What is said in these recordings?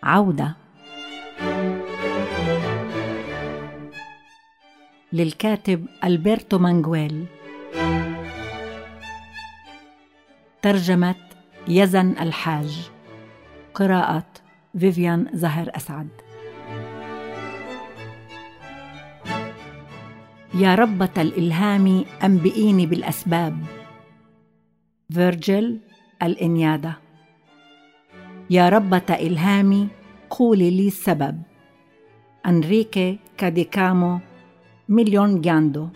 عودة للكاتب ألبرتو مانغويل. ترجمة يزن الحاج. قراءة فيفيان زهر أسعد. يا ربة الإلهام أنبئيني بالأسباب. فيرجيل الإنيادة. يا ربة إلهامي قولي لي السبب. أنريكي كاديكامو مليون جاندو.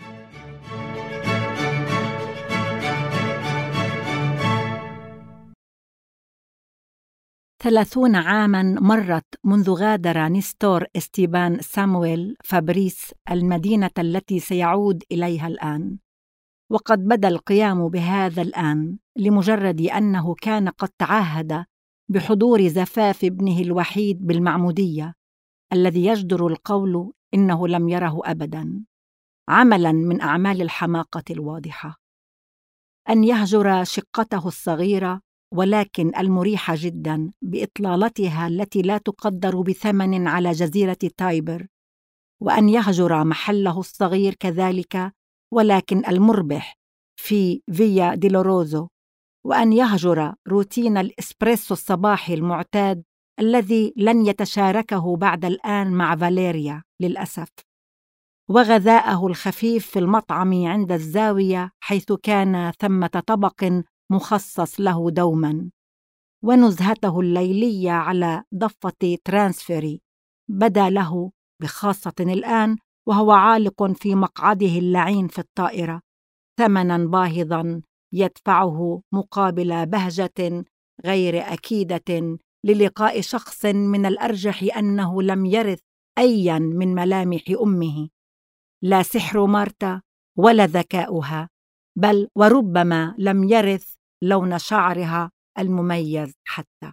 30 عاماً مرت منذ غادر نستور إستيبان سامويل فابريس المدينة التي سيعود إليها الآن، وقد بدا القيام بهذا الآن لمجرد أنه كان قد تعهد بحضور زفاف ابنه الوحيد بالمعمودية الذي يجدر القول إنه لم يره أبداً، عملاً من أعمال الحماقة الواضحة. أن يهجر شقته الصغيرة ولكن المريحة جداً بإطلالتها التي لا تقدر بثمن على جزيرة تايبر، وأن يهجر محله الصغير كذلك ولكن المربح في فيا ديلوروزو، وأن يهجر روتين الإسبريسو الصباحي المعتاد الذي لن يتشاركه بعد الآن مع فاليريا للأسف، وغذاءه الخفيف في المطعم عند الزاوية حيث كان ثمة طبق مخصص له دوماً، ونزهته الليلية على ضفة ترانسفيري بدا له بخاصة الآن وهو عالق في مقعده اللعين في الطائرة، ثمناً باهظاً يدفعه مقابل بهجة غير أكيدة للقاء شخص من الأرجح أنه لم يرث أياً من ملامح أمه، لا سحر مارتا ولا ذكاؤها، بل وربما لم يرث لون شعرها المميز حتى.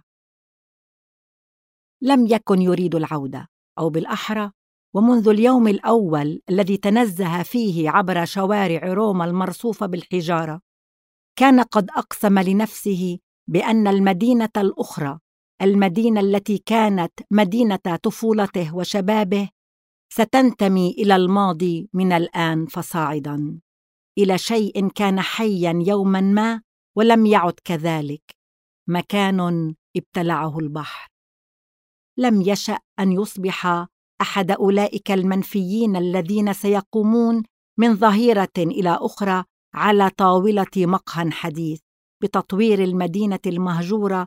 لم يكن يريد العودة، أو بالأحرى ومنذ اليوم الأول الذي تنزه فيه عبر شوارع روما المرصوفة بالحجارة كان قد أقسم لنفسه بأن المدينة الأخرى، المدينة التي كانت مدينة طفولته وشبابه، ستنتمي إلى الماضي من الآن فصاعداً، إلى شيء كان حياً يوماً ما ولم يعد كذلك، مكان ابتلعه البحر. لم يشأ أن يصبح أحد أولئك المنفيين الذين سيقومون من ظهيرة إلى أخرى على طاولة مقهى حديث بتطوير المدينة المهجورة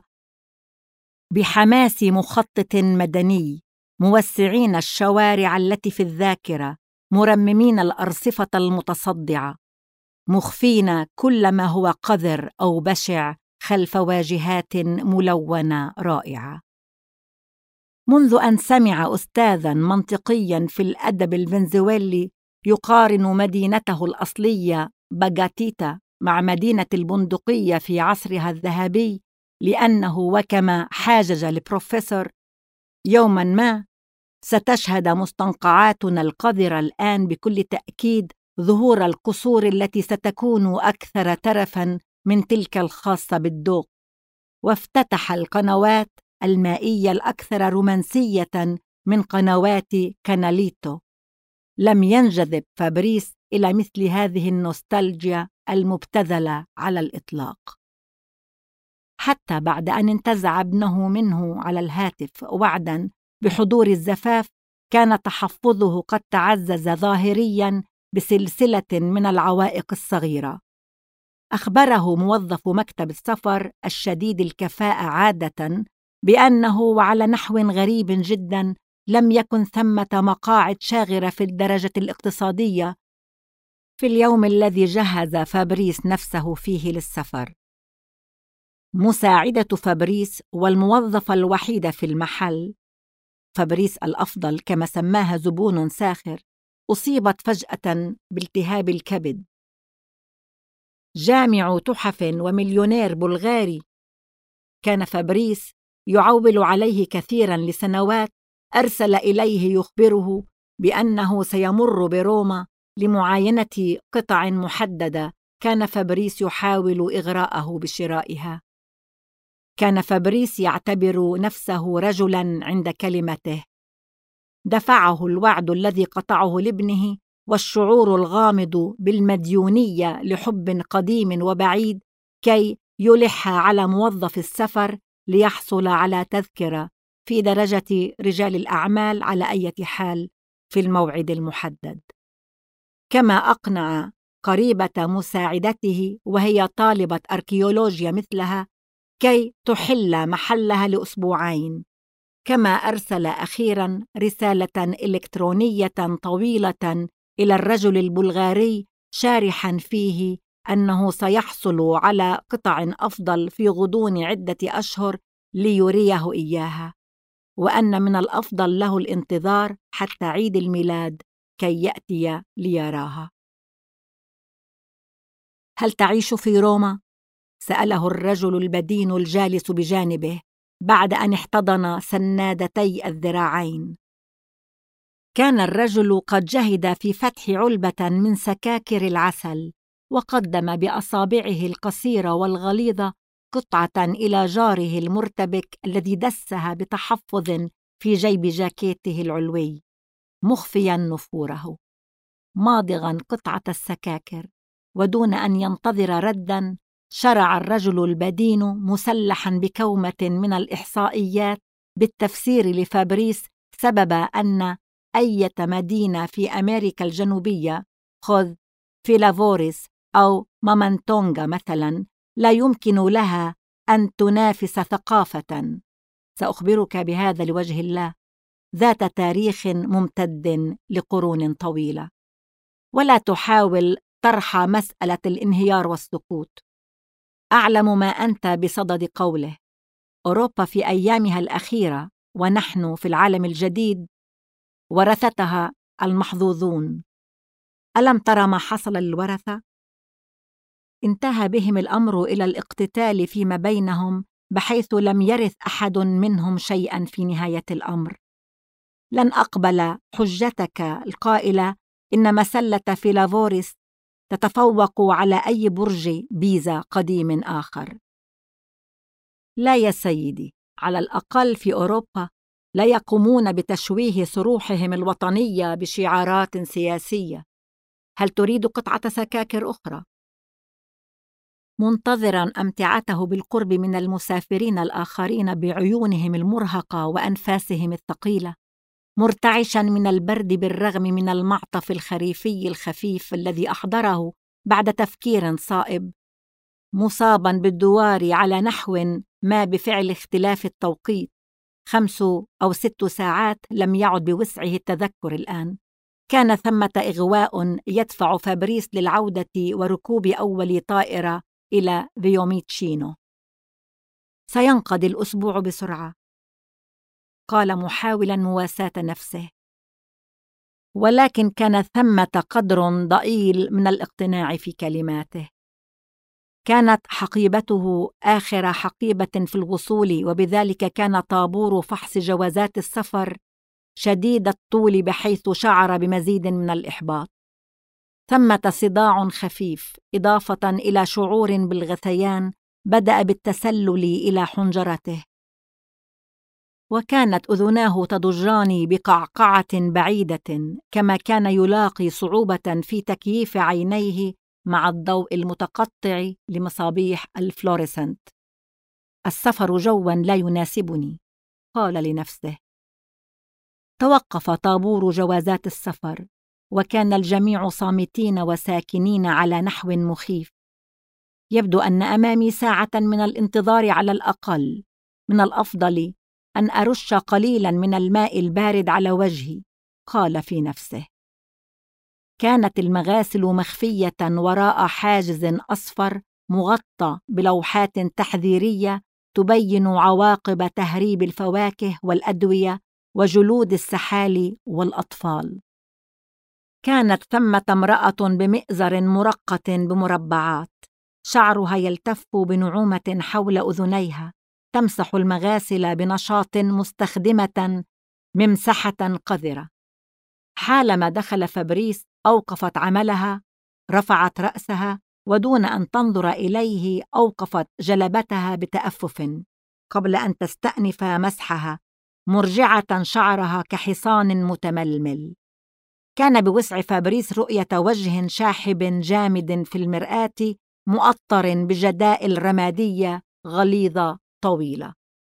بحماس مخطط مدني، موسعين الشوارع التي في الذاكرة، مرممين الأرصفة المتصدعة، مخفين كل ما هو قذر أو بشع خلف واجهات ملونة رائعة. منذ أن سمع أستاذاً منطقياً في الأدب الفنزويلي يقارن مدينته الأصلية باغاتيتا مع مدينة البندقية في عصرها الذهبي، لأنه وكما حاجج البروفيسور يوماً ما ستشهد مستنقعاتنا القذرة الآن بكل تأكيد ظهور القصور التي ستكون أكثر ترفاً من تلك الخاصة بالدوق، وافتتح القنوات المائية الأكثر رومانسية من قنوات كاناليتو. لم ينجذب فابريس إلى مثل هذه النوستالجيا المبتذلة على الإطلاق، حتى بعد أن انتزع ابنه منه على الهاتف وعداً بحضور الزفاف كان تحفظه قد تعزز ظاهرياً بسلسلة من العوائق الصغيرة. أخبره موظف مكتب السفر الشديد الكفاءة عادة بأنه وعلى نحو غريب جداً لم يكن ثمة مقاعد شاغرة في الدرجة الاقتصادية في اليوم الذي جهز فابريس نفسه فيه للسفر. مساعدة فابريس والموظفة الوحيدة في المحل، فابريس الأفضل كما سماها زبون ساخر، أصيبت فجأة بالتهاب الكبد. جامع تحف ومليونير بلغاري كان فابريس يعول عليه كثيراً لسنوات، أرسل إليه يخبره بأنه سيمر بروما لمعاينة قطع محددة كان فابريس يحاول إغراءه بشرائها. كان فابريس يعتبر نفسه رجلاً عند كلمته. دفعه الوعد الذي قطعه لابنه والشعور الغامض بالمديونية لحب قديم وبعيد كي يلح على موظف السفر ليحصل على تذكرة في درجة رجال الأعمال على أي حال في الموعد المحدد. كما أقنع قريبة مساعدته وهي طالبة أركيولوجيا مثلها كي تحل محلها لأسبوعين. كما أرسل أخيراً رسالة إلكترونية طويلة إلى الرجل البلغاري شارحاً فيه أنه سيحصل على قطع أفضل في غضون عدة أشهر ليريه إياها، وأن من الأفضل له الانتظار حتى عيد الميلاد كي يأتي ليراها. هل تعيش في روما؟ سأله الرجل البدين الجالس بجانبه بعد أن احتضن سنادتي الذراعين. كان الرجل قد جهد في فتح علبة من سكاكر العسل، وقدم بأصابعه القصيرة والغليظة قطعة إلى جاره المرتبك الذي دسها بتحفظ في جيب جاكيته العلوي، مخفياً نفوره، ماضغاً قطعة السكاكر. ودون أن ينتظر رداً شرع الرجل البدين مسلحاً بكومة من الإحصائيات بالتفسير لفابريس سبب أن أي مدينة في أمريكا الجنوبية، خذ فيلافوريس أو مامانتونغا مثلاً، لا يمكن لها أن تنافس ثقافة، سأخبرك بهذا لوجه الله، ذات تاريخ ممتد لقرون طويلة. ولا تحاول طرح مسألة الانهيار والسقوط. أعلم ما أنت بصدد قوله. أوروبا في أيامها الأخيرة ونحن في العالم الجديد ورثتها المحظوظون. ألم ترى ما حصل للورثة؟ انتهى بهم الأمر إلى الاقتتال فيما بينهم بحيث لم يرث أحد منهم شيئا في نهاية الأمر. لن أقبل حجتك القائلة إن مسلة فيلافوريس تتفوق على أي برج بيزا قديم آخر. لا يا سيدي، على الأقل في أوروبا لا يقومون بتشويه صروحهم الوطنية بشعارات سياسية. هل تريد قطعة سكاكر أخرى؟ منتظراً أمتعته بالقرب من المسافرين الآخرين بعيونهم المرهقة وأنفاسهم الثقيلة، مرتعشاً من البرد بالرغم من المعطف الخريفي الخفيف الذي أحضره بعد تفكير صائب، مصاباً بالدوار على نحو ما بفعل اختلاف التوقيت، 5 أو 6 ساعات لم يعد بوسعه التذكر الآن. كان ثمة إغواء يدفع فابريس للعودة وركوب أول طائرة إلى فيوميتشينو. سينقضي الأسبوع بسرعة، قال محاولاً مواساة نفسه، ولكن كان ثمة قدر ضئيل من الاقتناع في كلماته. كانت حقيبته آخر حقيبة في الوصول، وبذلك كان طابور فحص جوازات السفر شديد الطول بحيث شعر بمزيد من الإحباط. ثمة صداع خفيف إضافة إلى شعور بالغثيان بدأ بالتسلل إلى حنجرته، وكانت أذناه تضجان بقعقعة بعيدة، كما كان يلاقي صعوبة في تكييف عينيه مع الضوء المتقطع لمصابيح الفلوريسنت. السفر جواً لا يناسبني، قال لنفسه. توقف طابور جوازات السفر، وكان الجميع صامتين وساكنين على نحو مخيف. يبدو أن أمامي ساعة من الانتظار على الأقل. من الأفضل أن أرش قليلاً من الماء البارد على وجهي، قال في نفسه. كانت المغاسل مخفية وراء حاجز أصفر مغطى بلوحات تحذيرية تبين عواقب تهريب الفواكه والأدوية وجلود السحالي والأطفال. كانت ثمة امرأة بمئزر مرقة بمربعات، شعرها يلتف بنعومة حول أذنيها، تمسح المغاسل بنشاط مستخدمة ممسحة قذرة. حالما دخل فابريس أوقفت عملها، رفعت رأسها ودون أن تنظر إليه أوقفت جلبتها بتأفف. قبل أن تستأنف مسحها، مرجعة شعرها كحصان متململ. كان بوسع فابريس رؤية وجه شاحب جامد في المرآة، مؤطر بجدائل رمادية غليظة طويلة.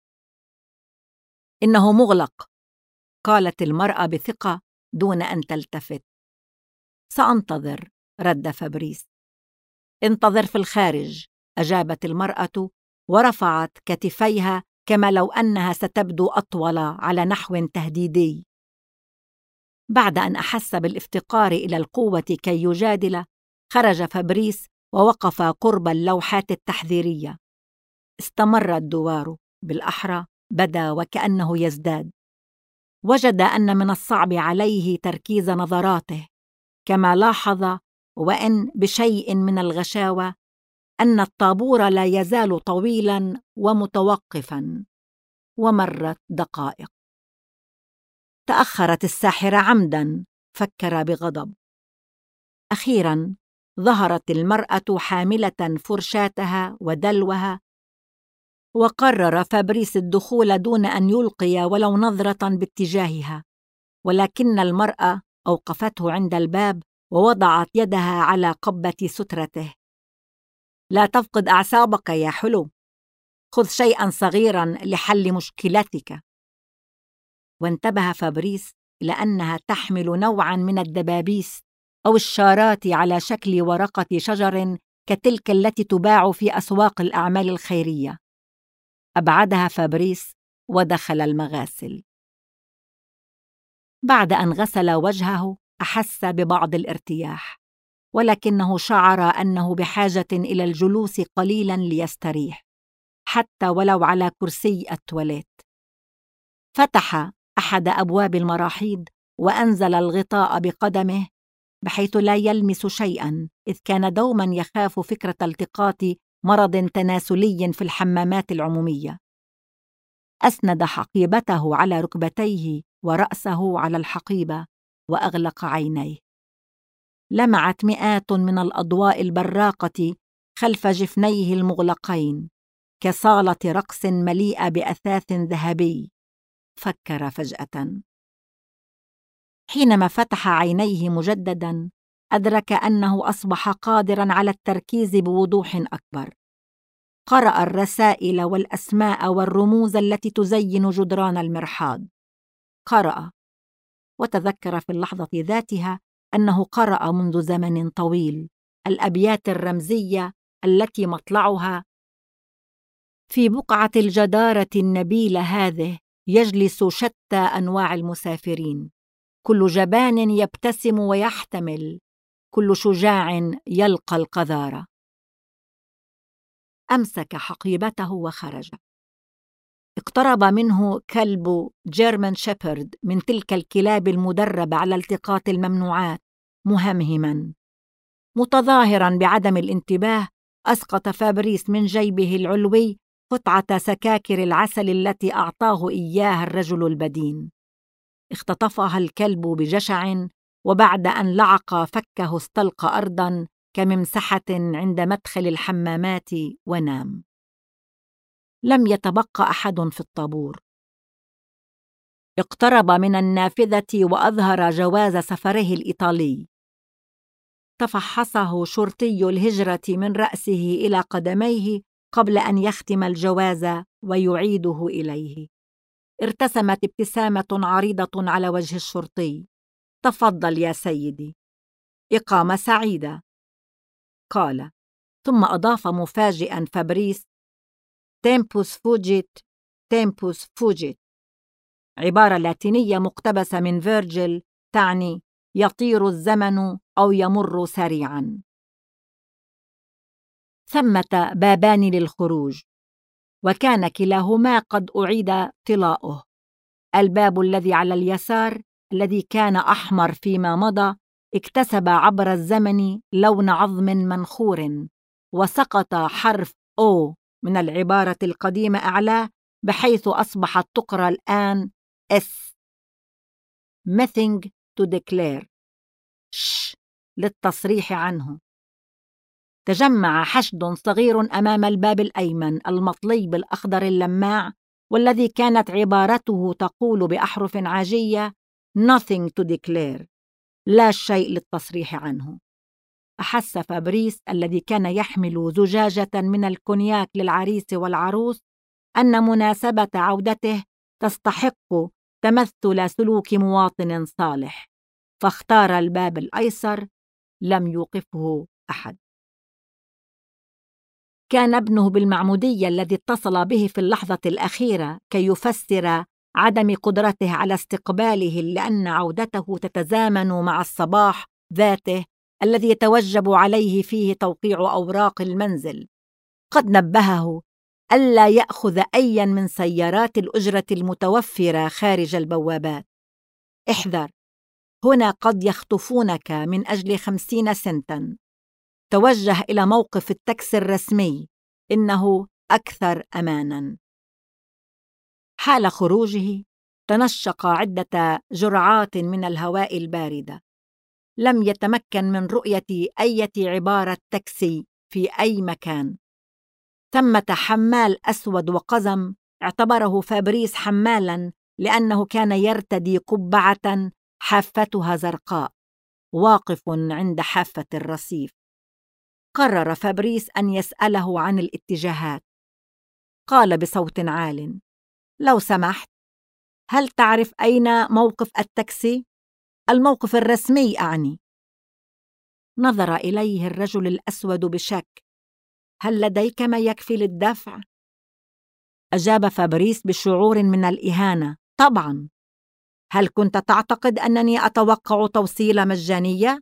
إنه مغلق، قالت المرأة بثقة دون أن تلتفت. سأنتظر، رد فابريس. انتظر في الخارج، أجابت المرأة ورفعت كتفيها كما لو أنها ستبدو أطول على نحو تهديدي. بعد أن أحس بالافتقار إلى القوة كي يجادل، خرج فابريس ووقف قرب اللوحات التحذيرية. استمر الدوار، بالأحرى بدا وكأنه يزداد. وجد أن من الصعب عليه تركيز نظراته، كما لاحظ وإن بشيء من الغشاوة أن الطابور لا يزال طويلاً ومتوقفاً. ومرت دقائق. تأخرت الساحرة عمداً، فكر بغضب. أخيراً ظهرت المرأة حاملة فرشاتها ودلوها، وقرر فابريس الدخول دون أن يلقي ولو نظرة باتجاهها، ولكن المرأة أوقفته عند الباب ووضعت يدها على قبة سترته. لا تفقد أعصابك يا حلو، خذ شيئاً صغيراً لحل مشكلتك. وانتبه فابريس إلى أنها تحمل نوعاً من الدبابيس أو الشارات على شكل ورقة شجر كتلك التي تباع في أسواق الأعمال الخيرية. أبعدها فابريس ودخل المغاسل. بعد أن غسل وجهه أحس ببعض الارتياح، ولكنه شعر أنه بحاجة إلى الجلوس قليلاً ليستريح، حتى ولو على كرسي التواليت. فتح أحد أبواب المراحيض وأنزل الغطاء بقدمه بحيث لا يلمس شيئاً، إذ كان دوماً يخاف فكرة التقاط مرض تناسلي في الحمامات العمومية. أسند حقيبته على ركبتيه ورأسه على الحقيبة وأغلق عينيه. لمعت مئات من الأضواء البراقة خلف جفنيه المغلقين كصالة رقص مليئة بأثاث ذهبي، فكر فجأة. حينما فتح عينيه مجددا أدرك أنه أصبح قادرا على التركيز بوضوح أكبر. قرأ الرسائل والأسماء والرموز التي تزين جدران المرحاض. قرأ، وتذكر في اللحظة ذاتها أنه قرأ منذ زمن طويل الأبيات الرمزية التي مطلعها: في بقعة الجدارة النبيلة هذه يجلس شتى أنواع المسافرين، كل جبان يبتسم ويحتمل، كل شجاع يلقى القذارة. أمسك حقيبته وخرج. اقترب منه كلب جيرمان شيبرد من تلك الكلاب المدربة على التقاط الممنوعات، مهمهما. متظاهرا بعدم الانتباه، أسقط فابريس من جيبه العلوي قطعة سكاكر العسل التي أعطاه إياها الرجل البدين. اختطفها الكلب بجشع، وبعد أن لعق فكه استلقى أرضاً كممسحة عند مدخل الحمامات ونام. لم يتبقى أحد في الطابور. اقترب من النافذة وأظهر جواز سفره الإيطالي. تفحصه شرطي الهجرة من رأسه إلى قدميه قبل أن يختم الجواز ويعيده إليه. ارتسمت ابتسامة عريضة على وجه الشرطي. تفضل يا سيدي، إقامة سعيدة، قال، ثم أضاف مفاجئا فابريس: تيمبوس فوجيت، تيمبوس فوجيت، عبارة لاتينية مقتبسة من فيرجيل تعني يطير الزمن أو يمر سريعا. ثمة بابان للخروج، وكان كلاهما قد أعيد طلاؤه. الباب الذي على اليسار الذي كان أحمر فيما مضى اكتسب عبر الزمن لون عظم منخور، وسقط حرف O من العبارة القديمة أعلاه، بحيث أصبحت تقرأ الآن S. Nothing to declare، للتصريح عنه. تجمع حشد صغير أمام الباب الأيمن المطلي بالأخضر اللماع، والذي كانت عبارته تقول بأحرف عاجية Nothing to declare، لا شيء للتصريح عنه. أحس فابريس الذي كان يحمل زجاجة من الكونياك للعريس والعروس أن مناسبة عودته تستحق تمثل سلوك مواطن صالح، فاختار الباب الأيسر. لم يوقفه أحد. كان ابنه بالمعمودية الذي اتصل به في اللحظة الأخيرة كي يفسر عدم قدرته على استقباله لأن عودته تتزامن مع الصباح ذاته الذي يتوجب عليه فيه توقيع أوراق المنزل. قد نبهه ألا يأخذ أيا من سيارات الأجرة المتوفرة خارج البوابات. احذر، هنا قد يخطفونك من أجل 50 سنتا. توجه إلى موقف التاكسي الرسمي، إنه أكثر أماناً. حال خروجه تنشق عدة جرعات من الهواء الباردة. لم يتمكن من رؤية أي عبارة تاكسي في أي مكان. ثمة حمال أسود وقزم اعتبره فابريس حمالاً لأنه كان يرتدي قبعة حافتها زرقاء، واقف عند حافة الرصيف. قرر فابريس أن يسأله عن الاتجاهات. قال بصوت عال: لو سمحت، هل تعرف أين موقف التاكسي؟ الموقف الرسمي أعني. نظر إليه الرجل الأسود بشك. هل لديك ما يكفي للدفع؟ أجاب فابريس بشعور من الإهانة: طبعاً. هل كنت تعتقد أنني أتوقع توصيل مجانية؟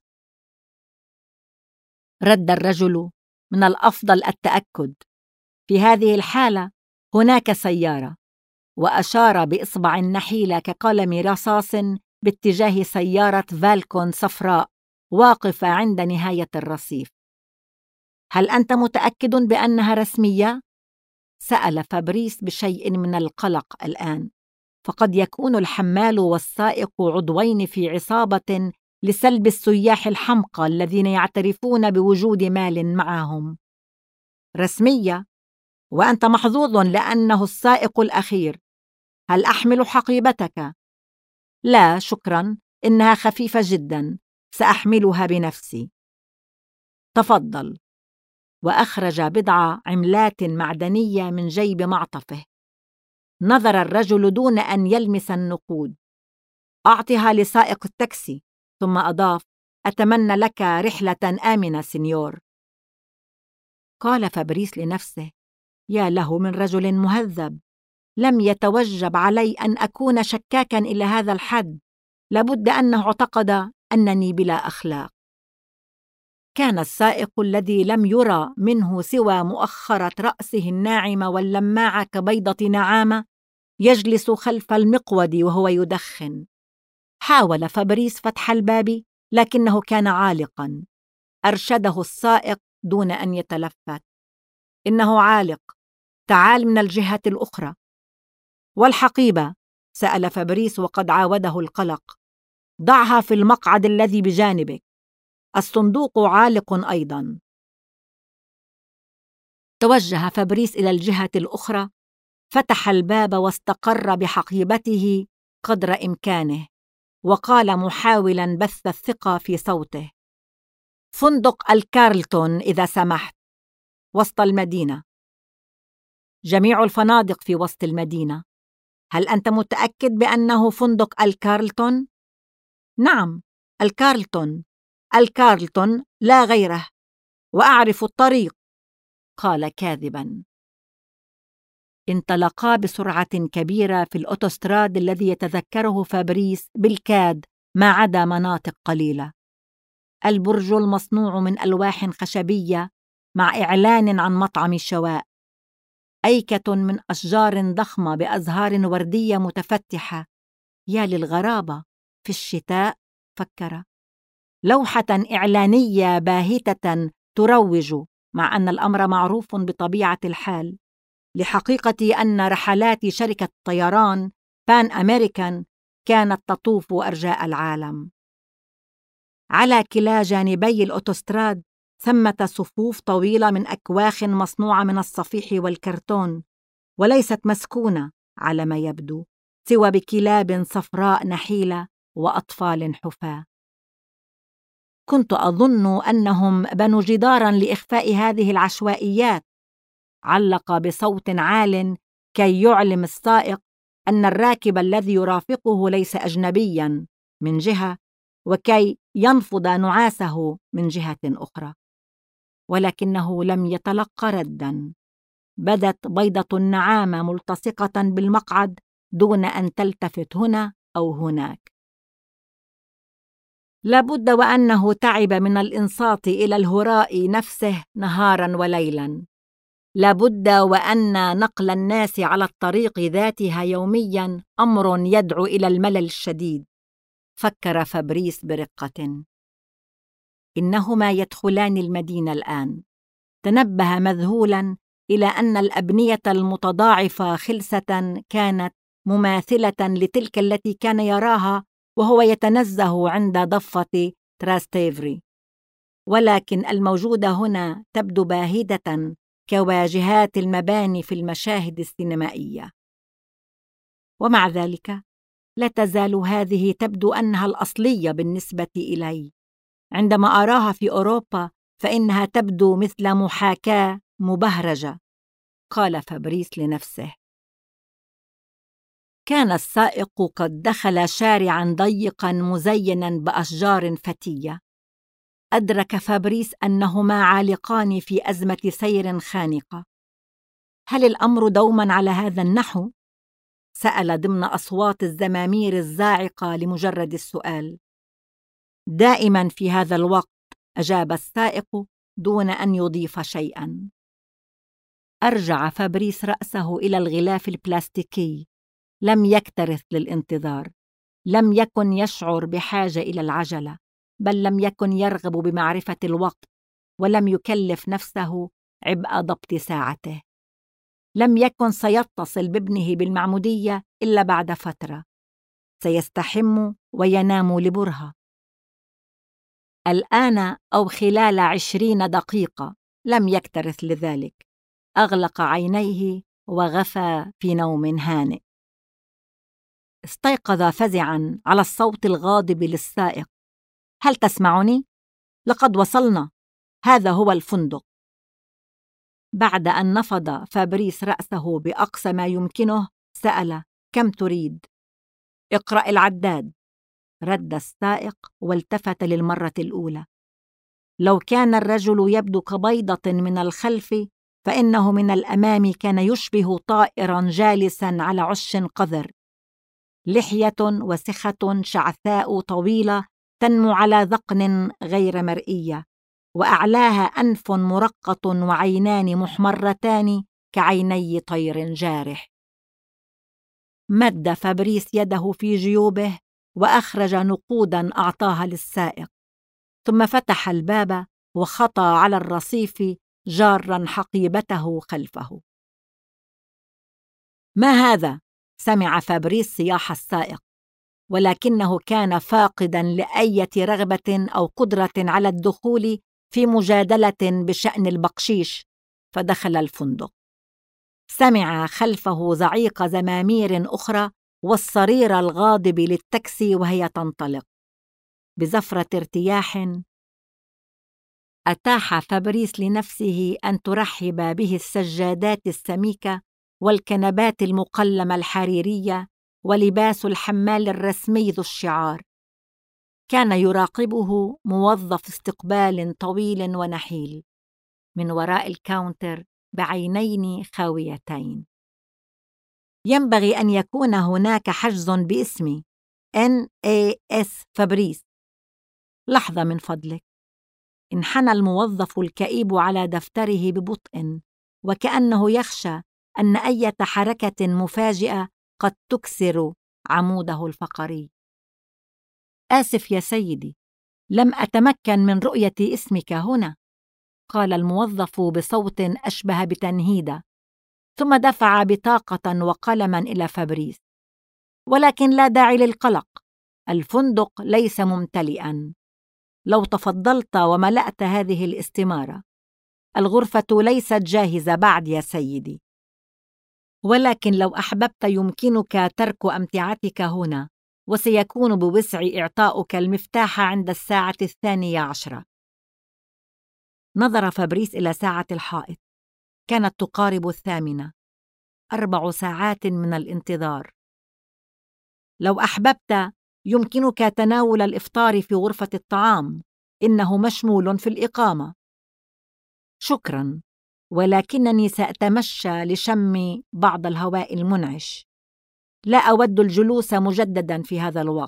رد الرجل: من الأفضل التأكد. في هذه الحالة هناك سيارة، وأشار بإصبع النحيلة كقلم رصاص باتجاه سيارة فالكون صفراء واقفة عند نهاية الرصيف. هل أنت متأكد بأنها رسمية؟ سأل فابريس بشيء من القلق الآن، فقد يكون الحمال والسائق عضوين في عصابة لسلب السياح الحمقى الذين يعترفون بوجود مال معهم. رسمية، وأنت محظوظ لأنه السائق الأخير. هل أحمل حقيبتك؟ لا شكراً، إنها خفيفة جداً، سأحملها بنفسي. تفضل. وأخرج بضع عملات معدنية من جيب معطفه. نظر الرجل دون أن يلمس النقود. أعطها لسائق التاكسي، ثم أضاف: أتمنى لك رحلة آمنة سينيور. قال فابريس لنفسه: يا له من رجل مهذب. لم يتوجب علي أن أكون شكاكاً إلى هذا الحد. لابد أنه اعتقد أنني بلا أخلاق. كان السائق الذي لم يرى منه سوى مؤخرة رأسه الناعمة واللماعة كبيضة نعامة يجلس خلف المقود وهو يدخن. حاول فابريس فتح الباب لكنه كان عالقاً. أرشده السائق دون أن يتلفت: إنه عالق، تعال من الجهة الأخرى. والحقيبة؟ سأل فابريس وقد عاوده القلق. ضعها في المقعد الذي بجانبك. الصندوق عالق أيضاً. توجه فابريس إلى الجهة الأخرى، فتح الباب واستقر بحقيبته قدر إمكانه، وقال محاولاً بث الثقة في صوته: فندق الكارلتون إذا سمحت، وسط المدينة. جميع الفنادق في وسط المدينة. هل أنت متأكد بأنه فندق الكارلتون؟ نعم، الكارلتون. الكارلتون لا غيره، وأعرف الطريق. قال كاذباً. انطلقا بسرعة كبيرة في الأوتوستراد الذي يتذكره فابريس بالكاد ما عدا مناطق قليلة. البرج المصنوع من ألواح خشبية مع إعلان عن مطعم شواء. أيكة من أشجار ضخمة بأزهار وردية متفتحة. يا للغرابة، في الشتاء، فكر. لوحة إعلانية باهتة تروج، مع أن الأمر معروف بطبيعة الحال، لحقيقة أن رحلات شركة طيران بان أمريكان كانت تطوف أرجاء العالم. على كلا جانبي الأوتوستراد ثمة صفوف طويلة من أكواخ مصنوعة من الصفيح والكرتون، وليست مسكونة على ما يبدو سوى بكلاب صفراء نحيلة وأطفال حفاة. كنت أظن أنهم بنوا جداراً لإخفاء هذه العشوائيات، علق بصوت عال كي يعلم السائق أن الراكب الذي يرافقه ليس أجنبياً من جهة، وكي ينفض نعاسه من جهة أخرى. ولكنه لم يتلق رداً. بدت بيضة النعامة ملتصقة بالمقعد دون أن تلتفت هنا أو هناك. لابد وأنه تعب من الإنصات إلى الهراء نفسه نهاراً وليلاً. لابد وأن نقل الناس على الطريق ذاتها يومياً أمر يدعو إلى الملل الشديد. فكر فابريس برقة. إنهما يدخلان المدينة الآن. تنبه مذهولاً إلى أن الأبنية المتضاعفة خلسة كانت مماثلة لتلك التي كان يراها وهو يتنزه عند ضفة تراستيفري، ولكن الموجودة هنا تبدو باهتة كواجهات المباني في المشاهد السينمائية. ومع ذلك لا تزال هذه تبدو أنها الأصلية بالنسبة إلي. عندما أراها في أوروبا فإنها تبدو مثل محاكاة مبهرجة، قال فابريس لنفسه. كان السائق قد دخل شارعاً ضيقاً مزيناً بأشجار فتية. أدرك فابريس أنهما عالقان في أزمة سير خانقة. هل الأمر دوماً على هذا النحو؟ سأل ضمن أصوات الزمامير الزاعقة لمجرد السؤال. دائماً في هذا الوقت، أجاب السائق دون أن يضيف شيئاً. أرجع فابريس رأسه إلى الغلاف البلاستيكي. لم يكترث للانتظار. لم يكن يشعر بحاجة إلى العجلة، بل لم يكن يرغب بمعرفة الوقت، ولم يكلف نفسه عبء ضبط ساعته. لم يكن سيتصل بابنه بالمعمودية إلا بعد فترة. سيستحم وينام لبرهة. الآن أو خلال 20 دقيقة. لم يكترث لذلك. أغلق عينيه وغفى في نوم هانئ. استيقظ فزعاً على الصوت الغاضب للسائق. هل تسمعني؟ لقد وصلنا. هذا هو الفندق. بعد أن نفض فابريس رأسه بأقصى ما يمكنه سأل: كم تريد؟ اقرأ العداد، رد السائق والتفت للمرة الأولى. لو كان الرجل يبدو كبيضة من الخلف، فإنه من الأمام كان يشبه طائراً جالساً على عش قذر. لحية وسخة شعثاء طويلة تنمو على ذقن غير مرئية، وأعلاها أنف مرقط وعينان محمرتان كعيني طير جارح. مد فابريس يده في جيوبه وأخرج نقوداً أعطاها للسائق، ثم فتح الباب وخطى على الرصيف جاراً حقيبته خلفه. ما هذا؟ سمع فابريس صياح السائق، ولكنه كان فاقداً لأية رغبة أو قدرة على الدخول في مجادلة بشأن البقشيش، فدخل الفندق. سمع خلفه زعيق زمامير أخرى والصرير الغاضب للتاكسي وهي تنطلق. بزفرة ارتياح أتاح فابريس لنفسه أن ترحب به السجادات السميكة والكنبات المقلمة الحريرية ولباس الحمال الرسمي ذو الشعار. كان يراقبه موظف استقبال طويل ونحيل من وراء الكاونتر بعينين خاويتين. ينبغي أن يكون هناك حجز باسمي NAS فابريس. لحظة من فضلك. انحنى الموظف الكئيب على دفتره ببطء، وكأنه يخشى أن أي حركة مفاجئة قد تكسر عموده الفقري. آسف يا سيدي، لم أتمكن من رؤية اسمك هنا، قال الموظف بصوت أشبه بتنهيدة، ثم دفع بطاقة وقلما إلى فابريس. ولكن لا داعي للقلق، الفندق ليس ممتلئا. لو تفضلت وملأت هذه الاستمارة. الغرفة ليست جاهزة بعد يا سيدي، ولكن لو أحببت يمكنك ترك أمتعتك هنا، وسيكون بوسع إعطاؤك المفتاح عند 12:10. نظر فابريس إلى ساعة الحائط. كانت تقارب 8. 4 ساعات من الانتظار. لو أحببت يمكنك تناول الإفطار في غرفة الطعام، إنه مشمول في الإقامة. شكراً، ولكنني سأتمشى لشم بعض الهواء المنعش. لا أود الجلوس مجدداً في هذا الوقت.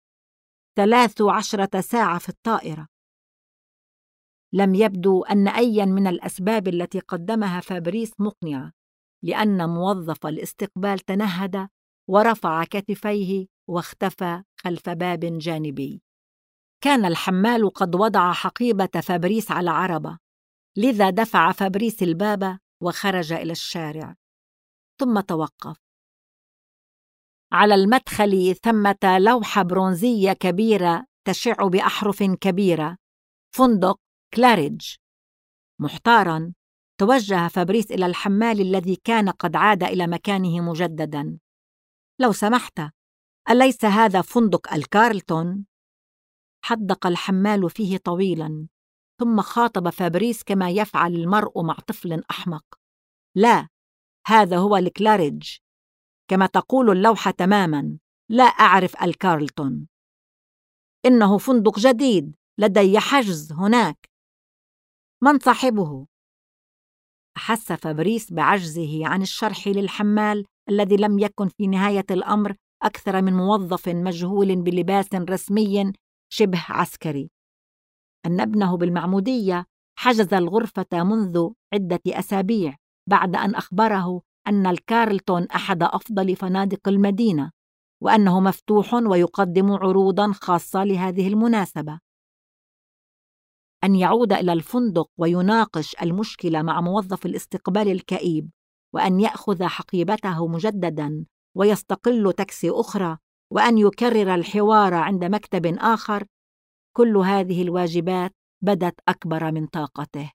13 ساعة في الطائرة. لم يبدو أن أياً من الأسباب التي قدمها فابريس مقنعة، لأن موظف الاستقبال تنهد ورفع كتفيه واختفى خلف باب جانبي. كان الحمال قد وضع حقيبة فابريس على عربة، لذا دفع فابريس الباب وخرج إلى الشارع، ثم توقف. على المدخل ثمة لوحة برونزية كبيرة تشع بأحرف كبيرة: فندق كلاريدج. محتاراً، توجه فابريس إلى الحمال الذي كان قد عاد إلى مكانه مجدداً. لو سمحت، أليس هذا فندق الكارلتون؟ حدق الحمال فيه طويلاً، ثم خاطب فابريس كما يفعل المرء مع طفل أحمق. لا، هذا هو الكلاريدج، كما تقول اللوحة تماماً. لا أعرف الكارلتون. إنه فندق جديد، لدي حجز هناك. من صاحبه؟ أحس فابريس بعجزه عن الشرح للحمال الذي لم يكن في نهاية الأمر أكثر من موظف مجهول بلباس رسمي شبه عسكري، أن ابنه بالمعمودية حجز الغرفة منذ عدة أسابيع، بعد أن أخبره أن الكارلتون أحد أفضل فنادق المدينة، وأنه مفتوح ويقدم عروضاً خاصة لهذه المناسبة. أن يعود إلى الفندق ويناقش المشكلة مع موظف الاستقبال الكئيب، وأن يأخذ حقيبته مجدداً ويستقل تاكسي أخرى، وأن يكرر الحوار عند مكتب آخر، كل هذه الواجبات بدت أكبر من طاقته.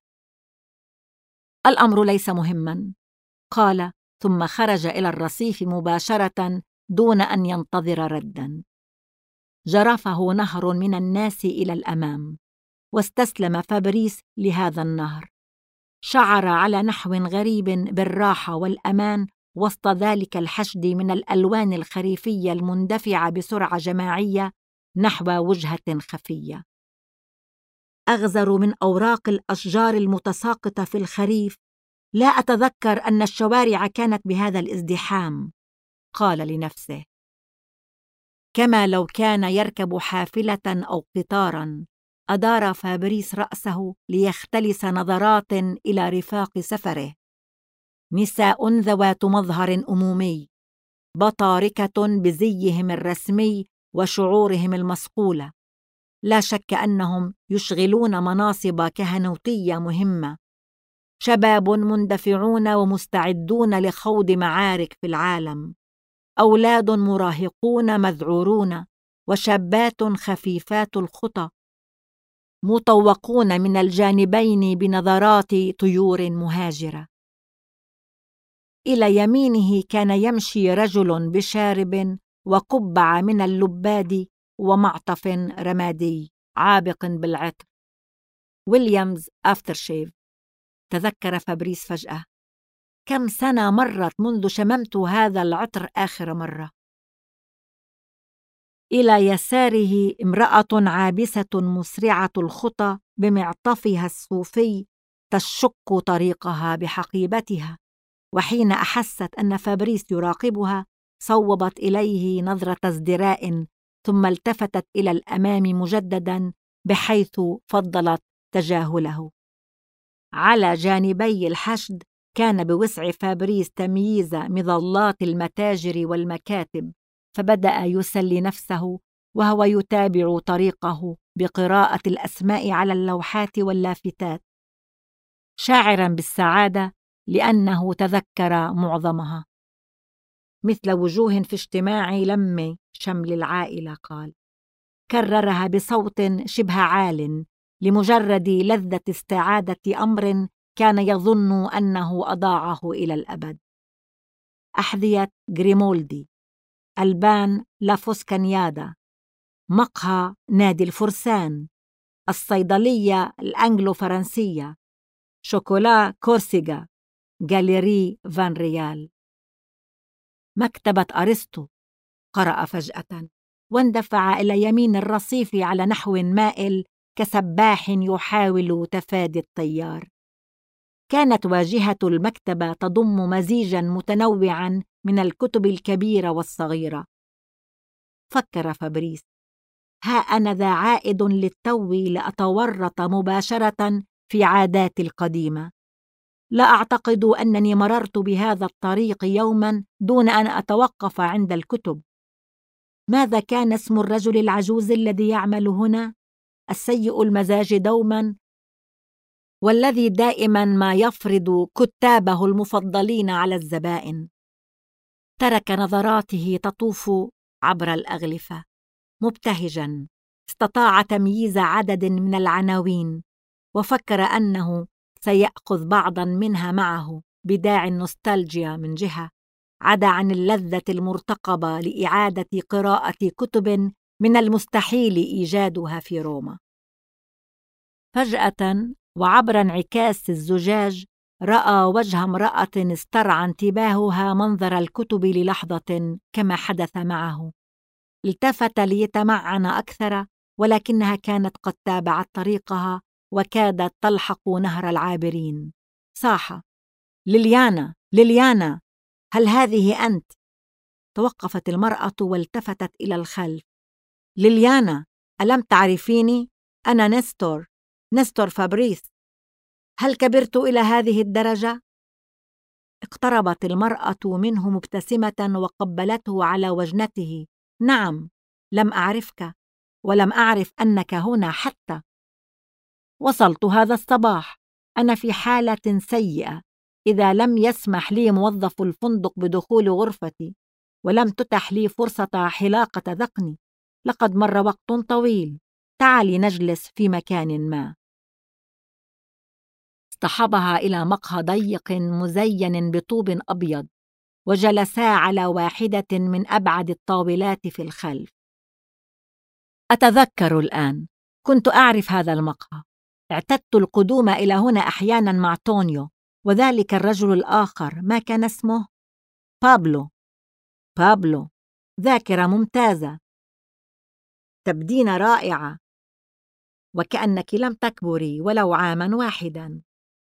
الأمر ليس مهماً، قال، ثم خرج إلى الرصيف مباشرة دون أن ينتظر رداً. جرفه نهر من الناس إلى الأمام، واستسلم فابريس لهذا النهر. شعر على نحو غريب بالراحة والأمان وسط ذلك الحشد من الألوان الخريفية المندفعة بسرعة جماعية نحو وجهة خفية. أغزر من أوراق الأشجار المتساقطة في الخريف. لا أتذكر أن الشوارع كانت بهذا الازدحام، قال لنفسه، كما لو كان يركب حافلة أو قطاراً. أدار فابريس رأسه ليختلس نظرات إلى رفاق سفره. نساء ذوات مظهر أمومي، بطاركة بزيهم الرسمي وشعورهم المصقولة. لا شك أنهم يشغلون مناصب كهنوتية مهمة. شباب مندفعون ومستعدون لخوض معارك في العالم. أولاد مراهقون مذعورون، وشابات خفيفات الخطى مطوقون من الجانبين بنظرات طيور مهاجرة. إلى يمينه كان يمشي رجل بشارب وقبعة من اللباد ومعطف رمادي عابق بالعطر. ويليامز أفترشيف. تذكر فابريس فجأة، كم سنة مرت منذ شممت هذا العطر آخر مرة. إلى يساره امرأة عابسة مسرعة الخطى بمعطفها الصوفي تشق طريقها بحقيبتها، وحين أحست أن فابريس يراقبها صوبت إليه نظرة ازدراء، ثم التفتت إلى الأمام مجددا بحيث فضلت تجاهله. على جانبي الحشد كان بوسع فابريس تمييز مظلات المتاجر والمكاتب، فبدأ يسلي نفسه وهو يتابع طريقه بقراءة الأسماء على اللوحات واللافتات، شاعراً بالسعادة لأنه تذكر معظمها، مثل وجوه في اجتماع لم شمل العائلة. قال، كررها بصوت شبه عال لمجرد لذة استعادة أمر كان يظن أنه أضاعه إلى الأبد. أحذية غريمولدي، ألبان لافوسكانيادا، مقهى نادي الفرسان، الصيدلية الأنجلو فرنسية، شوكولا كورسيغا، غاليري فان ريال. مكتبة أرسطو، قرأ فجأة واندفع إلى يمين الرصيف على نحو مائل كسباح يحاول تفادي التيار. كانت واجهة المكتبة تضم مزيجاً متنوعاً من الكتب الكبيرة والصغيرة. فكر فابريس: ها أنا ذا عائد للتو لأتورط مباشرة في عاداتي القديمة. لا أعتقد أنني مررت بهذا الطريق يوماً دون أن أتوقف عند الكتب. ماذا كان اسم الرجل العجوز الذي يعمل هنا؟ السيء المزاج دوما، والذي دائما ما يفرض كتابه المفضلين على الزبائن. ترك نظراته تطوف عبر الأغلفة مبتهجا. استطاع تمييز عدد من العناوين، وفكر أنه سيأخذ بعضا منها معه بداعي النوستالجيا من جهة، عدا عن اللذة المرتقبة لإعادة قراءة كتب من المستحيل إيجادها في روما. فجأة وعبر انعكاس الزجاج رأى وجه امرأة استرعى انتباهها منظر الكتب للحظة كما حدث معه. التفت ليتمعن أكثر، ولكنها كانت قد تابعت طريقها وكادت تلحق نهر العابرين. صاح: ليليانا، ليليانا، هل هذه أنت؟ توقفت المرأة والتفتت إلى الخلف. ليليانا، ألم تعرفيني؟ أنا نستور فابريس. هل كبرت إلى هذه الدرجة؟ اقتربت المرأة منه مبتسمة وقبلته على وجنته. نعم، لم أعرفك، ولم أعرف أنك هنا حتى. وصلت هذا الصباح. أنا في حالة سيئة إذا لم يسمح لي موظف الفندق بدخول غرفتي، ولم تتح لي فرصة حلاقة ذقني. لقد مر وقت طويل. تعالي نجلس في مكان ما. اصطحبها إلى مقهى ضيق مزين بطوب أبيض، وجلسا على واحدة من أبعد الطاولات في الخلف. أتذكر الآن، كنت أعرف هذا المقهى. اعتدت القدوم إلى هنا أحيانا مع تونيو، وذلك الرجل الآخر ما كان اسمه؟ بابلو. ذاكرة ممتازة. تبدين رائعة، وكأنك لم تكبري ولو عاما واحدا.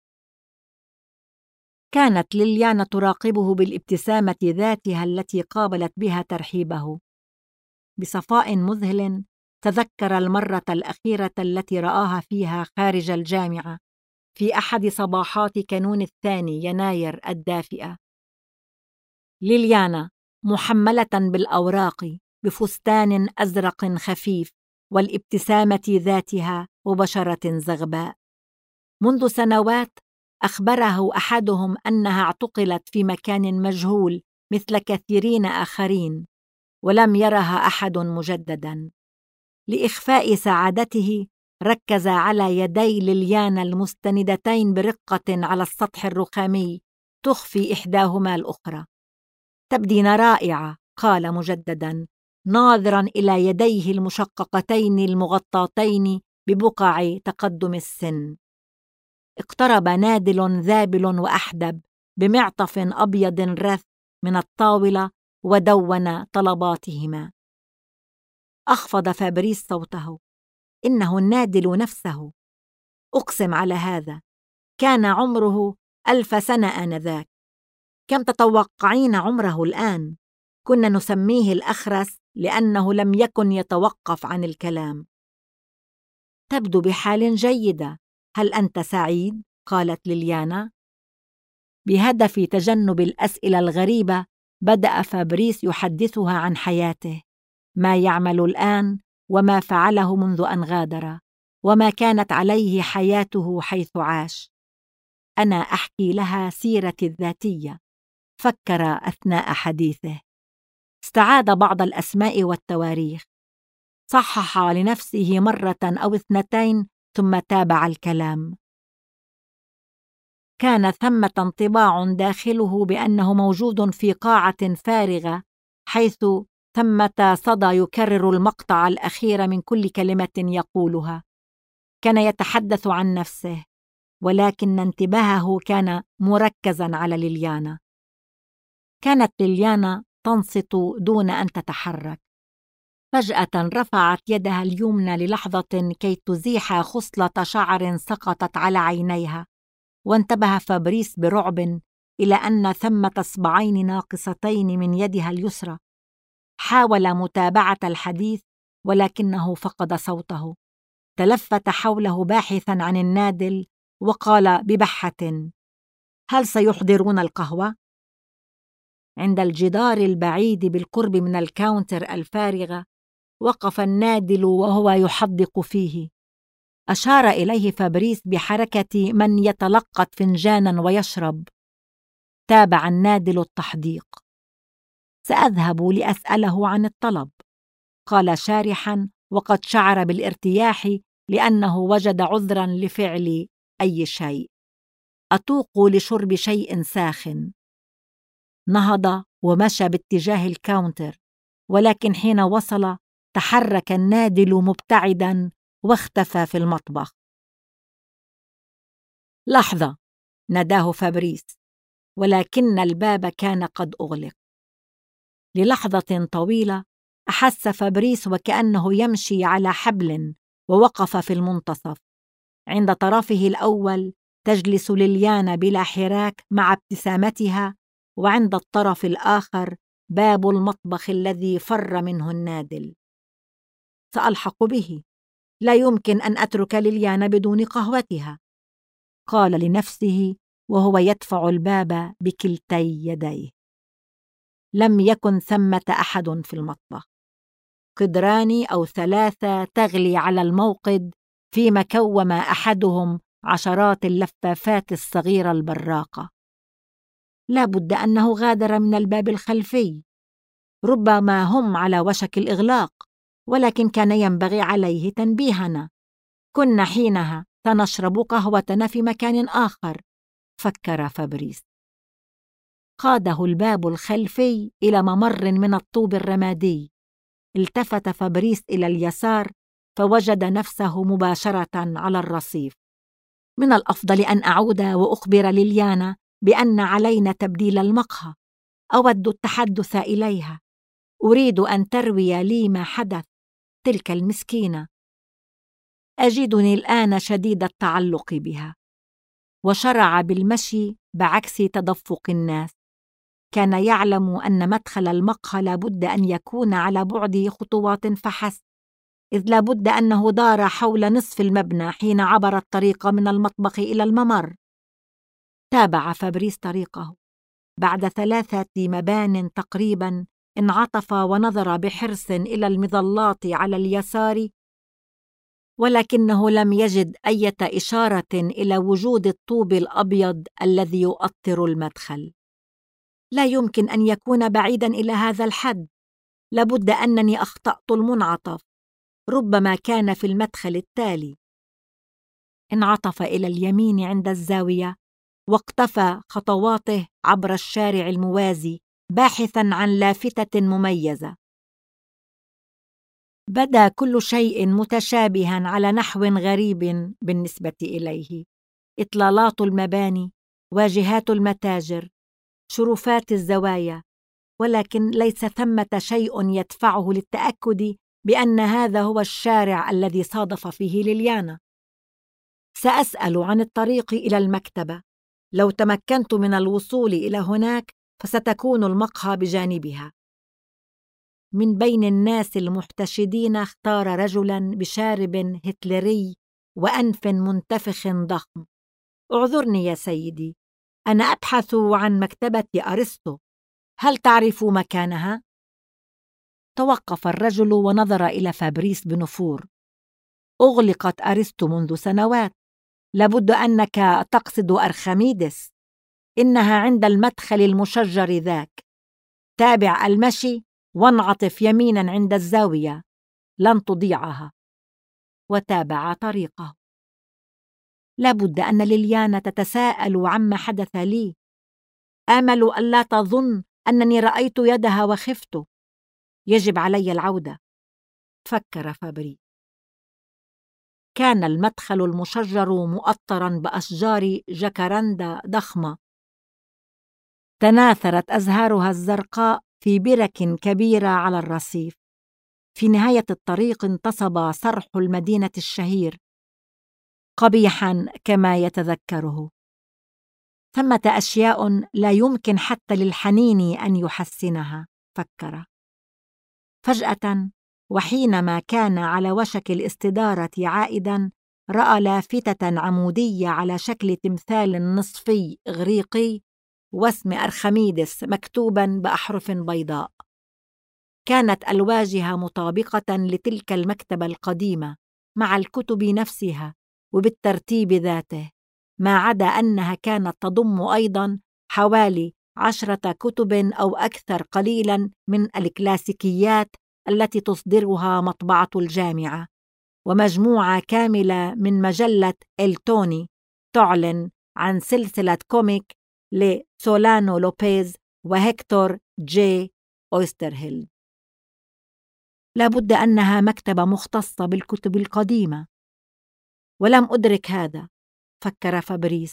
كانت ليليانا تراقبه بالابتسامة ذاتها التي قابلت بها ترحيبه. بصفاء مذهل تذكر المرة الأخيرة التي رآها فيها خارج الجامعة في أحد صباحات كانون 2 يناير الدافئة. ليليانا محملة بالأوراق بفستان أزرق خفيف والابتسامة ذاتها وبشرة زغباء. منذ سنوات أخبره أحدهم أنها اعتقلت في مكان مجهول مثل كثيرين آخرين، ولم يرها أحد مجددا. لإخفاء سعادته ركز على يدي ليليانا المستندتين برقة على السطح الرخامي، تخفي إحداهما الأخرى. تبدين رائعة، قال مجددا، ناظرا إلى يديه المشققتين المغطاتين ببقع تقدم السن. اقترب نادل ذابل وأحدب بمعطف أبيض رث من الطاولة ودون طلباتهما. أخفض فابريس صوته. إنه النادل نفسه. أقسم على هذا. كان عمره 1000 سنة آنذاك. كم تتوقعين عمره الآن؟ كنا نسميه الأخرس لأنه لم يكن يتوقف عن الكلام. تبدو بحال جيدة. هل أنت سعيد؟ قالت ليليانا. بهدف تجنب الأسئلة الغريبة بدأ فابريس يحدثها عن حياته، ما يعمل الآن وما فعله منذ أن غادر، وما كانت عليه حياته حيث عاش. أنا أحكي لها سيرتي الذاتية، فكر أثناء حديثه. استعاد بعض الأسماء والتواريخ. صحح لنفسه مرة أو اثنتين ثم تابع الكلام. كان ثمة انطباع داخله بأنه موجود في قاعة فارغة، حيث ثمة صدى يكرر المقطع الأخير من كل كلمة يقولها. كان يتحدث عن نفسه، ولكن انتباهه كان مركزاً على ليليانا. كانت ليليانا تنصت دون أن تتحرك. فجأة رفعت يدها اليمنى للحظة كي تزيح خصلة شعر سقطت على عينيها، وانتبه فابريس برعب إلى أن ثمة إصبعين ناقصتين من يدها اليسرى. حاول متابعة الحديث ولكنه فقد صوته. تلفت حوله باحثاً عن النادل وقال ببحة: هل سيحضرون القهوة؟ عند الجدار البعيد بالقرب من الكاونتر الفارغة وقف النادل وهو يحدق فيه. أشار إليه فابريس بحركة من يتلقط فنجاناً ويشرب. تابع النادل التحديق. سأذهب لأسأله عن الطلب، قال شارحاً، وقد شعر بالارتياح لأنه وجد عذراً لفعل أي شيء. أتوق لشرب شيء ساخن. نهض ومشى باتجاه الكاونتر، ولكن حين وصل تحرك النادل مبتعداً واختفى في المطبخ. لحظة، ناداه فابريس، ولكن الباب كان قد أغلق. للحظة طويلة أحس فابريس وكأنه يمشي على حبل، ووقف في المنتصف. عند طرفه الأول تجلس ليليانا بلا حراك مع ابتسامتها، وعند الطرف الآخر باب المطبخ الذي فر منه النادل. سألحق به، لا يمكن أن أترك ليليانا بدون قهوتها، قال لنفسه وهو يدفع الباب بكلتي يديه. لم يكن ثمة أحد في المطبخ. قدران أو 3 تغلي على الموقد، فيما كوم أحدهم عشرات اللفافات الصغيرة البراقة. لا بد أنه غادر من الباب الخلفي. ربما هم على وشك الإغلاق، ولكن كان ينبغي عليه تنبيهنا. كنا حينها سنشرب قهوتنا في مكان آخر، فكر فابريس. قاده الباب الخلفي إلى ممر من الطوب الرمادي. التفت فابريس إلى اليسار فوجد نفسه مباشرة على الرصيف. من الأفضل أن أعود وأخبر ليليانا بأن علينا تبديل المقهى. أود التحدث إليها. أريد أن تروي لي ما حدث. تلك المسكينة. أجدني الآن شديد التعلق بها. وشرع بالمشي بعكس تدفق الناس. كان يعلم أن مدخل المقهى لابد أن يكون على بعد خطوات فحسب، إذ لابد أنه دار حول نصف المبنى حين عبر الطريق من المطبخ إلى الممر. تابع فابريس طريقه. بعد 3 مبان تقريبا انعطف ونظر بحرص إلى المظلات على اليسار، ولكنه لم يجد أي إشارة إلى وجود الطوب الأبيض الذي يؤطر المدخل. لا يمكن أن يكون بعيداً إلى هذا الحد. لابد أنني أخطأت المنعطف. ربما كان في المدخل التالي. انعطف إلى اليمين عند الزاوية، واقتفى خطواته عبر الشارع الموازي باحثاً عن لافتة مميزة. بدا كل شيء متشابهاً على نحو غريب بالنسبة إليه. إطلالات المباني، واجهات المتاجر، شرفات الزوايا، ولكن ليس ثمة شيء يدفعه للتأكد بأن هذا هو الشارع الذي صادف فيه ليليانا. سأسأل عن الطريق إلى المكتبة. لو تمكنت من الوصول إلى هناك فستكون المقهى بجانبها. من بين الناس المحتشدين اختار رجلاً بشارب هتلري وأنف منتفخ ضخم. اعذرني يا سيدي، أنا أبحث عن مكتبة أرسطو. هل تعرف مكانها؟ توقف الرجل ونظر إلى فابريس بنفور. أغلقت أرسطو منذ سنوات. لابد أنك تقصد أرخميدس. إنها عند المدخل المشجر ذاك. تابع المشي وانعطف يميناً عند الزاوية. لن تضيعها. وتابع طريقه. لا بد أن ليليانا تتساءل عما حدث لي. آمل ألا تظن أنني رأيت يدها وخفت. يجب علي العودة، فكر فابريس. كان المدخل المشجر مؤطرا بأشجار جاكاراندا ضخمة تناثرت أزهارها الزرقاء في برك كبيرة على الرصيف. في نهاية الطريق انتصب صرح المدينة الشهير، قبيحا كما يتذكره. ثمة أشياء لا يمكن حتى للحنين أن يحسنها، فكر. فجأة، وحينما كان على وشك الاستدارة عائدا، رأى لافتة عمودية على شكل تمثال نصفي إغريقي واسم أرخميدس مكتوبا بأحرف بيضاء. كانت الواجهة مطابقة لتلك المكتبة القديمة مع الكتب نفسها وبالترتيب ذاته، ما عدا أنها كانت تضم أيضا حوالي 10 كتب أو أكثر قليلا من الكلاسيكيات التي تصدرها مطبعة الجامعة، ومجموعة كاملة من مجلة التوني تعلن عن سلسلة كوميك لسولانو لوبيز وهيكتور جي أويسترهيلد. لابد أنها مكتبة مختصة بالكتب القديمة، ولم أدرك هذا، فكر فابريس،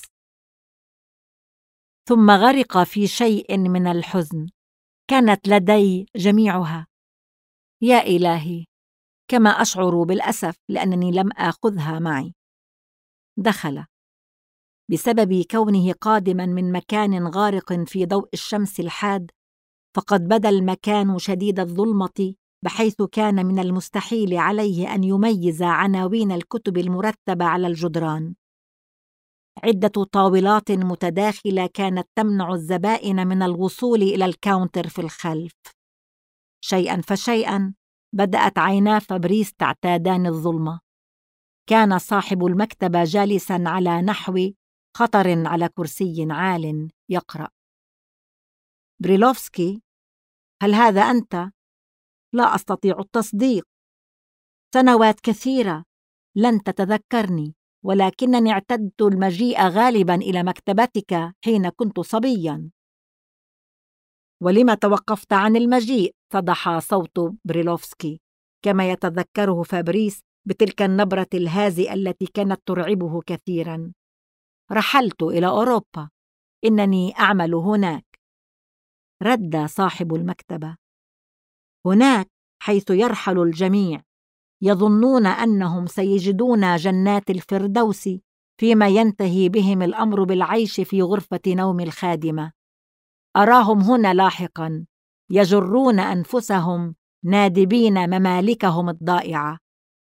ثم غرق في شيء من الحزن. كانت لدي جميعها. يا إلهي، كما أشعر بالأسف لأنني لم آخذها معي. دخل. بسبب كونه قادما من مكان غارق في ضوء الشمس الحاد، فقد بدا المكان شديد الظلمة، بحيث كان من المستحيل عليه أن يميز عناوين الكتب المرتبة على الجدران. عدة طاولات متداخلة كانت تمنع الزبائن من الوصول إلى الكاونتر في الخلف. شيئا فشيئا بدأت عينا فابريس تعتادان الظلمة. كان صاحب المكتبة جالسا على نحو خطر على كرسي عال يقرأ. بريلوفسكي، هل هذا أنت؟ لا أستطيع التصديق. سنوات كثيرة لن تتذكرني، ولكنني اعتدت المجيء غالبا إلى مكتبتك حين كنت صبيا. ولم توقفت عن المجيء؟ صدح صوت بريلوفسكي، كما يتذكره فابريس بتلك النبرة الهازئة التي كانت ترعبه كثيرا. رحلت إلى أوروبا، إنني أعمل هناك، رد صاحب المكتبة. هناك حيث يرحل الجميع، يظنون أنهم سيجدون جنات الفردوس، فيما ينتهي بهم الأمر بالعيش في غرفة نوم الخادمة. أراهم هنا لاحقا يجرون أنفسهم نادبين ممالكهم الضائعة.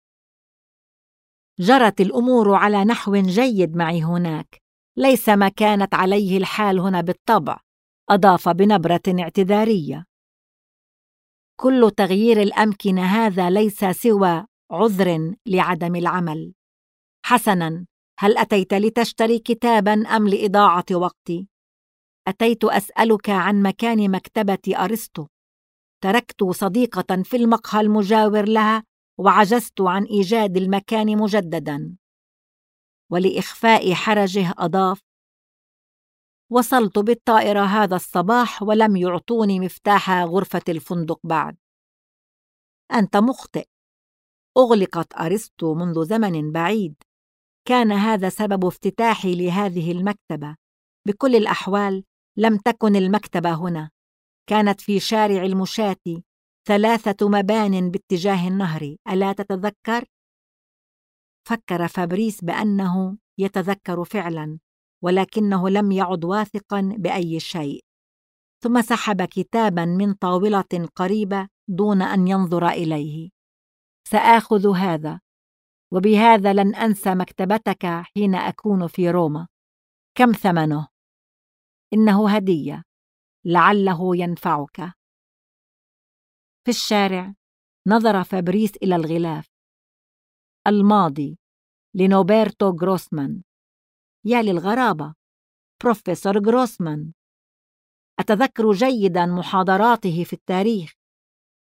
جرت الأمور على نحو جيد معي هناك، ليس ما كانت عليه الحال هنا بالطبع، أضاف بنبرة اعتذارية. كل تغيير الأمكنة هذا ليس سوى عذر لعدم العمل. حسناً، هل أتيت لتشتري كتاباً أم لإضاعة وقتي؟ أتيت أسألك عن مكان مكتبة أرسطو. تركت صديقة في المقهى المجاور لها وعجزت عن إيجاد المكان مجدداً. ولإخفاء حرجه أضاف: وصلت بالطائرة هذا الصباح ولم يعطوني مفتاح غرفة الفندق بعد. أنت مخطئ. أغلقت أرسطو منذ زمن بعيد. كان هذا سبب افتتاحي لهذه المكتبة. بكل الأحوال لم تكن المكتبة هنا، كانت في شارع المشاة، 3 مبان باتجاه النهر، ألا تتذكر؟ فكر فابريس بأنه يتذكر فعلا، ولكنه لم يعد واثقا بأي شيء. ثم سحب كتابا من طاولة قريبة دون أن ينظر إليه. سآخذ هذا، وبهذا لن أنسى مكتبتك حين أكون في روما. كم ثمنه؟ إنه هدية، لعله ينفعك. في الشارع نظر فابريس إلى الغلاف. الماضي لنوبرتو غروسمان. يا للغرابة، بروفيسور غروسمان. أتذكر جيدا محاضراته في التاريخ.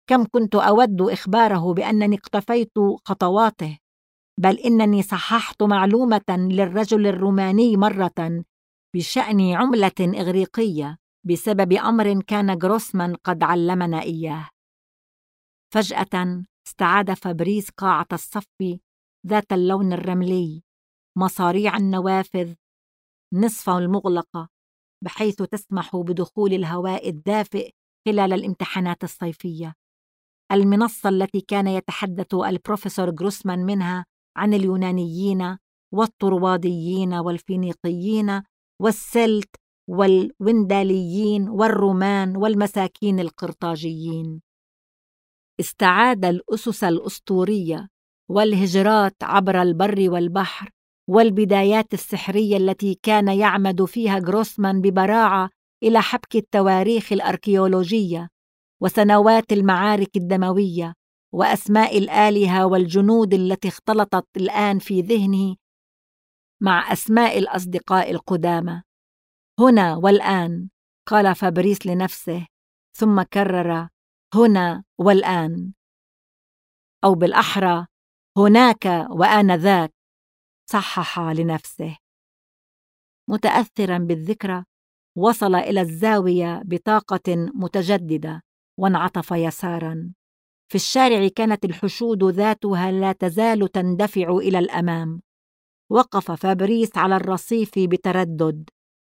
كم كنت أود إخباره بأنني اقتفيت خطواته، بل إنني صححت معلومة للرجل الروماني مرة بشأن عملة إغريقية بسبب أمر كان جروسمان قد علمنا إياه. فجأة استعاد فابريس قاعة الصف ذات اللون الرملي، مصاريع النوافذ نصف المغلقة بحيث تسمح بدخول الهواء الدافئ خلال الامتحانات الصيفية، المنصة التي كان يتحدث البروفيسور جروسمان منها عن اليونانيين والطرواديين والفينيقيين والسلت والونداليين والرومان والمساكين القرطاجيين. استعاد الأسس الأسطورية والهجرات عبر البر والبحر والبدايات السحرية التي كان يعمد فيها جروسمان ببراعة إلى حبك التواريخ الأركيولوجية وسنوات المعارك الدموية وأسماء الآلهة والجنود التي اختلطت الآن في ذهنه مع أسماء الأصدقاء القدامى. هنا والآن، قال فابريس لنفسه، ثم كرر هنا والآن، أو بالأحرى هناك وآنذاك، صحح لنفسه. متأثرا بالذكرى وصل إلى الزاوية بطاقة متجددة وانعطف يسارا. في الشارع كانت الحشود ذاتها لا تزال تندفع إلى الأمام. وقف فابريس على الرصيف بتردد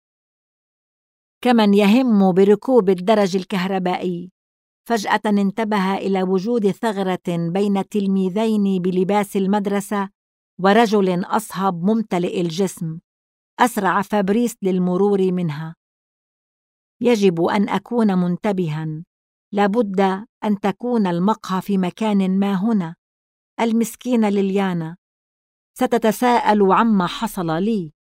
كمن يهم بركوب الدرج الكهربائي. فجأة انتبه إلى وجود ثغرة بين تلميذين بلباس المدرسة ورجل أصهب ممتلئ الجسم. أسرع فابريس للمرور منها. يجب أن أكون منتبها، لابد أن تكون المقهى في مكان ما هنا. المسكينة ليليانا ستتساءل عما حصل لي.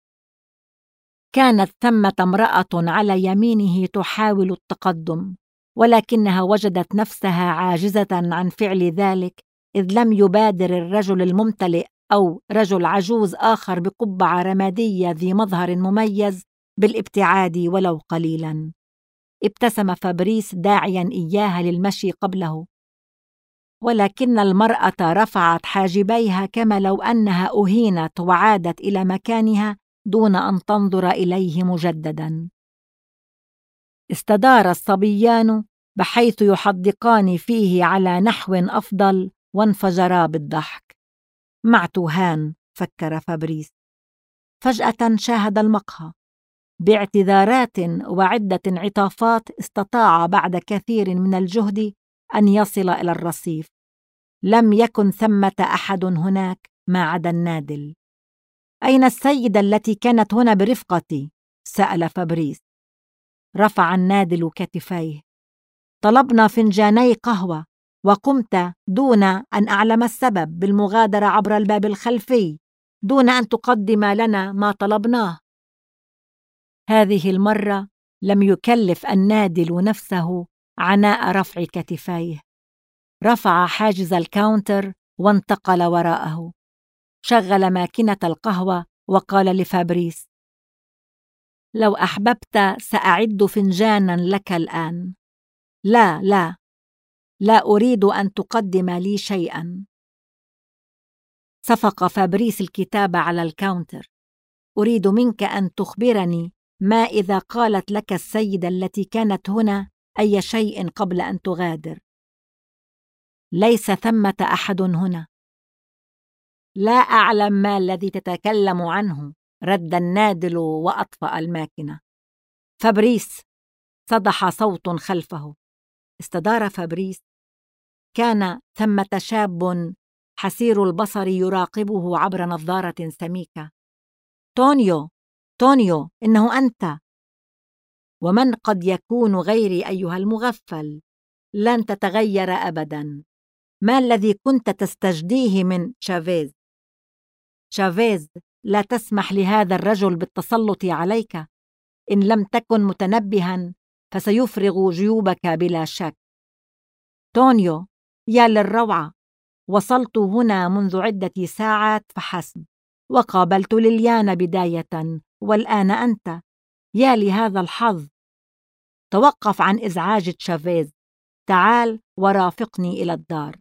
كانت ثمة امرأة على يمينه تحاول التقدم، ولكنها وجدت نفسها عاجزة عن فعل ذلك، إذ لم يبادر الرجل الممتلئ أو رجل عجوز آخر بقبعة رمادية ذي مظهر مميز بالابتعاد ولو قليلا. ابتسم فابريس داعيا إياها للمشي قبله، ولكن المرأة رفعت حاجبيها كما لو أنها أهينت وعادت إلى مكانها دون أن تنظر إليه مجددا. استدار الصبيان بحيث يحدقان فيه على نحو أفضل وانفجرا بالضحك. معتوهان، فكر فابريس. فجأة شاهد المقهى. باعتذارات وعدة انعطافات استطاع بعد كثير من الجهد أن يصل إلى الرصيف. لم يكن ثمة أحد هناك ما عدا النادل. أين السيدة التي كانت هنا برفقتي؟ سأل فابريس. رفع النادل كتفيه. طلبنا فنجاني قهوة وقمت دون أن أعلم السبب بالمغادرة عبر الباب الخلفي دون أن تقدم لنا ما طلبناه. هذه المرة لم يكلف النادل نفسه عناء رفع كتفيه. رفع حاجز الكاونتر وانتقل وراءه. شغل ماكينة القهوة وقال لفابريس: لو أحببت سأعد فنجانا لك الآن. لا لا لا أريد أن تقدم لي شيئا. صفق فابريس الكتاب على الكاونتر. أريد منك أن تخبرني ما إذا قالت لك السيدة التي كانت هنا أي شيء قبل أن تغادر. ليس ثمة أحد هنا. لا أعلم ما الذي تتكلم عنه، رد النادل وأطفأ الماكنة. فابريس، صدح صوت خلفه. استدار فابريس. كان ثمة شاب حسير البصر يراقبه عبر نظارة سميكة. تونيو، تونيو، إنه أنت. ومن قد يكون غيري أيها المغفل؟ لن تتغير أبدا. ما الذي كنت تستجديه من شافيز؟ شافيز لا تسمح لهذا الرجل بالتسلط عليك. إن لم تكن متنبها فسيفرغ جيوبك بلا شك. تونيو، يا للروعة، وصلت هنا منذ عدة ساعات فحسب، وقابلت ليليانا بداية، والآن أنت. يا لهذا الحظ. توقف عن إزعاج شافيز. تعال ورافقني إلى الدار.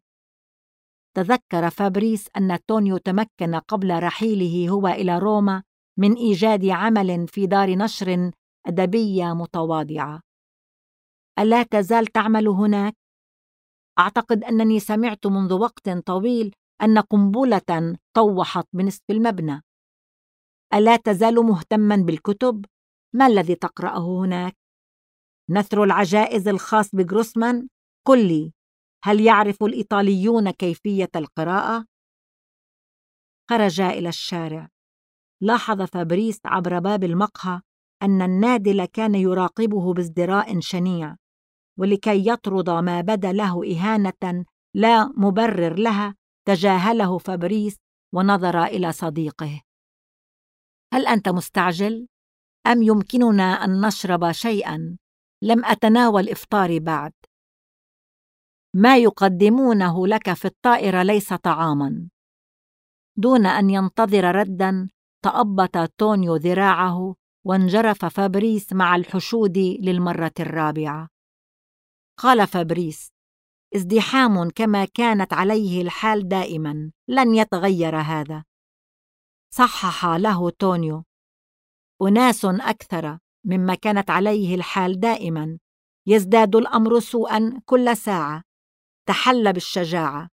تذكر فابريس أن تونيو تمكن قبل رحيله هو إلى روما من إيجاد عمل في دار نشر أدبية متواضعة. ألا تزال تعمل هناك؟ أعتقد أنني سمعت منذ وقت طويل أن قنبلة طوحت بنصف المبنى. ألا تزال مهتماً بالكتب؟ ما الذي تقرأه هناك؟ نثر العجائز الخاص بغروسمان؟ قل لي، هل يعرف الإيطاليون كيفية القراءة؟ خرج إلى الشارع. لاحظ فابريس عبر باب المقهى أن النادل كان يراقبه بازدراء شنيع، ولكي يطرد ما بدا له إهانة لا مبرر لها تجاهله فابريس ونظر إلى صديقه. هل أنت مستعجل؟ أم يمكننا أن نشرب شيئاً؟ لم أتناول إفطاري بعد. ما يقدمونه لك في الطائرة ليس طعاماً. دون أن ينتظر رداً تأبط تونيو ذراعه وانجرف فابريس مع الحشود للمرة الرابعة. قال فابريس: ازدحام كما كانت عليه الحال دائماً، لن يتغير هذا. صحح له تونيو: أناس أكثر مما كانت عليه الحال دائما، يزداد الأمر سوءا كل ساعة. تحل بالشجاعة.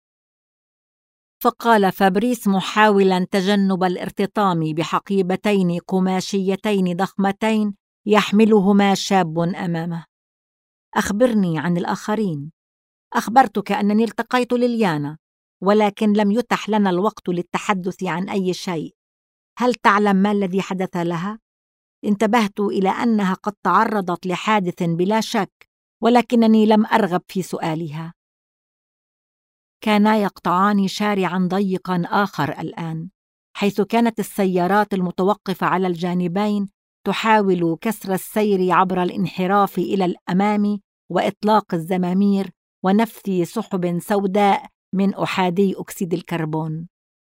فقال فابريس محاولا تجنب الارتطام بحقيبتين قماشيتين ضخمتين يحملهما شاب أمامه: أخبرني عن الآخرين. أخبرتك أنني التقيت ليليانا، ولكن لم يتح لنا الوقت للتحدث عن أي شيء. هل تعلم ما الذي حدث لها؟ انتبهت إلى أنها قد تعرضت لحادث بلا شك، ولكنني لم أرغب في سؤالها. كانا يقطعان شارعاً ضيقاً آخر الآن، حيث كانت السيارات المتوقفة على الجانبين تحاول كسر السير عبر الانحراف إلى الأمام وإطلاق الزمامير ونفث سحب سوداء من أحادي أكسيد الكربون.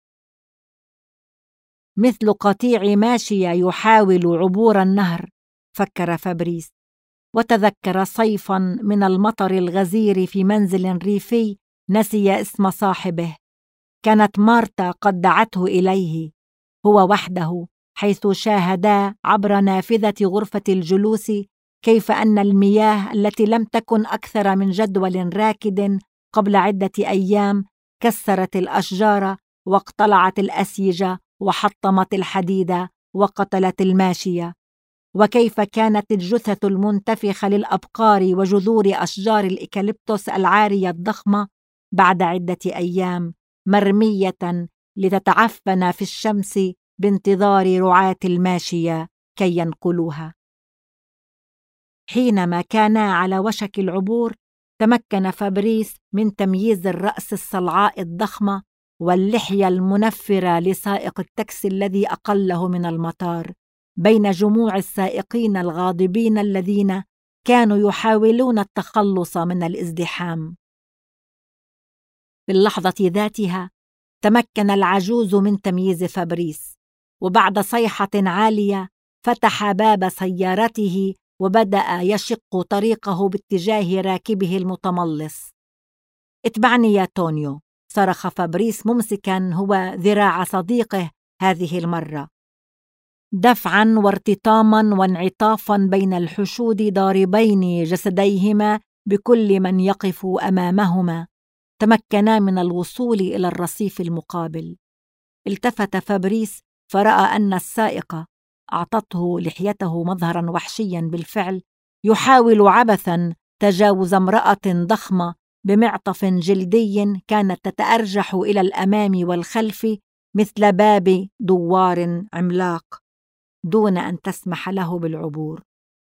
مثل قطيع ماشية يحاول عبور النهر، فكر فابريس، وتذكر صيفاً من المطر الغزير في منزل ريفي نسي اسم صاحبه. كانت مارتا قد دعته إليه، هو وحده، حيث شاهدا عبر نافذة غرفة الجلوس كيف أن المياه التي لم تكن أكثر من جدول راكد قبل عدة أيام كسرت الأشجار واقتلعت الأسيج وحطمت الحديد وقتلت الماشية، وكيف كانت الجثث المنتفخة للأبقار وجذور أشجار الإيكاليبتوس العارية الضخمة بعد عدة أيام مرمية لتتعفن في الشمس بانتظار رعاة الماشية كي ينقلوها. حينما كانا على وشك العبور، تمكن فابريس من تمييز الرأس الصلعاء الضخمة واللحية المنفرة لسائق التاكسي الذي أقله من المطار بين جموع السائقين الغاضبين الذين كانوا يحاولون التخلص من الازدحام. في اللحظة ذاتها تمكن العجوز من تمييز فابريس، وبعد صيحة عالية فتح باب سيارته وبدأ يشق طريقه باتجاه راكبه المتملص. اتبعني يا تونيو، صرخ فابريس ممسكا هو ذراع صديقه هذه المرة. دفعا وارتطاما وانعطافا بين الحشود ضاربين جسديهما بكل من يقف أمامهما، تمكنا من الوصول إلى الرصيف المقابل. التفت فابريس فرأى أن السائق أعطته لحيته مظهرا وحشيا بالفعل، يحاول عبثا تجاوز امرأة ضخمة بمعطف جلدي كانت تتأرجح إلى الأمام والخلف مثل باب دوار عملاق دون أن تسمح له بالعبور.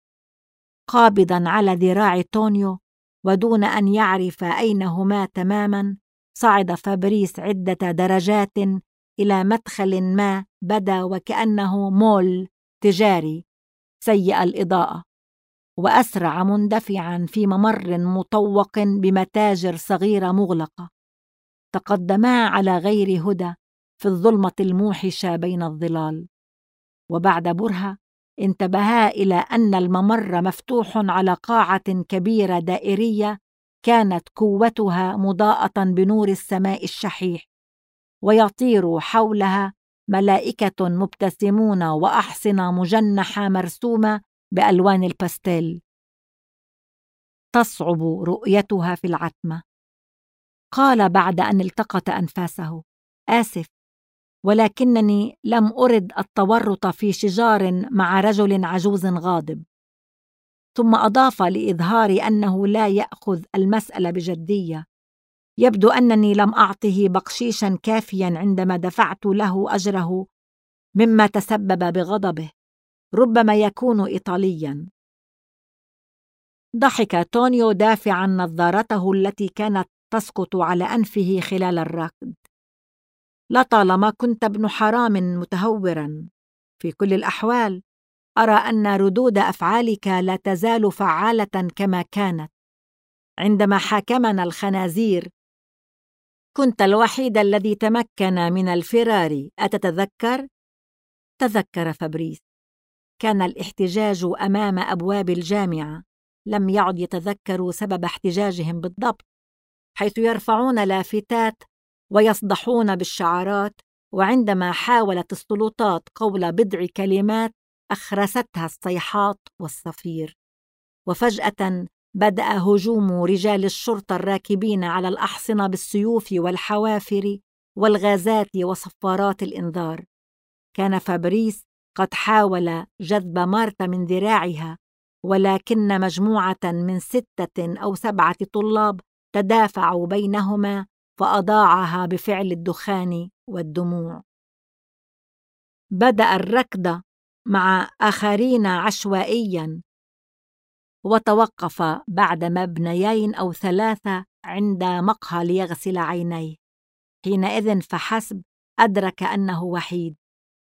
قابضا على ذراع تونيو ودون أن يعرف أين هما تماما، صعد فابريس عدة درجات إلى مدخل ما بدا وكأنه مول تجاري سيء الإضاءة، وأسرع مندفعا في ممر مطوق بمتاجر صغيرة مغلقة. تقدما على غير هدى في الظلمة الموحشة بين الظلال، وبعد برهة انتبها إلى أن الممر مفتوح على قاعة كبيرة دائرية كانت قوتها مضاءة بنور السماء الشحيح، ويطير حولها ملائكة مبتسمون وأحصنة مجنحة مرسومة بألوان الباستيل، تصعب رؤيتها في العتمة. قال بعد أن التقط أنفاسه: آسف، ولكنني لم أرد التورط في شجار مع رجل عجوز غاضب. ثم أضاف لإظهار أنه لا يأخذ المسألة بجدية: يبدو أنني لم أعطه بقشيشا كافيا عندما دفعت له أجره، مما تسبب بغضبه. ربما يكون إيطاليا. ضحك تونيو دافعا نظارته التي كانت تسقط على أنفه خلال الركض. لطالما كنت ابن حرام متهورا. في كل الأحوال أرى أن ردود أفعالك لا تزال فعالة كما كانت. عندما حاكمنا الخنازير كنت الوحيد الذي تمكن من الفرار، أتتذكر؟ تذكر فابريس. كان الاحتجاج أمام أبواب الجامعة. لم يعد يتذكر سبب احتجاجهم بالضبط، حيث يرفعون لافتات ويصدحون بالشعارات، وعندما حاولت السلطات قول بضع كلمات أخرستها الصيحات والصفير. وفجأة بدأ هجوم رجال الشرطة الراكبين على الأحصنة بالسيوف والحوافر والغازات وصفارات الإنذار. كان فابريس قد حاول جذب مارتا من ذراعها، ولكن مجموعة من 6 أو 7 طلاب تدافعوا بينهما فأضاعها بفعل الدخان والدموع. بدأ الركض مع آخرين عشوائياً، وتوقف بعد مبنيين أو 3 عند مقهى ليغسل عينيه. حينئذ فحسب أدرك أنه وحيد،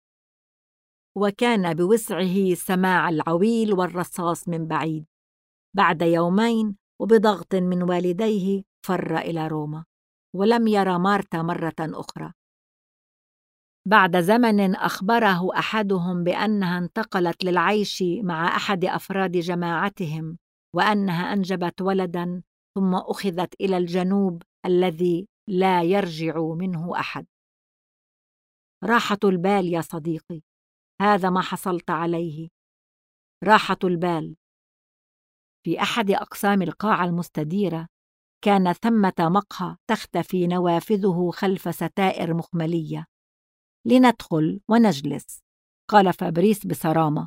وكان بوسعه سماع العويل والرصاص من بعيد. بعد يومين وبضغط من والديه فر إلى روما، ولم يرى مارتا مرة أخرى. بعد زمن أخبره أحدهم بأنها انتقلت للعيش مع أحد أفراد جماعتهم، وأنها أنجبت ولداً، ثم أخذت إلى الجنوب الذي لا يرجع منه أحد. راحة البال يا صديقي، هذا ما حصلت عليه، راحة البال. في أحد أقسام القاعة المستديرة كان ثمة مقهى تختفي نوافذه خلف ستائر مخملية. لندخل ونجلس، قال فابريس بصرامة.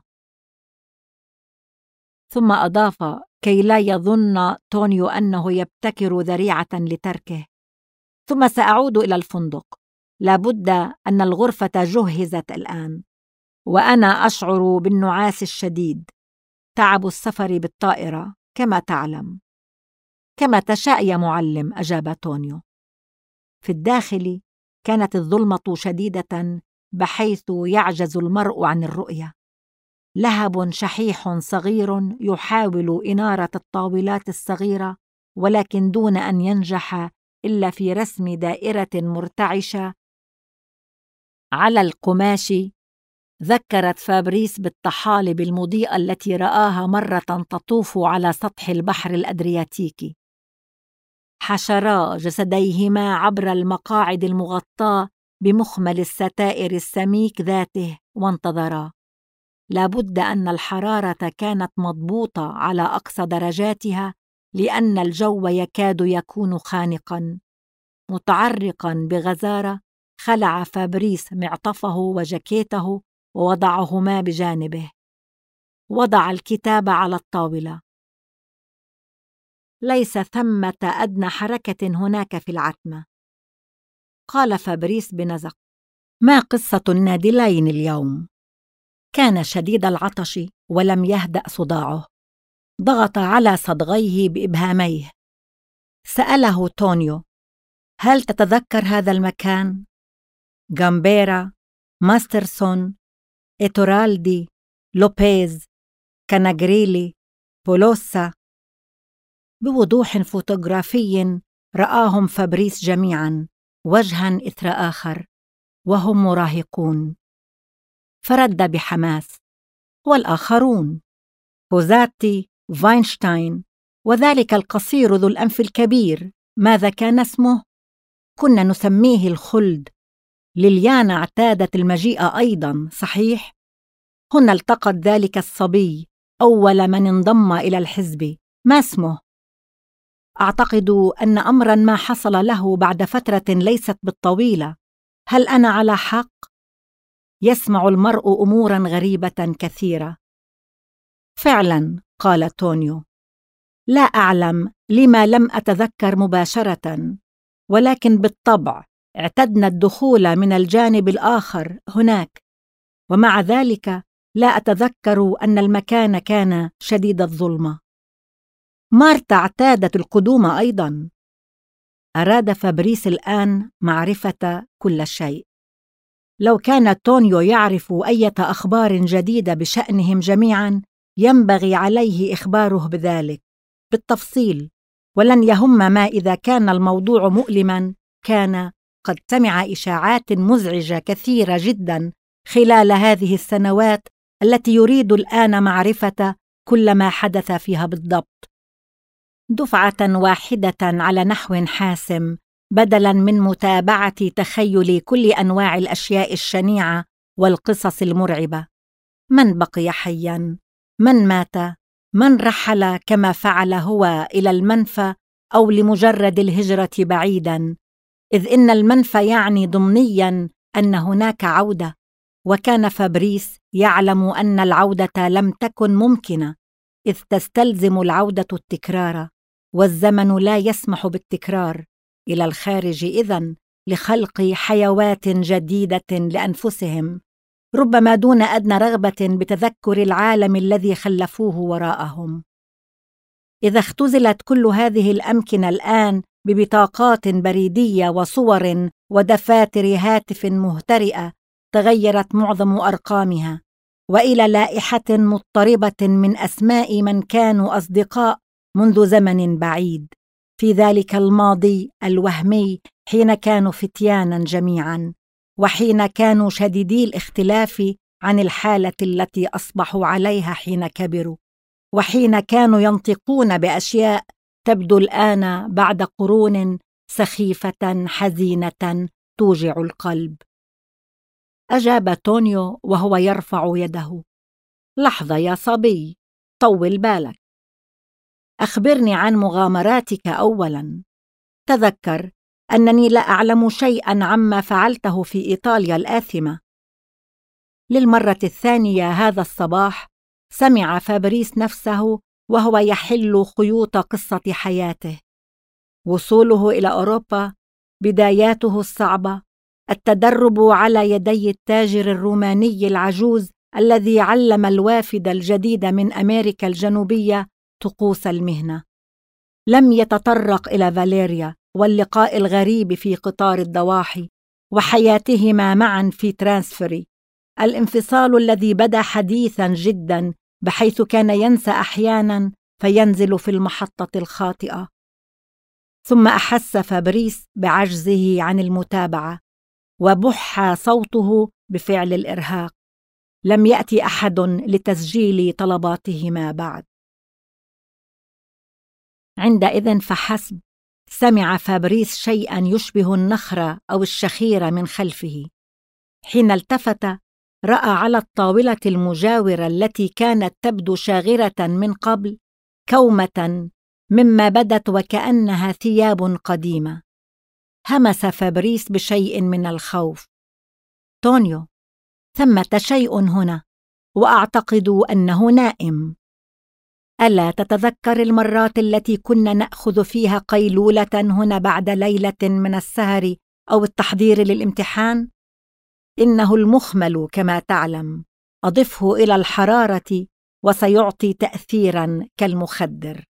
ثم أضاف كي لا يظن تونيو أنه يبتكر ذريعة لتركه: ثم سأعود إلى الفندق. لابد أن الغرفة جهزت الآن، وأنا أشعر بالنعاس الشديد. تعب السفر بالطائرة كما تعلم. كما تشاء يا معلم، أجاب تونيو. في الداخل كانت الظلمة شديدة بحيث يعجز المرء عن الرؤية. لهب شحيح صغير يحاول إنارة الطاولات الصغيرة، ولكن دون أن ينجح إلا في رسم دائرة مرتعشة على القماش. ذكرت فابريس بالطحالب المضيئة التي رآها مرة تطوف على سطح البحر الأدرياتيكي. حشرا جسديهما عبر المقاعد المغطاة بمخمل الستائر السميك ذاته وانتظرا. لابد أن الحرارة كانت مضبوطة على أقصى درجاتها، لأن الجو يكاد يكون خانقاً. متعرقاً بغزارة خلع فابريس معطفه وجاكيته ووضعهما بجانبه. وضع الكتاب على الطاولة. ليس ثمة أدنى حركة هناك في العتمة، قال فابريس بنزق. ما قصة النادلين اليوم؟ كان شديد العطش ولم يهدأ صداعه. ضغط على صدغيه بإبهاميه. سأله تونيو: هل تتذكر هذا المكان؟ غامبيرا، ماسترسون، إيتورالدي، لوبيز، كاناغريلي، بولوسا. بوضوح فوتوغرافي رآهم فابريس جميعاً، وجهاً إثر آخر، وهم مراهقون. فرد بحماس: والآخرون؟ بوزاتي، فاينشتاين، وذلك القصير ذو الأنف الكبير ماذا كان اسمه؟ كنا نسميه الخلد. ليليانا اعتادت المجيء أيضا، صحيح؟ هنا التقط ذلك الصبي أول من انضم إلى الحزب. ما اسمه؟ أعتقد أن أمرا ما حصل له بعد فترة ليست بالطويلة. هل أنا على حق؟ يسمع المرء أمورا غريبة كثيرة. فعلا، قال تونيو، لا أعلم لما لم أتذكر مباشرة، ولكن بالطبع اعتدنا الدخول من الجانب الآخر هناك، ومع ذلك لا أتذكر أن المكان كان شديد الظلمة. مارتا اعتادت القدوم أيضا. أراد فابريس الآن معرفة كل شيء. لو كان تونيو يعرف أي أخبار جديدة بشأنهم جميعا ينبغي عليه إخباره بذلك بالتفصيل، ولن يهم ما إذا كان الموضوع مؤلما. كان قد سمع إشاعات مزعجة كثيرة جدا خلال هذه السنوات التي يريد الآن معرفة كل ما حدث فيها بالضبط، دفعة واحدة على نحو حاسم، بدلاً من متابعة تخيل كل أنواع الأشياء الشنيعة والقصص المرعبة. من بقي حياً؟ من مات؟ من رحل كما فعل هو إلى المنفى أو لمجرد الهجرة بعيداً؟ إذ إن المنفى يعني ضمنياً أن هناك عودة، وكان فابريس يعلم أن العودة لم تكن ممكنة، إذ تستلزم العودة التكرار، والزمن لا يسمح بالتكرار إلى الخارج إذن لخلق حيوات جديدة لأنفسهم، ربما دون أدنى رغبة بتذكر العالم الذي خلفوه وراءهم. إذا اختزلت كل هذه الأمكنة الآن ببطاقات بريدية وصور ودفاتر هاتف مهترئة، تغيرت معظم أرقامها، وإلى لائحة مضطربة من أسماء من كانوا أصدقاء منذ زمن بعيد، في ذلك الماضي الوهمي حين كانوا فتيانا جميعا، وحين كانوا شديدي الاختلاف عن الحالة التي أصبحوا عليها حين كبروا، وحين كانوا ينطقون بأشياء تبدو الآن بعد قرون سخيفة حزينة توجع القلب. أجاب تونيو وهو يرفع يده: لحظة يا صبي، طول بالك. أخبرني عن مغامراتك أولاً. تذكر أنني لا أعلم شيئاً عما فعلته في إيطاليا الآثمة. للمرة الثانية هذا الصباح سمع فابريس نفسه وهو يحل خيوط قصة حياته: وصوله إلى أوروبا، بداياته الصعبة، التدرب على يدي التاجر الروماني العجوز الذي علم الوافد الجديد من أمريكا الجنوبية طقوس المهنة. لم يتطرق إلى فاليريا واللقاء الغريب في قطار الضواحي وحياتهما معا في ترانسفري، الانفصال الذي بدا حديثا جدا بحيث كان ينسى أحيانا فينزل في المحطة الخاطئة. ثم أحس فابريس بعجزه عن المتابعة، وبح صوته بفعل الإرهاق. لم يأتي أحد لتسجيل طلباتهما بعد. عندئذ فحسب سمع فابريس شيئا يشبه النخرة أو الشخير من خلفه. حين التفت رأى على الطاولة المجاورة التي كانت تبدو شاغرة من قبل كومة مما بدت وكأنها ثياب قديمة. همس فابريس بشيء من الخوف: تونيو، ثمة شيء هنا، وأعتقد أنه نائم. ألا تتذكر المرات التي كنا نأخذ فيها قيلولة هنا بعد ليلة من السهر أو التحضير للامتحان؟ إنه المخمل كما تعلم، أضفه إلى الحرارة وسيعطي تأثيراً كالمخدر.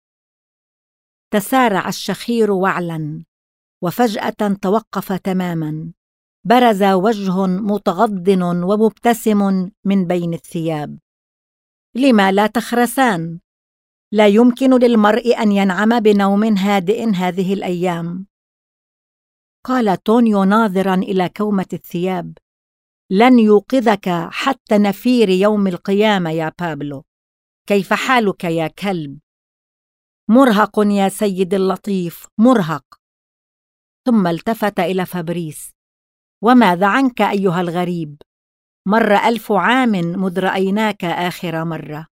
تسارع الشخير وعلاً، وفجأة توقف تماماً. برز وجه متغضن ومبتسم من بين الثياب. لما لا تخرسان؟ لا يمكن للمرء أن ينعم بنوم هادئ هذه الأيام. قال تونيو ناظراً إلى كومة الثياب: لن يوقظك حتى نفير يوم القيامة يا بابلو. كيف حالك يا كلب؟ مرهق يا سيدي اللطيف، مرهق. ثم التفت إلى فابريس: وماذا عنك أيها الغريب؟ مر 1000 عام مذ رأيناك آخر مرة.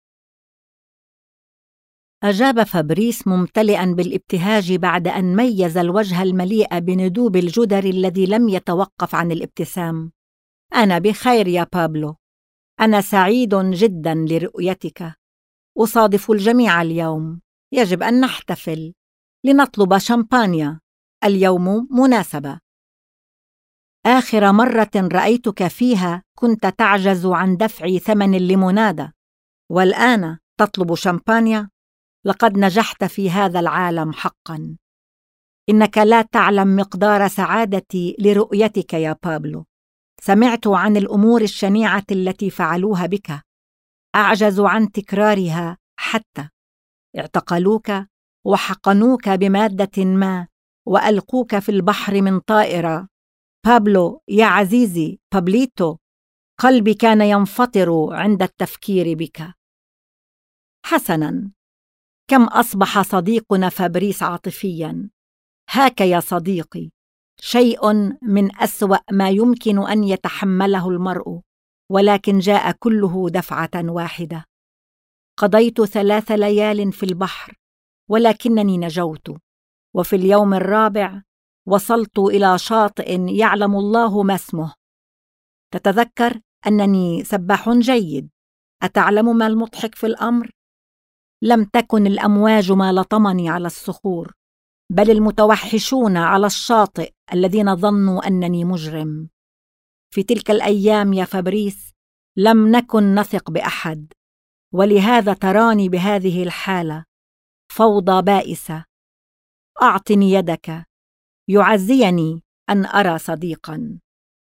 أجاب فابريس ممتلئا بالابتهاج بعد أن ميز الوجه المليء بندوب الجدر الذي لم يتوقف عن الابتسام: أنا بخير يا بابلو، أنا سعيد جدا لرؤيتك. أصادف الجميع اليوم، يجب أن نحتفل، لنطلب شامبانيا، اليوم مناسبة. آخر مرة رأيتك فيها كنت تعجز عن دفع ثمن الليمونادة، والآن تطلب شامبانيا؟ لقد نجحت في هذا العالم حقا. إنك لا تعلم مقدار سعادتي لرؤيتك يا بابلو. سمعت عن الأمور الشنيعة التي فعلوها بك، أعجز عن تكرارها. حتى اعتقلوك وحقنوك بمادة ما وألقوك في البحر من طائرة. بابلو يا عزيزي، بابليتو، قلبي كان ينفطر عند التفكير بك. حسناً، كم أصبح صديقنا فابريس عاطفياً. هاك يا صديقي شيء من أسوأ ما يمكن أن يتحمله المرء، ولكن جاء كله دفعة واحدة. قضيت 3 ليال في البحر، ولكنني نجوت، وفي اليوم الرابع وصلت إلى شاطئ يعلم الله ما اسمه. تتذكر أنني سباح جيد. أتعلم ما المضحك في الأمر؟ لم تكن الأمواج ما لطمني على الصخور، بل المتوحشون على الشاطئ الذين ظنوا أنني مجرم. في تلك الأيام يا فابريس لم نكن نثق بأحد، ولهذا تراني بهذه الحالة، فوضى بائسة. أعطني يدك، يعزيني أن أرى صديقاً.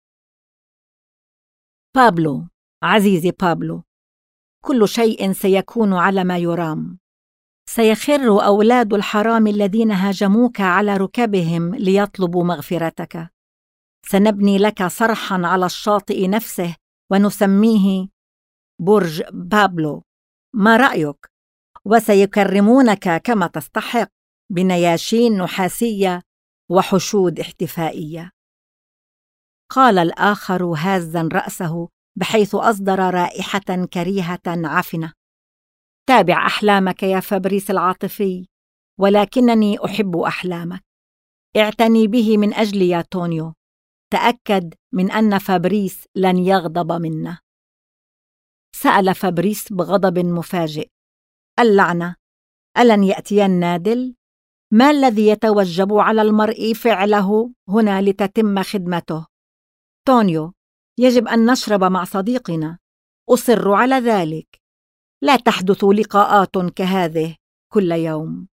بابلو، عزيزي بابلو، كل شيء سيكون على ما يرام. سيخر أولاد الحرام الذين هاجموك على ركبهم ليطلبوا مغفرتك. سنبني لك صرحاً على الشاطئ نفسه ونسميه برج بابلو. ما رأيك؟ وسيكرمونك كما تستحق، بنياشين نحاسية وحشود احتفائية. قال الآخر هازاً رأسه بحيث أصدر رائحة كريهة عفنة: تابع أحلامك يا فابريس العاطفي، ولكنني أحب أحلامك. اعتني به من أجلي يا تونيو. تأكد من أن فابريس لن يغضب منا. سأل فابريس بغضب مفاجئ: اللعنة، ألن يأتي النادل؟ ما الذي يتوجب على المرء فعله هنا لتتم خدمته؟ تونيو، يجب أن نشرب مع صديقنا، أصر على ذلك. لا تحدث لقاءات كهذه كل يوم.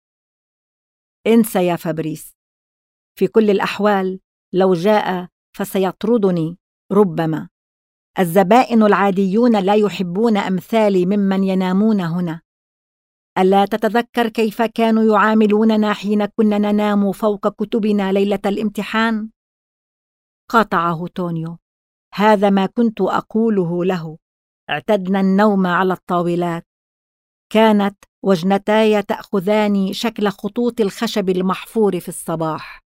انسى يا فابريس، في كل الأحوال لو جاء فسيطردني ربما. الزبائن العاديون لا يحبون أمثالي ممن ينامون هنا. ألا تتذكر كيف كانوا يعاملوننا حين كنا ننام فوق كتبنا ليلة الامتحان؟ قاطعه تونيو: هذا ما كنت أقوله له. اعتدنا النوم على الطاولات. كانت وجنتاي تأخذان شكل خطوط الخشب المحفور في الصباح.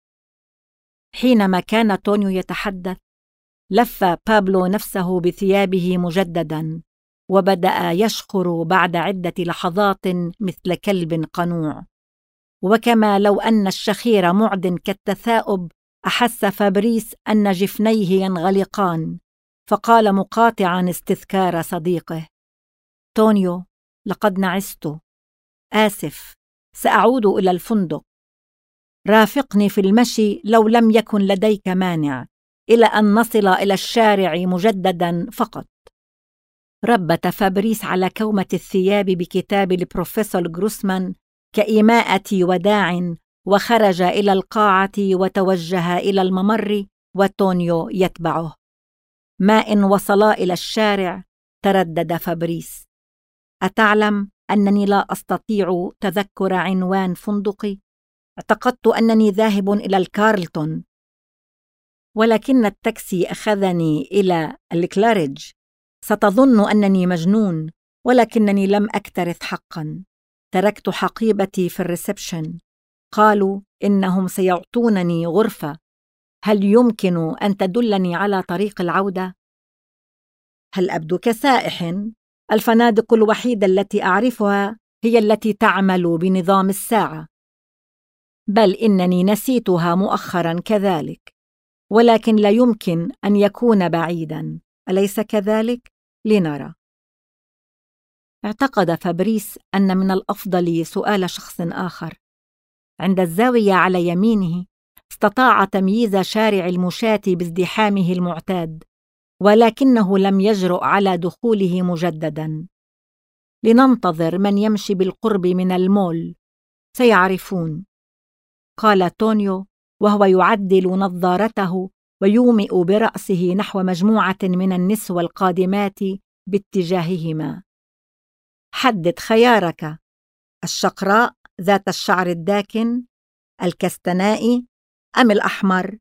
حينما كان تونيو يتحدث، لف بابلو نفسه بثيابه مجددا، وبدأ يشخر بعد عدة لحظات مثل كلب قنوع. وكما لو أن الشخير معد كالتثاؤب، أحس فابريس أن جفنيه ينغلقان، فقال مقاطعا استذكار صديقه: تونيو، لقد نعست. آسف، سأعود إلى الفندق. رافقني في المشي لو لم يكن لديك مانع، إلى أن نصل إلى الشارع مجددا فقط. ربت فابريس على كومة الثياب بكتاب البروفيسور جروسمان كإيماءة وداع، وخرج إلى القاعة وتوجه إلى الممر، وتونيو يتبعه. ما إن وصلا إلى الشارع تردد فابريس: أتعلم أنني لا أستطيع تذكر عنوان فندقي؟ اعتقدت أنني ذاهب إلى الكارلتون، ولكن التاكسي أخذني إلى الكلاريدج. ستظن أنني مجنون، ولكنني لم أكترث حقا. تركت حقيبتي في الريسبشن. قالوا إنهم سيعطونني غرفة. هل يمكن أن تدلني على طريق العودة؟ هل أبدو كسائح؟ الفنادق الوحيدة التي أعرفها هي التي تعمل بنظام الساعة. بل إنني نسيتها مؤخراً كذلك، ولكن لا يمكن أن يكون بعيداً، أليس كذلك؟ لنرى. اعتقد فابريس أن من الأفضل سؤال شخص آخر. عند الزاوية على يمينه استطاع تمييز شارع المشاة بازدحامه المعتاد، ولكنه لم يجرؤ على دخوله مجدداً. لننتظر من يمشي بالقرب من المول، سيعرفون، قال تونيو وهو يعدل نظارته ويومئ برأسه نحو مجموعة من النسوة القادمات باتجاههما. حدد خيارك: الشقراء ذات الشعر الداكن، الكستنائي، أم الأحمر؟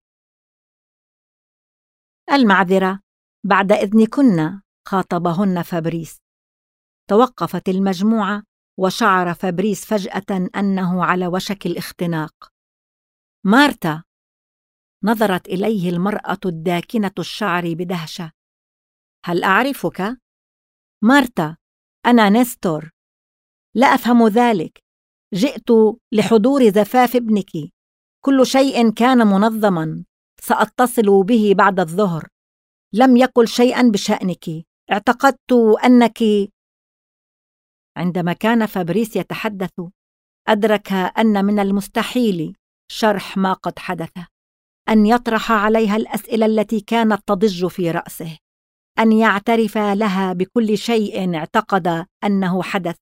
المعذرة، بعد إذنكن، خاطبهن فابريس. توقفت المجموعة، وشعر فابريس فجأة أنه على وشك الاختناق. مارتا! نظرت إليه المرأة الداكنة الشعر بدهشة. هل أعرفك؟ مارتا، أنا نستور. لا أفهم ذلك. جئت لحضور زفاف ابنك. كل شيء كان منظما. سأتصل به بعد الظهر. لم يقل شيئا بشأنك. اعتقدت أنك… عندما كان فابريس يتحدث أدرك أن من المستحيل شرح ما قد حدث، أن يطرح عليها الأسئلة التي كانت تضج في رأسه، أن يعترف لها بكل شيء اعتقد أنه حدث،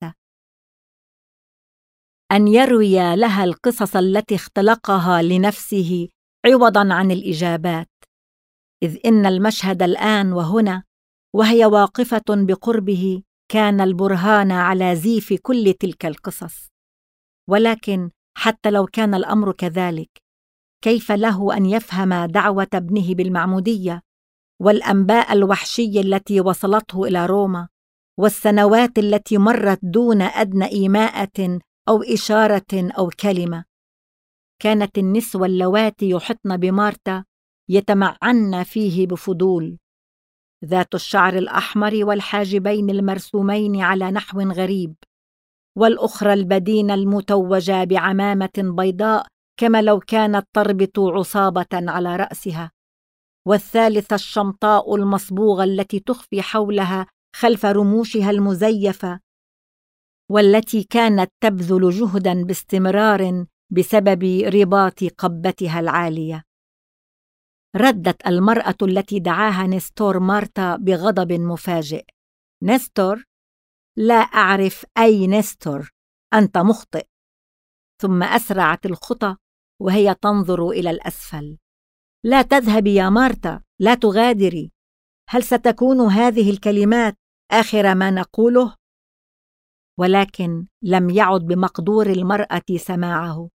أن يروي لها القصص التي اختلقها لنفسه عوضاً عن الإجابات، إذ إن المشهد الآن وهنا وهي واقفة بقربه كان البرهان على زيف كل تلك القصص. ولكن حتى لو كان الأمر كذلك، كيف له أن يفهم دعوة ابنه بالمعمودية والأنباء الوحشية التي وصلته إلى روما، والسنوات التي مرت دون أدنى إيماءة أو إشارة أو كلمة؟ كانت النسوة اللواتي يحطن بمارتا يتمعن فيه بفضول، ذات الشعر الأحمر والحاجبين المرسومين على نحو غريب، والأخرى البدينة المتوجة بعمامة بيضاء كما لو كانت تربط عصابة على رأسها، والثالثة الشمطاء المصبوغة التي تخفي حولها خلف رموشها المزيفة، والتي كانت تبذل جهدا باستمرار بسبب رباط قبتها العالية. ردت المرأة التي دعاها نستور مارتا بغضب مفاجئ: نستور؟ لا أعرف أي نستور، أنت مخطئ. ثم أسرعت الخطى وهي تنظر إلى الأسفل. لا تذهبي يا مارتا، لا تغادري. هل ستكون هذه الكلمات آخر ما نقوله؟ ولكن لم يعد بمقدور المرأة سماعه.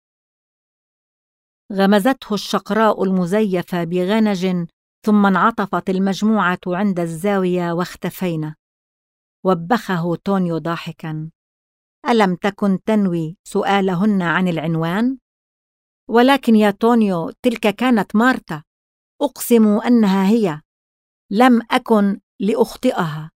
غمزته الشقراء المزيفة بغنج، ثم انعطفت المجموعة عند الزاوية واختفينا. وبخه تونيو ضاحكا: ألم تكن تنوي سؤالهن عن العنوان؟ ولكن يا تونيو، تلك كانت مارتا، أقسم أنها هي، لم أكن لأخطئها.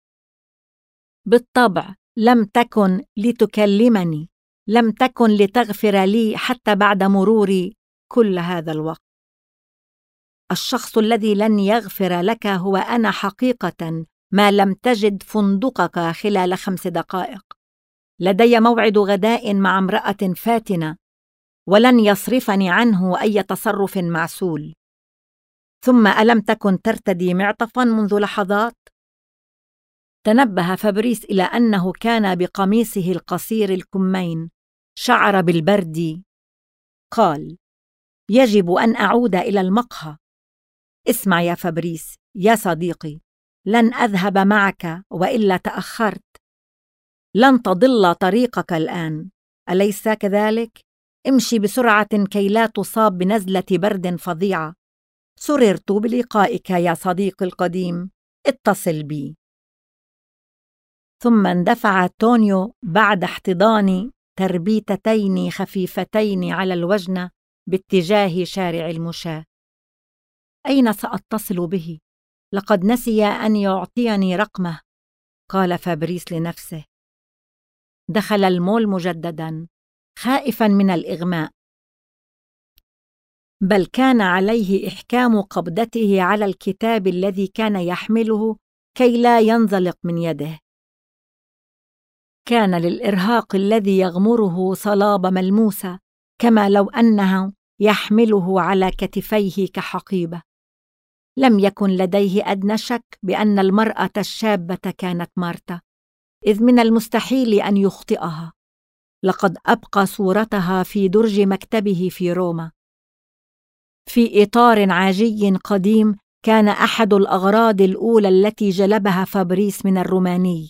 بالطبع لم تكن لتكلمني، لم تكن لتغفر لي حتى بعد مرور كل هذا الوقت. الشخص الذي لن يغفر لك هو أنا حقيقة، ما لم تجد فندقك خلال 5 دقائق. لدي موعد غداء مع امرأة فاتنة، ولن يصرفني عنه أي تصرف معسول. ثم ألم تكن ترتدي معطفا منذ لحظات؟ تنبه فابريس إلى أنه كان بقميصه القصير الكمين، شعر بالبرد. قال: يجب أن أعود إلى المقهى. اسمع يا فابريس يا صديقي، لن أذهب معك وإلا تأخرت. لن تضل طريقك الآن، أليس كذلك؟ امشي بسرعة كي لا تصاب بنزلة برد فظيعة. سررت بلقائك يا صديقي القديم، اتصل بي. ثم اندفع تونيو بعد احتضان تربيتتين خفيفتين على الوجنة باتجاه شارع المشاة. أين سأتصل به؟ لقد نسي أن يعطيني رقمه، قال فابريس لنفسه. دخل المول مجددا خائفا من الإغماء، بل كان عليه إحكام قبضته على الكتاب الذي كان يحمله كي لا ينزلق من يده. كان للإرهاق الذي يغمره صلابة ملموسة، كما لو أنه يحمله على كتفيه كحقيبة. لم يكن لديه أدنى شك بأن المرأة الشابة كانت مارتا، إذ من المستحيل أن يخطئها. لقد أبقى صورتها في درج مكتبه في روما. في إطار عاجي قديم كان أحد الأغراض الأولى التي جلبها فابريس من الروماني.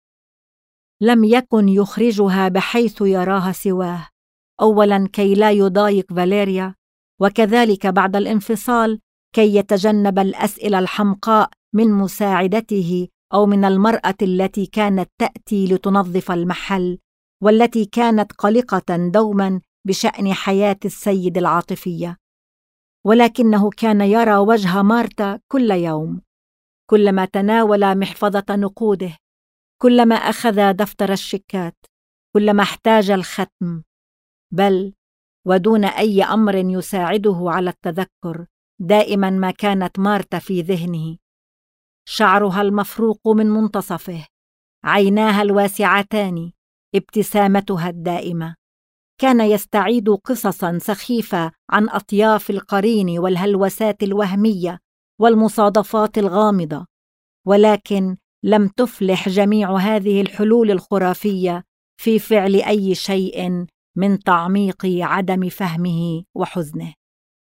لم يكن يخرجها بحيث يراها سواه، أولاً كي لا يضايق فاليريا، وكذلك بعد الانفصال كي يتجنب الأسئلة الحمقاء من مساعدته أو من المرأة التي كانت تأتي لتنظف المحل، والتي كانت قلقة دوماً بشأن حياة السيد العاطفية. ولكنه كان يرى وجه مارتا كل يوم، كلما تناول محفظة نقوده، كلما أخذ دفتر الشيكات، كلما احتاج الختم، بل ودون أي أمر يساعده على التذكر، دائما ما كانت مارتا في ذهنه. شعرها المفروق من منتصفه، عيناها الواسعتان، ابتسامتها الدائمة. كان يستعيد قصصا سخيفة عن أطياف القرين والهلوسات الوهمية والمصادفات الغامضة، ولكن لم تفلح جميع هذه الحلول الخرافية في فعل أي شيء من تعميق عدم فهمه وحزنه.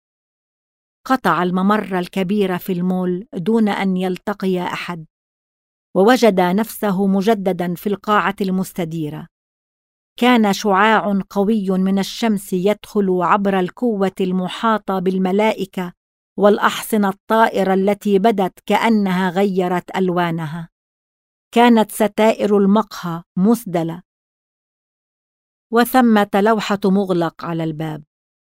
قطع الممر الكبير في المول دون أن يلتقي أحد، ووجد نفسه مجددا في القاعة المستديرة. كان شعاع قوي من الشمس يدخل عبر الكوة المحاطة بالملائكة والأحصنة الطائرة التي بدت كأنها غيرت ألوانها. كانت ستائر المقهى مسدلة، وثمة لوحة مغلق على الباب.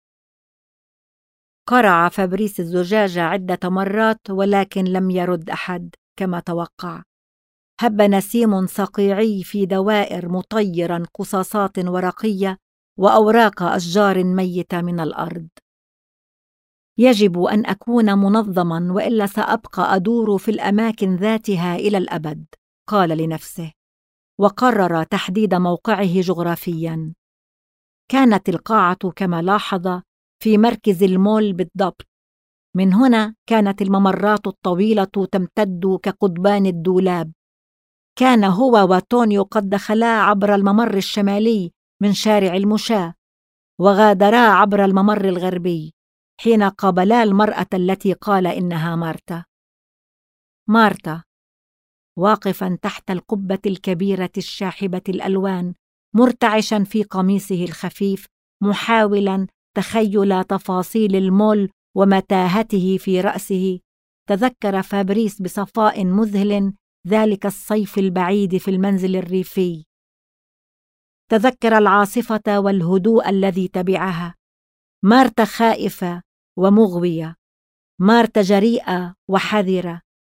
قرع فابريس الزجاجة عدة مرات ولكن لم يرد أحد كما توقع. هب نسيم صقيعي في دوائر مطيرا قصاصات ورقية وأوراق أشجار ميتة من الأرض. يجب أن أكون منظما وإلا سأبقى أدور في الأماكن ذاتها إلى الأبد، قال لنفسه، وقرر تحديد موقعه جغرافيا. كانت القاعة كما لاحظ في مركز المول بالضبط. من هنا كانت الممرات الطويلة تمتد كقضبان الدولاب. كان هو وتونيو قد دخلا عبر الممر الشمالي من شارع المشاة، وغادرا عبر الممر الغربي حين قابلا المرأة التي قال إنها مارتا. مارتا واقفا تحت القبة الكبيرة الشاحبة الألوان، مرتعشا في قميصه الخفيف، محاولا تخيل تفاصيل المول ومتاهته في رأسه. تذكر فابريس بصفاء مذهل ذلك الصيف البعيد في المنزل الريفي. تذكر العاصفة والهدوء الذي تبعها. مارتا خائفة ومغوية، مارتا جريئة وحذرة.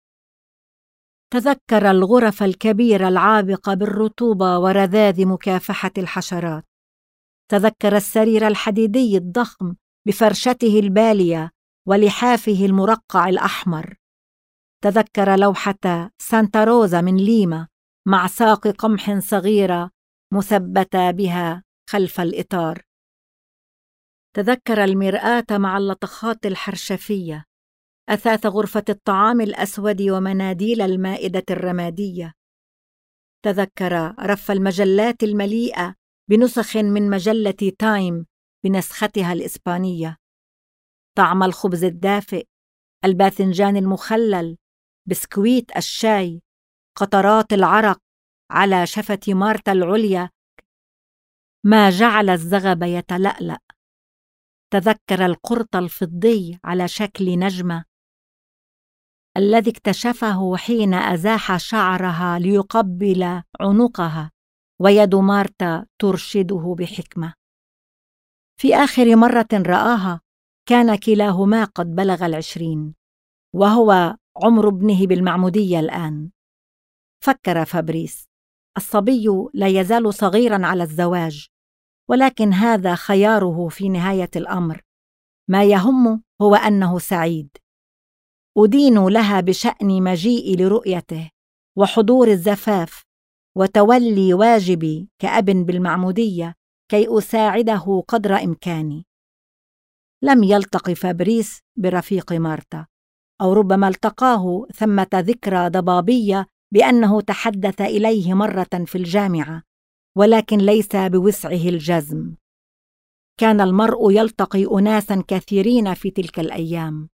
تذكر الغرف الكبيرة العابقة بالرطوبة ورذاذ مكافحة الحشرات. تذكر السرير الحديدي الضخم بفرشته البالية ولحافه المرقع الأحمر. تذكر لوحة سانتا روزا من ليما مع ساق قمح صغيرة مثبتة بها خلف الإطار. تذكر المرآة مع اللطخات الحرشفية، أثاث غرفة الطعام الأسود ومناديل المائدة الرمادية. تذكر رف المجلات المليئة بنسخ من مجلة تايم بنسختها الإسبانية، طعم الخبز الدافئ، الباذنجان المخلل، بسكويت الشاي، قطرات العرق على شفة مارتا العليا ما جعل الزغب يتلألأ. تذكر القرط الفضي على شكل نجمة. الذي اكتشفه حين أزاح شعرها ليقبل عنقها، ويد مارتا ترشده بحكمة. في آخر مرة رآها كان كلاهما قد بلغ 20، وهو عمر ابنه بالمعمودية الآن. فكر فابريس: الصبي لا يزال صغيراً على الزواج، ولكن هذا خياره في نهاية الأمر. ما يهم هو أنه سعيد. أدين لها بشأن مجيئي لرؤيته وحضور الزفاف وتولي واجبي كأب بالمعمودية كي أساعده قدر إمكاني. لم يلتقي فابريس برفيق مارتا، أو ربما التقاه ثمة ذكرى ضبابية بأنه تحدث إليه مرة في الجامعة، ولكن ليس بوسعه الجزم. كان المرء يلتقي أناسا كثيرين في تلك الأيام،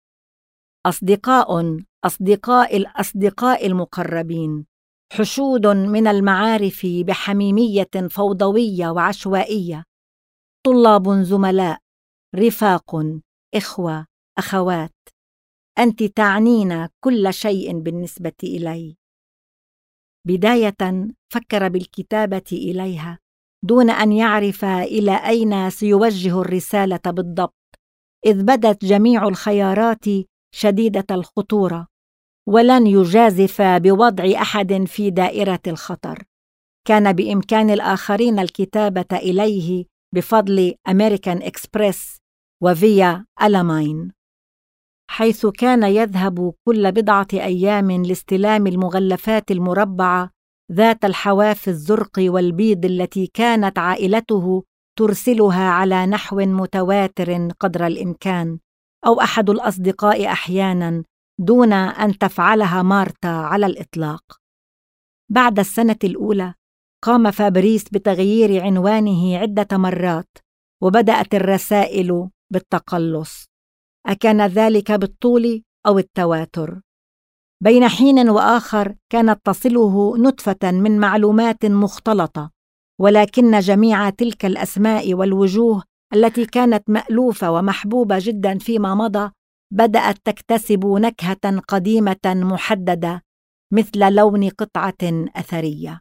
أصدقاء المقربين، حشود من المعارف بحميمية فوضوية وعشوائية، طلاب، زملاء، رفاق، إخوة، أخوات. أنت تعنين كل شيء بالنسبة إلي. بداية فكر بالكتابة إليها دون أن يعرف إلى أين سيوجه الرسالة بالضبط، إذ بدت جميع الخيارات شديدة الخطورة، ولن يجازف بوضع أحد في دائرة الخطر. كان بإمكان الآخرين الكتابة إليه بفضل أمريكان إكسبريس وفيا ألاماين، حيث كان يذهب كل بضعة أيام لاستلام المغلفات المربعة ذات الحواف الزرق والبيض التي كانت عائلته ترسلها على نحو متواتر قدر الإمكان، أو أحد الأصدقاء أحياناً، دون أن تفعلها مارتا على الإطلاق. بعد السنة الأولى قام فابريس بتغيير عنوانه عدة مرات، وبدأت الرسائل بالتقلص. أكان ذلك بالطول أو التواتر؟ بين حين وآخر كانت تصله نتفة من معلومات مختلطة، ولكن جميع تلك الأسماء والوجوه التي كانت مألوفة ومحبوبة جدا فيما مضى بدأت تكتسب نكهة قديمة محددة، مثل لون قطعة أثرية.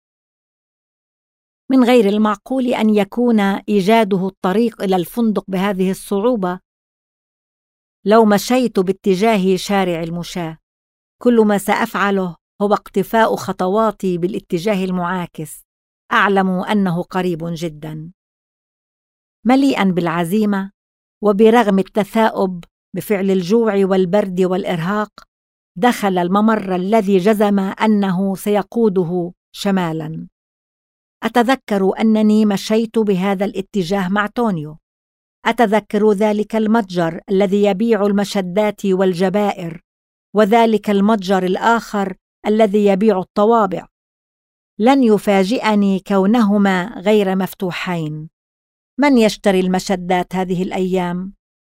من غير المعقول أن يكون إيجاده الطريق إلى الفندق بهذه الصعوبة. لو مشيت باتجاه شارع المشاة، كل ما سأفعله هو اقتفاء خطواتي بالاتجاه المعاكس. أعلم أنه قريب جدا. مليئا بالعزيمة، وبرغم التثاؤب بفعل الجوع والبرد والإرهاق، دخل الممر الذي جزم أنه سيقوده شمالا. أتذكر أنني مشيت بهذا الاتجاه مع تونيو. أتذكر ذلك المتجر الذي يبيع المشدات والجبائر، وذلك المتجر الآخر الذي يبيع الطوابع. لن يفاجئني كونهما غير مفتوحين. من يشتري المشدات هذه الأيام؟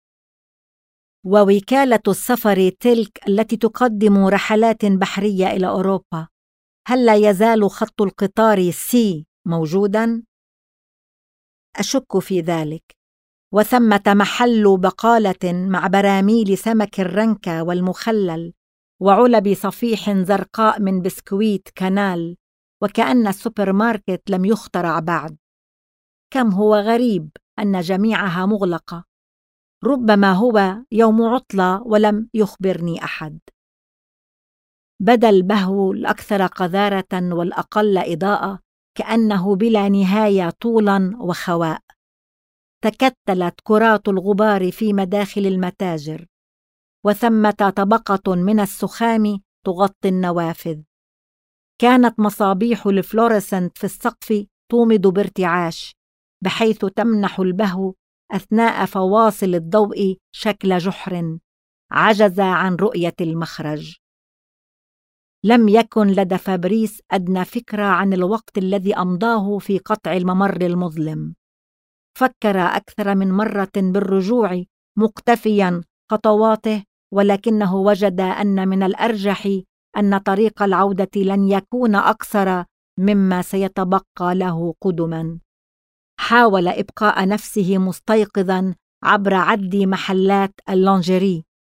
ووكالة السفر تلك التي تقدم رحلات بحرية إلى أوروبا، هل لا يزال خط القطار سي موجوداً؟ أشك في ذلك. وثمة محل بقالة مع براميل سمك الرنكة والمخلل وعلب صفيح زرقاء من بسكويت كانال، وكأن السوبر ماركت لم يخترع بعد. كم هو غريب أن جميعها مغلقة. ربما هو يوم عطلة ولم يخبرني أحد. بدا البهو الأكثر قذارة والأقل إضاءة كأنه بلا نهاية طولا وخواء. تكتلت كرات الغبار في مداخل المتاجر، وثمة طبقة من السخام تغطي النوافذ. كانت مصابيح الفلوريسنت في السقف تومض بارتعاش، بحيث تمنح البهو أثناء فواصل الضوء شكل جحر عجز عن رؤية المخرج. لم يكن لدى فابريس أدنى فكرة عن الوقت الذي أمضاه في قطع الممر المظلم. فكر أكثر من مرة بالرجوع مقتفيا خطواته، ولكنه وجد أن من الأرجح أن طريق العودة لن يكون أقصر مما سيتبقى له قدما. حاول إبقاء نفسه مستيقظا عبر عد محلات اللونجيري،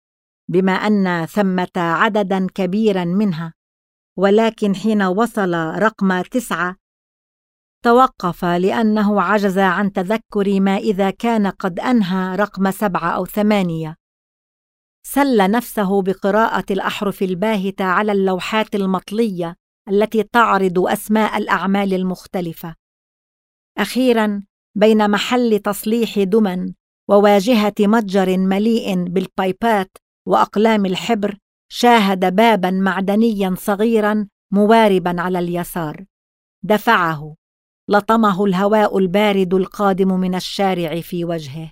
بما أن ثمة عدداً كبيراً منها، ولكن حين وصل رقم 9 توقف لأنه عجز عن تذكر ما إذا كان قد أنهى رقم 7 أو 8. سل نفسه بقراءة الأحرف الباهتة على اللوحات المطلية التي تعرض أسماء الأعمال المختلفة. أخيراً، بين محل تصليح دمن وواجهة متجر مليء بالبايبات وأقلام الحبر، شاهد باباً معدنياً صغيراً موارباً على اليسار. دفعه، لطمه الهواء البارد القادم من الشارع في وجهه.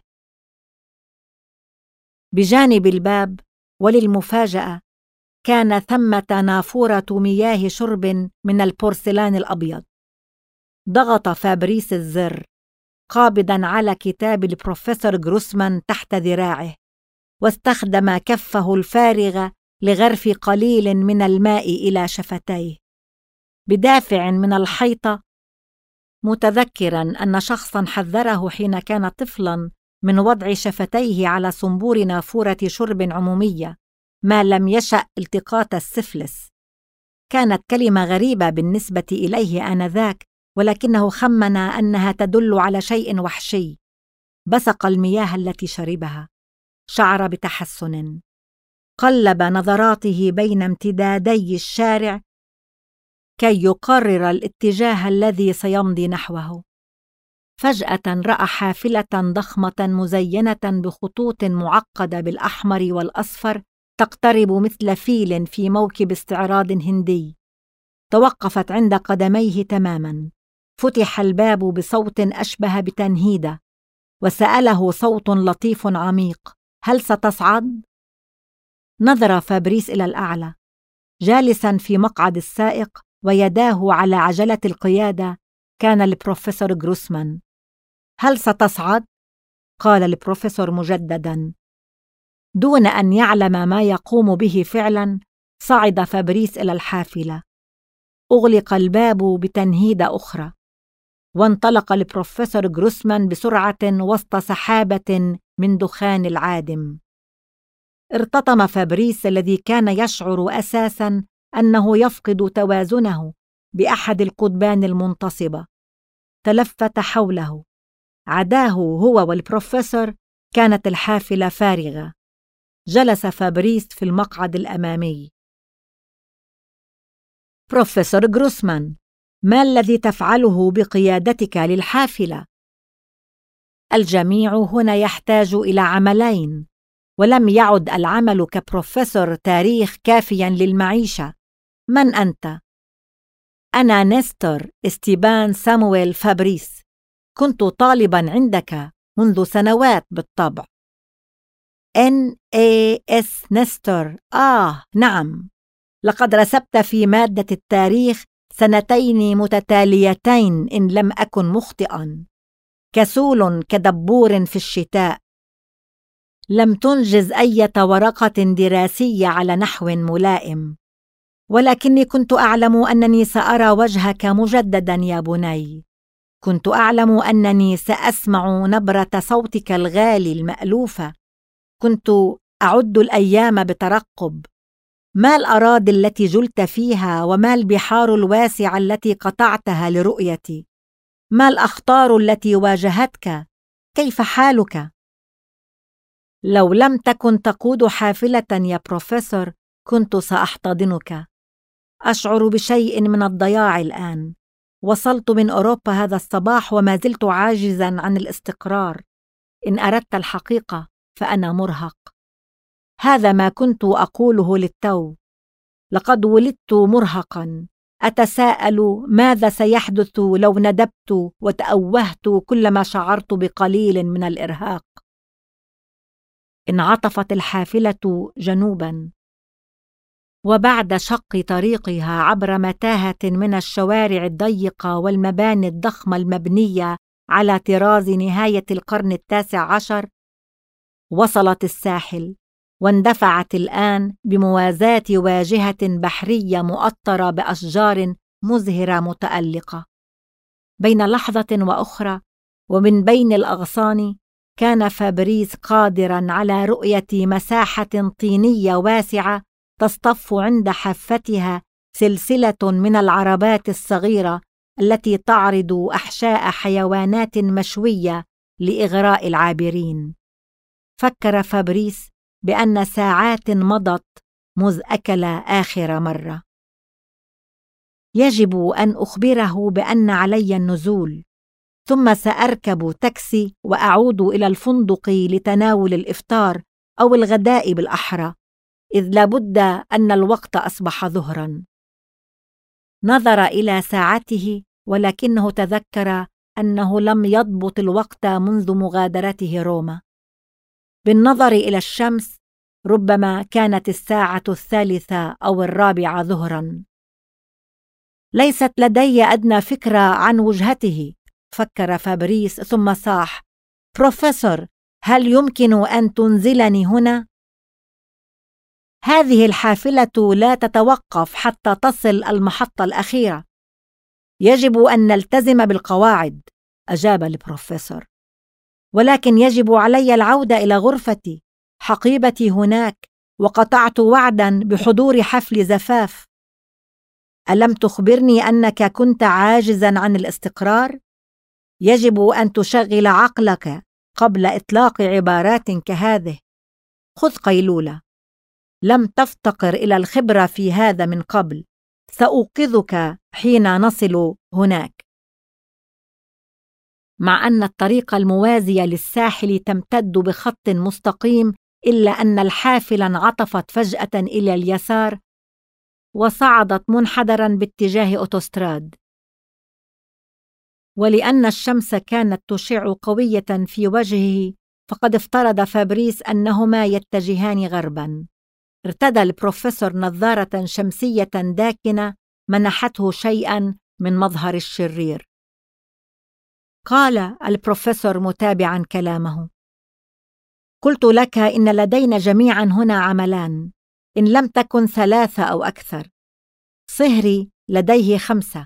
بجانب الباب، وللمفاجأة، كان ثمة نافورة مياه شرب من البورسلان الأبيض. ضغط فابريس الزر، قابضاً على كتاب البروفيسور غروسمان تحت ذراعه، واستخدم كفه الفارغة لغرف قليل من الماء إلى شفتيه. بدافع من الحيطة، متذكراً أن شخصاً حذره حين كان طفلاً من وضع شفتيه على صنبور نافورة شرب عمومية ما لم يشأ التقاط السفلس. كانت كلمة غريبة بالنسبة إليه آنذاك، ولكنه خمن أنها تدل على شيء وحشي. بصق المياه التي شربها، شعر بتحسن. قلب نظراته بين امتدادي الشارع كي يقرر الاتجاه الذي سيمضي نحوه. فجأة رأى حافلة ضخمة مزينة بخطوط معقدة بالأحمر والأصفر تقترب مثل فيل في موكب استعراض هندي. توقفت عند قدميه تماماً. فتح الباب بصوت أشبه بتنهيدة، وسأله صوت لطيف عميق: هل ستصعد؟ نظر فابريس إلى الأعلى. جالساً في مقعد السائق ويداه على عجلة القيادة كان البروفيسور غروسمان. هل ستصعد؟ قال البروفيسور مجدداً. دون أن يعلم ما يقوم به فعلاً، صعد فابريس إلى الحافلة. أغلق الباب بتنهيدة أخرى، وانطلق البروفيسور غروسمان بسرعة وسط سحابة من دخان العادم. ارتطم فابريس الذي كان يشعر أساساً أنه يفقد توازنه بأحد القضبان المنتصبة. تلفت حوله. عداه هو والبروفيسور كانت الحافلة فارغة. جلس فابريس في المقعد الأمامي. بروفيسور غروسمان، ما الذي تفعله بقيادتك للحافلة؟ الجميع هنا يحتاج إلى عملين، ولم يعد العمل كبروفيسور تاريخ كافياً للمعيشة. من أنت؟ أنا نستور إستيبان سامويل فابريس. كنت طالباً عندك منذ سنوات بالطبع. NAS نستور. نعم، لقد رسبت في مادة التاريخ 2 متتاليتين إن لم أكن مخطئاً. كسول كدبور في الشتاء. لم تنجز أي ورقة دراسية على نحو ملائم، ولكني كنت أعلم أنني سأرى وجهك مجدداً يا بني. كنت أعلم أنني سأسمع نبرة صوتك الغالي المألوفة. كنت أعد الأيام بترقب. ما الأراضي التي جلت فيها، وما البحار الواسعة التي قطعتها لرؤيتي؟ ما الأخطار التي واجهتك؟ كيف حالك؟ لو لم تكن تقود حافلة يا بروفيسور كنت سأحتضنك. أشعر بشيء من الضياع الآن. وصلت من أوروبا هذا الصباح وما زلت عاجزاً عن الاستقرار. إن أردت الحقيقة فأنا مرهق. هذا ما كنت أقوله للتو. لقد ولدت مرهقاً. أتساءل ماذا سيحدث لو ندبت وتأوهت كلما شعرت بقليل من الإرهاق. انعطفت الحافلة جنوباً، وبعد شق طريقها عبر متاهة من الشوارع الضيقة والمباني الضخمة المبنية على طراز نهاية القرن 19، وصلت الساحل، واندفعت الآن بموازاة واجهة بحرية مؤطرة بأشجار مزهرة متألقة. بين لحظة وأخرى ومن بين الأغصان كان فابريس قادراً على رؤية مساحة طينية واسعة تصطف عند حافتها سلسلة من العربات الصغيرة التي تعرض أحشاء حيوانات مشوية لإغراء العابرين. فكر فابريس بأن ساعات مضت مذ أكل آخر مرة. يجب أن أخبره بأن علي النزول، ثم سأركب تاكسي وأعود إلى الفندق لتناول الإفطار أو الغداء بالأحرى، إذ لابد أن الوقت أصبح ظهراً. نظر إلى ساعته ولكنه تذكر أنه لم يضبط الوقت منذ مغادرته روما. بالنظر إلى الشمس ربما كانت الساعة 3 أو 4 ظهراً. ليست لدي أدنى فكرة عن وجهته، فكر فابريس ثم صاح: بروفيسور، هل يمكن أن تنزلني هنا؟ هذه الحافلة لا تتوقف حتى تصل المحطة الأخيرة. يجب أن نلتزم بالقواعد، أجاب البروفيسور. ولكن يجب علي العودة إلى غرفتي، حقيبتي هناك، وقطعت وعداً بحضور حفل زفاف. ألم تخبرني أنك كنت عاجزاً عن الاستقرار؟ يجب أن تشغل عقلك قبل إطلاق عبارات كهذه. خذ قيلولة. لم تفتقر إلى الخبرة في هذا من قبل. سأوقظك حين نصل هناك. مع أن الطريق الموازي للساحل تمتد بخط مستقيم، إلا أن الحافلة انعطفت فجأة إلى اليسار وصعدت منحدراً باتجاه أوتوستراد. ولأن الشمس كانت تشع قوية في وجهه، فقد افترض فابريس أنهما يتجهان غرباً. ارتدى البروفيسور نظارة شمسية داكنة منحته شيئاً من مظهر الشرير. قال البروفيسور متابعاً كلامه: قلت لك إن لدينا جميعاً هنا عملان، إن لم تكن 3 أو أكثر. صهري لديه 5،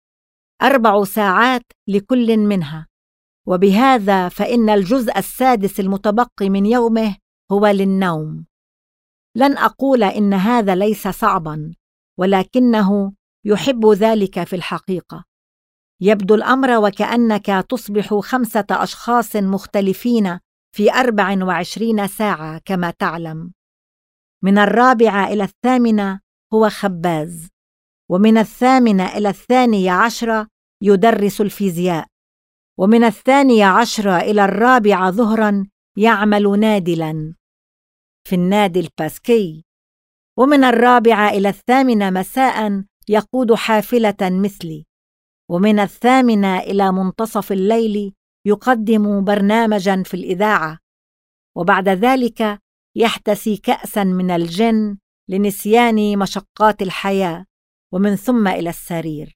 4 ساعات لكل منها، وبهذا فإن الجزء السادس المتبقي من يومه هو للنوم. لن أقول إن هذا ليس صعباً، ولكنه يحب ذلك في الحقيقة. يبدو الأمر وكأنك تصبح 5 أشخاص مختلفين في 24 ساعة كما تعلم. من 4 إلى 8 هو خباز، ومن 8 إلى 12 يدرس الفيزياء، ومن 12 إلى 4 ظهراً يعمل نادلاً في النادي الباسكي، ومن 4 إلى 8 مساءً يقود حافلة مثلي، ومن 8 إلى منتصف الليل يقدم برنامجاً في الإذاعة، وبعد ذلك يحتسي كأساً من الجن لنسيان مشقات الحياة، ومن ثم إلى السرير.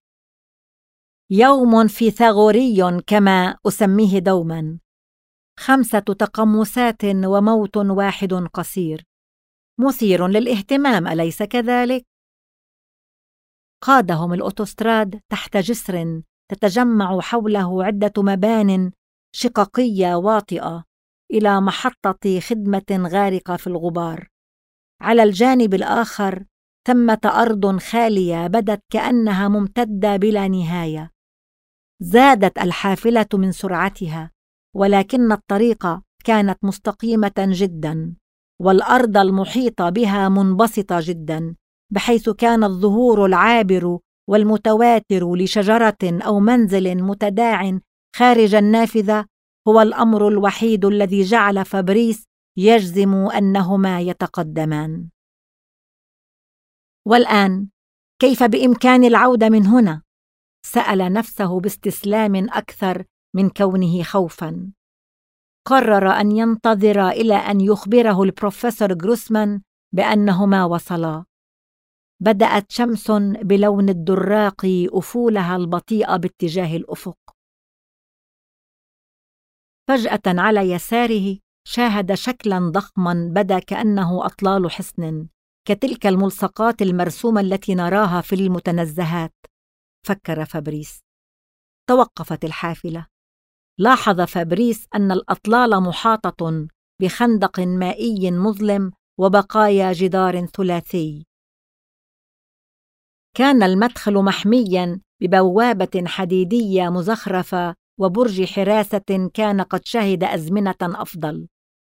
يوم فيثاغوري كما أسميه دوماً، 5 تقمصات وموت واحد قصير. مثير للاهتمام، أليس كذلك؟ قادهم الأوتوستراد تحت جسر تتجمع حوله عدة مبان شققية واطئة إلى محطة خدمة غارقة في الغبار. على الجانب الآخر ثمة أرض خالية بدت كأنها ممتدة بلا نهاية. زادت الحافلة من سرعتها، ولكن الطريق كانت مستقيمة جداً، والأرض المحيطة بها منبسطة جداً، بحيث كان الظهور العابر والمتواتر لشجرة أو منزل متداع خارج النافذة هو الأمر الوحيد الذي جعل فابريس يجزم أنهما يتقدمان. والآن كيف بإمكاني العودة من هنا؟ سأل نفسه باستسلام أكثر من كونه خوفاً. قرر أن ينتظر إلى أن يخبره البروفيسور غروسمان بأنهما وصلا. بدأت شمس بلون الدراق أفولها البطيئة باتجاه الأفق. فجأة على يساره شاهد شكلاً ضخماً بدا كأنه أطلال حصن، كتلك الملصقات المرسومة التي نراها في المتنزهات. فكر فابريس. توقفت الحافلة. لاحظ فابريس أن الأطلال محاطة بخندق مائي مظلم وبقايا جدار ثلاثي. كان المدخل محمياً ببوابة حديدية مزخرفة وبرج حراسة كان قد شهد أزمنة أفضل.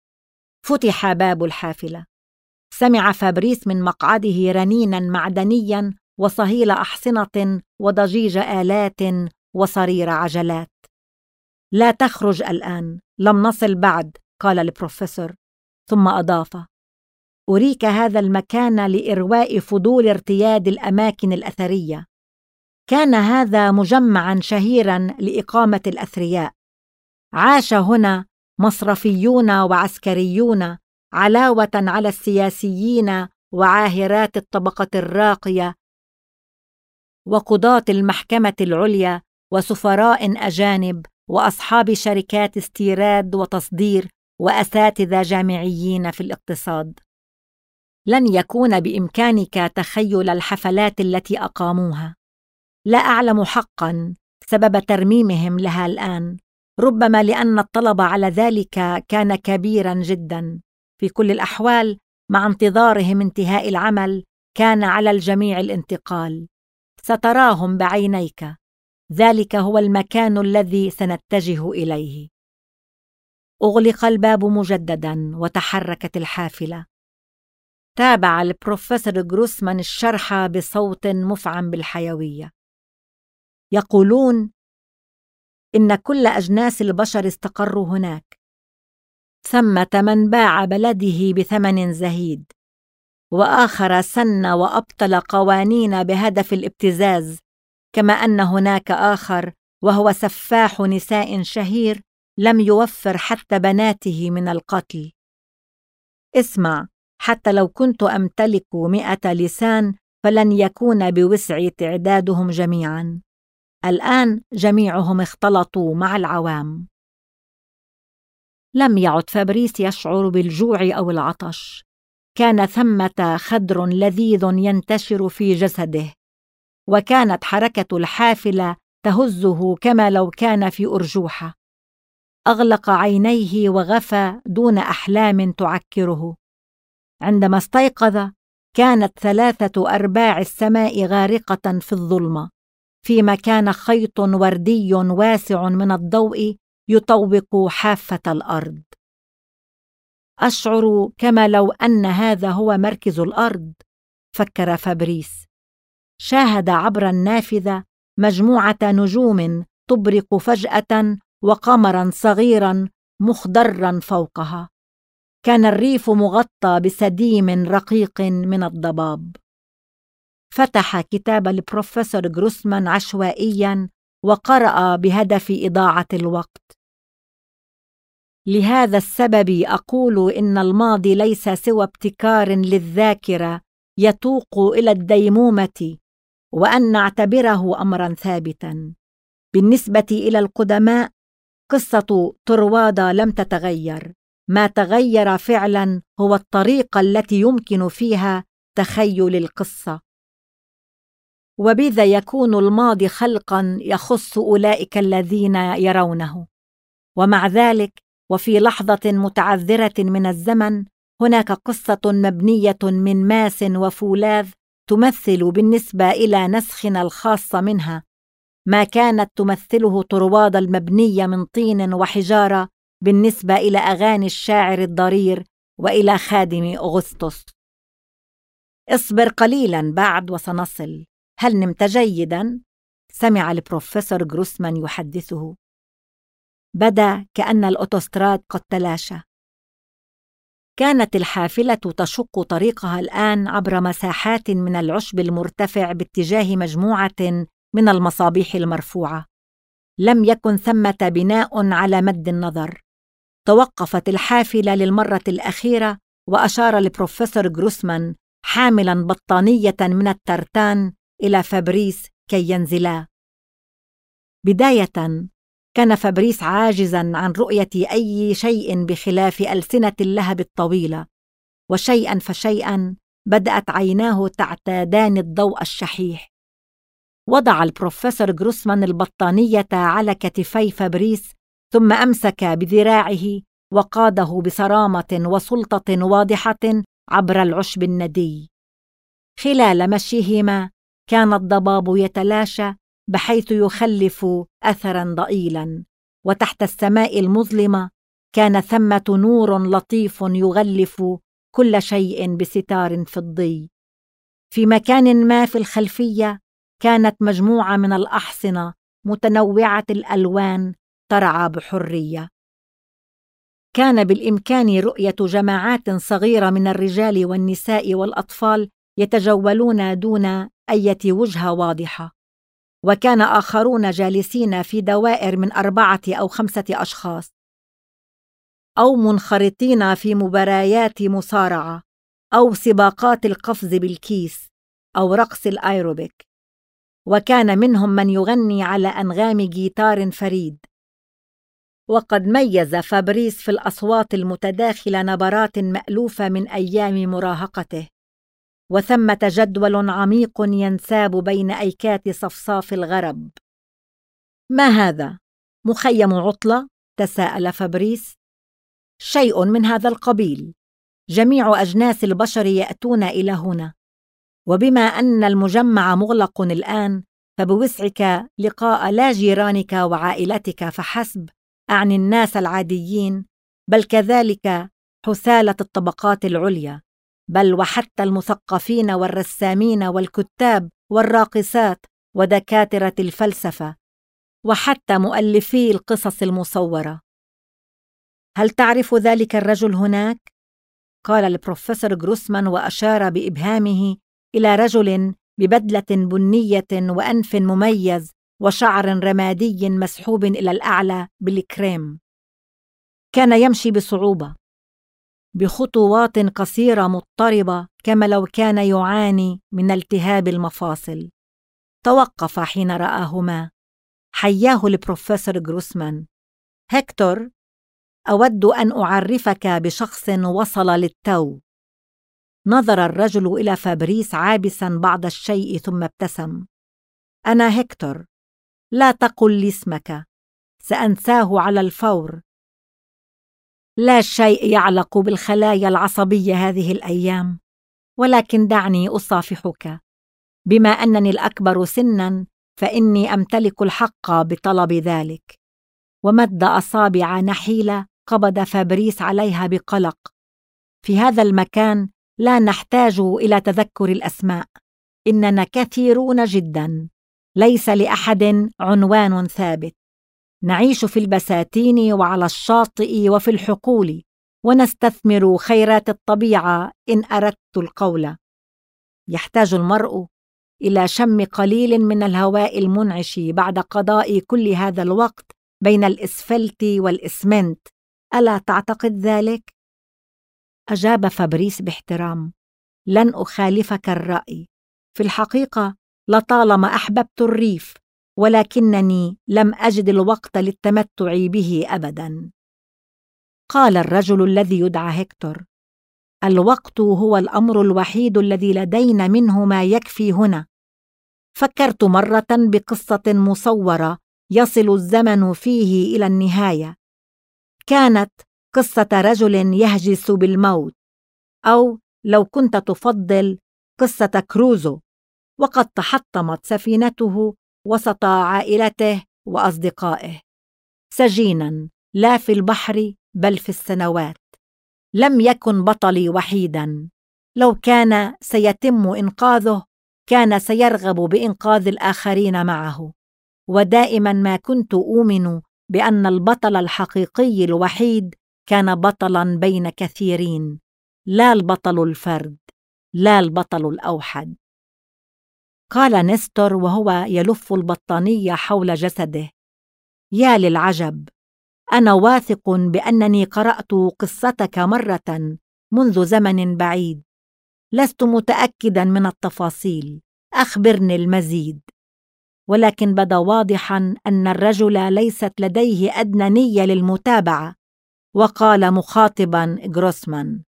فتح باب الحافلة. سمع فابريس من مقعده رنيناً معدنياً وصهيل أحصنة وضجيج آلات وصرير عجلات. لا تخرج الآن، لم نصل بعد، قال البروفيسور، ثم أضاف: أريك هذا المكان لإرواء فضول ارتياد الأماكن الأثرية. كان هذا مجمعاً شهيراً لإقامة الأثرياء. عاش هنا مصرفيون وعسكريون علاوة على السياسيين وعاهرات الطبقة الراقية وقضاة المحكمة العليا وسفراء أجانب وأصحاب شركات استيراد وتصدير وأساتذة جامعيين في الاقتصاد. لن يكون بإمكانك تخيل الحفلات التي أقاموها. لا أعلم حقاً سبب ترميمهم لها الآن، ربما لأن الطلب على ذلك كان كبيراً جداً. في كل الأحوال، مع انتظارهم انتهاء العمل كان على الجميع الانتقال. ستراهم بعينيك، ذلك هو المكان الذي سنتجه إليه. أغلق الباب مجدداً وتحركت الحافلة. تابع البروفيسور جروسمان الشرح بصوت مفعم بالحيوية. يقولون إن كل أجناس البشر استقروا هناك. ثمة من باع بلده بثمن زهيد، وآخر سن وأبطل قوانين بهدف الابتزاز، كما أن هناك آخر وهو سفاح نساء شهير لم يوفر حتى بناته من القتل. اسمع، حتى لو كنت أمتلك 100 لسان فلن يكون بوسعي تعدادهم جميعاً. الآن جميعهم اختلطوا مع العوام. لم يعد فابريس يشعر بالجوع أو العطش. كان ثمة خدر لذيذ ينتشر في جسده، وكانت حركة الحافلة تهزه كما لو كان في أرجوحة. أغلق عينيه وغفى دون أحلام تعكره. عندما استيقظ كانت 3/4 السماء غارقة في الظلمة، فيما كان خيط وردي واسع من الضوء يطوق حافة الأرض. أشعر كما لو أن هذا هو مركز الأرض، فكر فابريس. شاهد عبر النافذة مجموعة نجوم تبرق فجأة وقمرا صغيرا مخضرا فوقها. كان الريف مغطى بسديم رقيق من الضباب. فتح كتاب البروفيسور جروسمان عشوائياً وقرأ بهدف إضاعة الوقت. لهذا السبب أقول إن الماضي ليس سوى ابتكار للذاكرة يتوق إلى الديمومة، وأن نعتبره أمراً ثابتاً. بالنسبة إلى القدماء، قصة طروادة لم تتغير. ما تغير فعلاً هو الطريقة التي يمكن فيها تخيل القصة، وبذا يكون الماضي خلقاً يخص أولئك الذين يرونه. ومع ذلك، وفي لحظة متعذرة من الزمن، هناك قصة مبنية من ماس وفولاذ تمثل بالنسبة إلى نسخنا الخاص منها ما كانت تمثله طروادة المبنية من طين وحجارة بالنسبة إلى أغاني الشاعر الضرير وإلى خادم أغسطس. اصبر قليلاً بعد وسنصل. هل نمت جيداً؟ سمع البروفيسور جروسمان يحدثه. بدا كأن الأوتوستراد قد تلاشى. كانت الحافلة تشق طريقها الآن عبر مساحات من العشب المرتفع باتجاه مجموعة من المصابيح المرفوعة. لم يكن ثمة بناء على مد النظر. توقفت الحافلة للمرة الأخيرة، وأشار البروفيسور جروسمان حاملاً بطانية من الترتان إلى فابريس كي ينزلا. بداية كان فابريس عاجزاً عن رؤية أي شيء بخلاف ألسنة اللهب الطويلة، وشيئاً فشيئاً بدأت عيناه تعتادان الضوء الشحيح. وضع البروفيسور جروسمان البطانية على كتفي فابريس ثم أمسك بذراعه وقاده بصرامة وسلطة واضحة عبر العشب الندي. خلال مشيهما كان الضباب يتلاشى بحيث يخلف أثراً ضئيلاً، وتحت السماء المظلمة كان ثمة نور لطيف يغلف كل شيء بستار فضي. في مكان ما في الخلفية كانت مجموعة من الأحصنة متنوعة الألوان ترعى بحرية. كان بالإمكان رؤية جماعات صغيرة من الرجال والنساء والأطفال يتجولون دون أي وجهة واضحة، وكان آخرون جالسين في دوائر من 4 أو 5 أشخاص، أو منخرطين في مباريات مصارعة أو سباقات القفز بالكيس أو رقص الأيروبيك، وكان منهم من يغني على أنغام جيتار فريد. وقد ميز فابريس في الأصوات المتداخلة نبرات مألوفة من أيام مراهقته، وثمة جدول عميق ينساب بين أيكات صفصاف الغرب. ما هذا؟ مخيم عطلة؟ تساءل فابريس. شيء من هذا القبيل. جميع أجناس البشر يأتون إلى هنا، وبما أن المجمع مغلق الآن فبوسعك لقاء لا جيرانك وعائلتك فحسب، أعني الناس العاديين، بل كذلك حثالة الطبقات العليا، بل وحتى المثقفين والرسامين والكتاب والراقصات ودكاترة الفلسفة وحتى مؤلفي القصص المصورة. هل تعرف ذلك الرجل هناك؟ قال البروفيسور غروسمان وأشار بإبهامه إلى رجل ببدلة بنية وأنف مميز وشعر رمادي مسحوب إلى الأعلى بالكريم. كان يمشي بصعوبة بخطوات قصيرة مضطربة كما لو كان يعاني من التهاب المفاصل. توقف حين رآهما. حياه البروفيسور غروسمان. هكتور، أود أن أعرفك بشخص وصل للتو. نظر الرجل إلى فابريس عابساً بعض الشيء ثم ابتسم. أنا هكتور. لا تقل لي اسمك، سأنساه على الفور. لا شيء يعلق بالخلايا العصبية هذه الأيام، ولكن دعني أصافحك. بما أنني الأكبر سناً فإني أمتلك الحق بطلب ذلك. ومد أصابع نحيلة قبض فابريس عليها بقلق. في هذا المكان لا نحتاج إلى تذكر الأسماء، إننا كثيرون جداً، ليس لأحد عنوان ثابت. نعيش في البساتين وعلى الشاطئ وفي الحقول، ونستثمر خيرات الطبيعة إن أردت القول. يحتاج المرء إلى شم قليل من الهواء المنعش بعد قضاء كل هذا الوقت بين الإسفلت والإسمنت، ألا تعتقد ذلك؟ أجاب فابريس باحترام. لن أخالفك الرأي. في الحقيقة لطالما أحببت الريف، ولكنني لم أجد الوقت للتمتع به أبداً. قال الرجل الذي يدعى هكتور: الوقت هو الأمر الوحيد الذي لدينا منه ما يكفي هنا. فكرت مرة بقصة مصورة يصل الزمن فيه إلى النهاية. كانت قصة رجل يهجس بالموت، أو لو كنت تفضل قصة كروزو، وقد تحطمت سفينته وسط عائلته وأصدقائه، سجيناً لا في البحر بل في السنوات. لم يكن بطلي وحيداً. لو كان سيتم إنقاذه كان سيرغب بإنقاذ الآخرين معه. ودائماً ما كنت أؤمن بأن البطل الحقيقي الوحيد كان بطلاً بين كثيرين، لا البطل الفرد، لا البطل الأوحد. قال نستور وهو يلف البطانية حول جسده: يا للعجب، أنا واثق بأنني قرأت قصتك مرة منذ زمن بعيد. لست متأكداً من التفاصيل، أخبرني المزيد. ولكن بدا واضحاً أن الرجل ليست لديه أدنى نية للمتابعة، وقال مخاطباً غروسمان: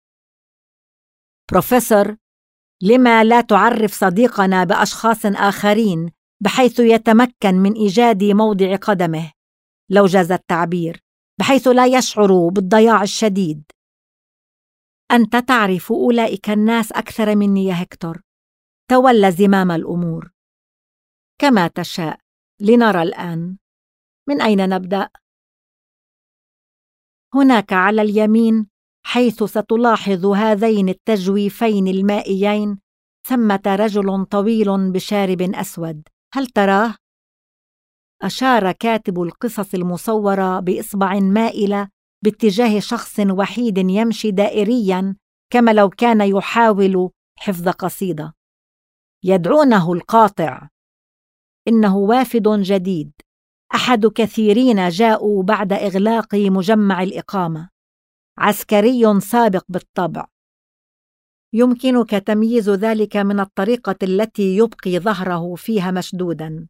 بروفيسور، لما لا تعرف صديقنا بأشخاص آخرين بحيث يتمكن من إيجاد موضع قدمه؟ لو جاز التعبير، بحيث لا يشعروا بالضياع الشديد. أنت تعرف أولئك الناس أكثر مني يا هكتور. تولى زمام الأمور. كما تشاء. لنرى الآن. من أين نبدأ؟ هناك على اليمين، حيث ستلاحظ هذين التجويفين المائيين، ثمة رجل طويل بشارب أسود. هل تراه؟ أشار كاتب القصص المصورة بإصبع مائلة باتجاه شخص وحيد يمشي دائرياً، كما لو كان يحاول حفظ قصيدة. يدعونه القاطع. إنه وافد جديد، أحد كثيرين جاءوا بعد إغلاق مجمع الإقامة. عسكري سابق بالطبع. يمكنك تمييز ذلك من الطريقة التي يبقي ظهره فيها مشدوداً.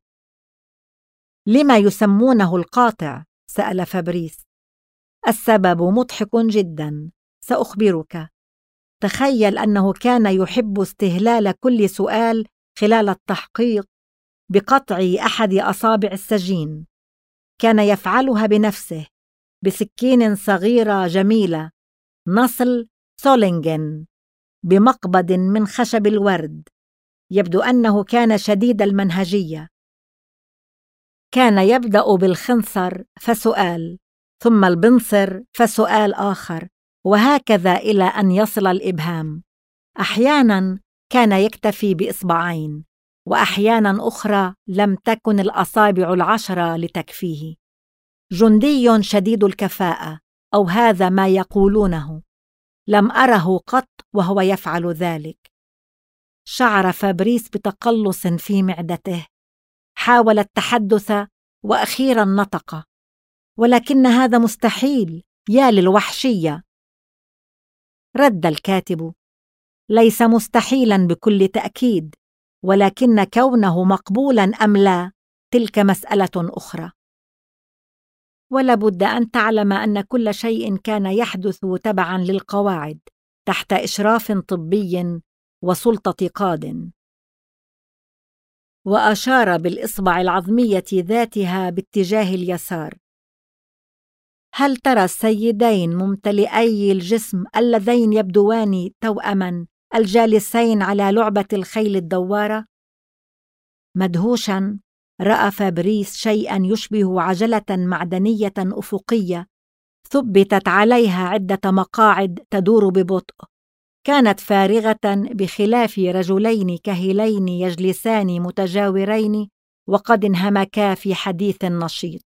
لما يسمونه القاطع؟ سأل فابريس. السبب مضحك جداً، سأخبرك. تخيل أنه كان يحب استهلال كل سؤال خلال التحقيق بقطع أحد أصابع السجين. كان يفعلها بنفسه بسكين صغيرة جميلة، نصل سولينغن، بمقبض من خشب الورد. يبدو أنه كان شديد المنهجية. كان يبدأ بالخنصر فسؤال، ثم البنصر فسؤال آخر، وهكذا إلى أن يصل الإبهام. أحياناً كان يكتفي بإصبعين، وأحياناً أخرى لم تكن الأصابع 10 لتكفيه. جندي شديد الكفاءة، أو هذا ما يقولونه. لم أره قط وهو يفعل ذلك. شعر فابريس بتقلص في معدته. حاول التحدث وأخيراً نطق. ولكن هذا مستحيل، يا للوحشية. رد الكاتب: ليس مستحيلاً بكل تأكيد، ولكن كونه مقبولاً أم لا تلك مسألة أخرى. ولابد أن تعلم أن كل شيء كان يحدث تبعاً للقواعد، تحت إشراف طبي وسلطة قاد. وأشار بالإصبع العظمية ذاتها باتجاه اليسار. هل ترى السيدين ممتلئي الجسم اللذين يبدوان توأماً الجالسين على لعبة الخيل الدوارة؟ مدهوشاً رأى فابريس شيئاً يشبه عجلة معدنية أفقية ثبتت عليها عدة مقاعد تدور ببطء. كانت فارغة، بخلاف رجلين كهلين يجلسان متجاورين وقد انهمكا في حديث نشيط.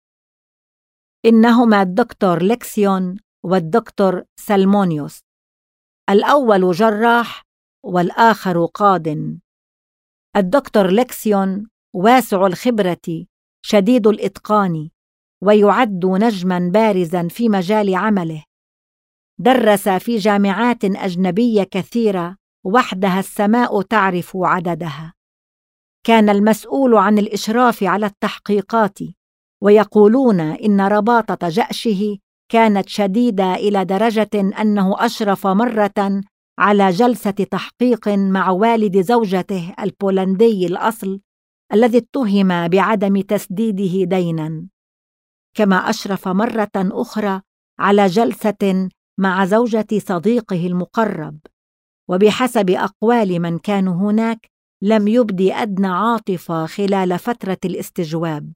إنهما الدكتور ليكسيون والدكتور سالمونيوس. الأول جراح والآخر قاضٍ. الدكتور ليكسيون واسع الخبرة، شديد الإتقان، ويعد نجماً بارزاً في مجال عمله. درس في جامعات أجنبية كثيرة وحدها السماء تعرف عددها. كان المسؤول عن الإشراف على التحقيقات، ويقولون إن رباطة جأشه كانت شديدة إلى درجة أنه أشرف مرة على جلسة تحقيق مع والد زوجته البولندي الأصل الذي اتهم بعدم تسديده ديناً. كما أشرف مرة أخرى على جلسة مع زوجة صديقه المقرب، وبحسب أقوال من كانوا هناك لم يبدي أدنى عاطفة خلال فترة الاستجواب.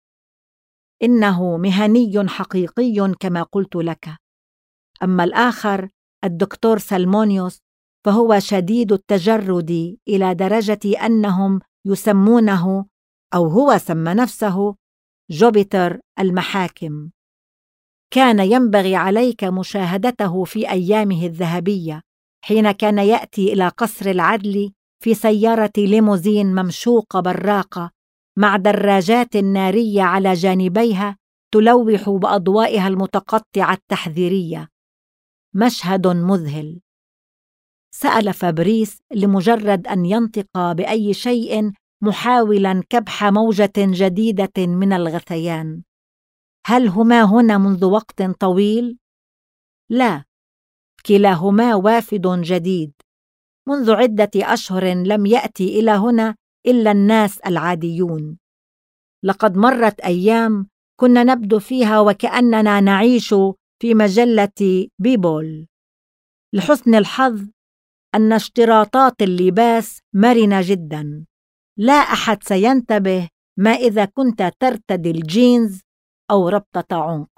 إنه مهني حقيقي كما قلت لك. أما الآخر الدكتور سالمونيوس فهو شديد التجرد إلى درجة أنهم يسمونه، أو هو سمى نفسه، جوبيتر المحاكم. كان ينبغي عليك مشاهدته في أيامه الذهبية، حين كان يأتي إلى قصر العدل في سيارة ليموزين ممشوقة براقة مع دراجات نارية على جانبيها تلوح بأضوائها المتقطعة التحذيرية. مشهد مذهل. سأل فابريس لمجرد أن ينطق بأي شيء، محاولاً كبح موجة جديدة من الغثيان. هل هما هنا منذ وقت طويل؟ لا، كلاهما وافد جديد. منذ عدة أشهر لم يأتي إلى هنا إلا الناس العاديون. لقد مرت أيام كنا نبدو فيها وكأننا نعيش في مجلة بيبول. لحسن الحظ أن اشتراطات اللباس مرنة جدا، لا أحد سينتبه ما إذا كنت ترتدي الجينز أو ربطة عنق.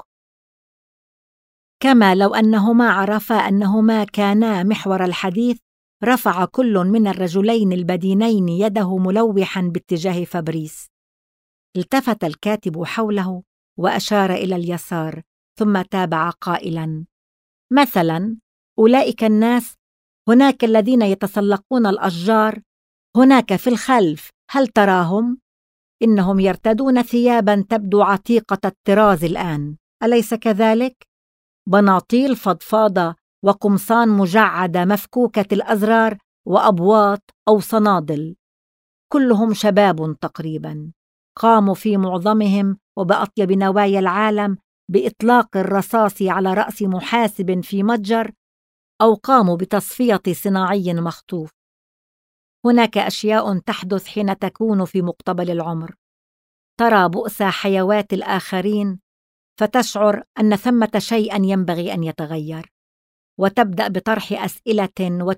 كما لو أنهما عرفا أنهما كانا محور الحديث، رفع كل من الرجلين البدينين يده ملوحا باتجاه فابريس. التفت الكاتب حوله وأشار إلى اليسار، ثم تابع قائلا: مثلا أولئك الناس هناك الذين يتسلقون الأشجار هناك في الخلف، هل تراهم؟ إنهم يرتدون ثيابا تبدو عتيقة الطراز الآن، أليس كذلك؟ بناطيل فضفاضة وقمصان مجعدة مفكوكة الأزرار وأبواط أو صنادل. كلهم شباب تقريبا، قاموا في معظمهم وبأطيب نوايا العالم بإطلاق الرصاص على رأس محاسب في متجر، أو قاموا بتصفية صناعي مخطوف. هناك أشياء تحدث حين تكون في مقتبل العمر، ترى بؤس حيوات الآخرين فتشعر أن ثمة شيئا ينبغي أن يتغير، وتبدأ بطرح أسئلة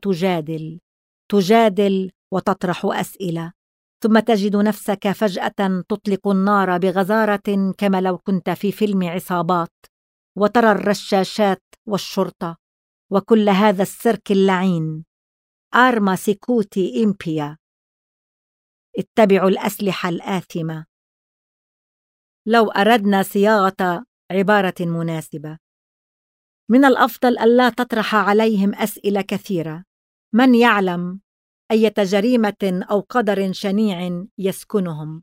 تجادل وتطرح أسئلة، ثم تجد نفسك فجأة تطلق النار بغزارة كما لو كنت في فيلم عصابات، وترى الرشاشات والشرطة وكل هذا السيرك اللعين. آرما سيكوتي إمبيا، اتبعوا الأسلحة الآثمة. لو أردنا صياغة عبارة مناسبة، من الأفضل ألا تطرح عليهم أسئلة كثيرة. من يعلم أي جريمة أو قدر شنيع يسكنهم؟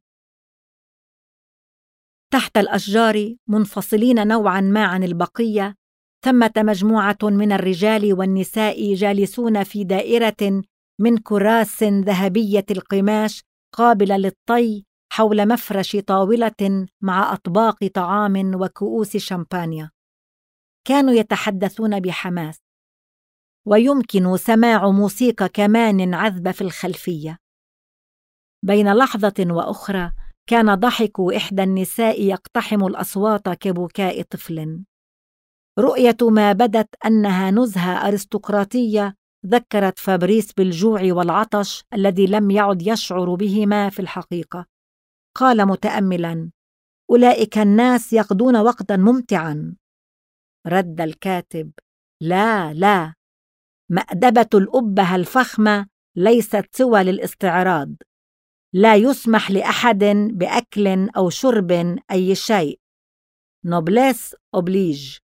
تحت الأشجار منفصلين نوعا ما عن البقية، ثمة مجموعة من الرجال والنساء جالسون في دائرة من كراس ذهبية القماش قابلة للطي حول مفرش طاولة مع أطباق طعام وكؤوس شامبانيا. كانوا يتحدثون بحماس، ويمكن سماع موسيقى كمان عذبة في الخلفية. بين لحظة وأخرى كان ضحك إحدى النساء يقتحم الأصوات كبكاء طفل. رؤية ما بدت أنها نزهة أرستقراطية ذكرت فابريس بالجوع والعطش الذي لم يعد يشعر بهما في الحقيقة. قال متأملا: أولئك الناس يقضون وقتا ممتعا. رد الكاتب: لا، مأدبة الأبهة الفخمة ليست سوى للاستعراض. لا يسمح لأحد بأكل أو شرب أي شيء. نوبليس أوبليج،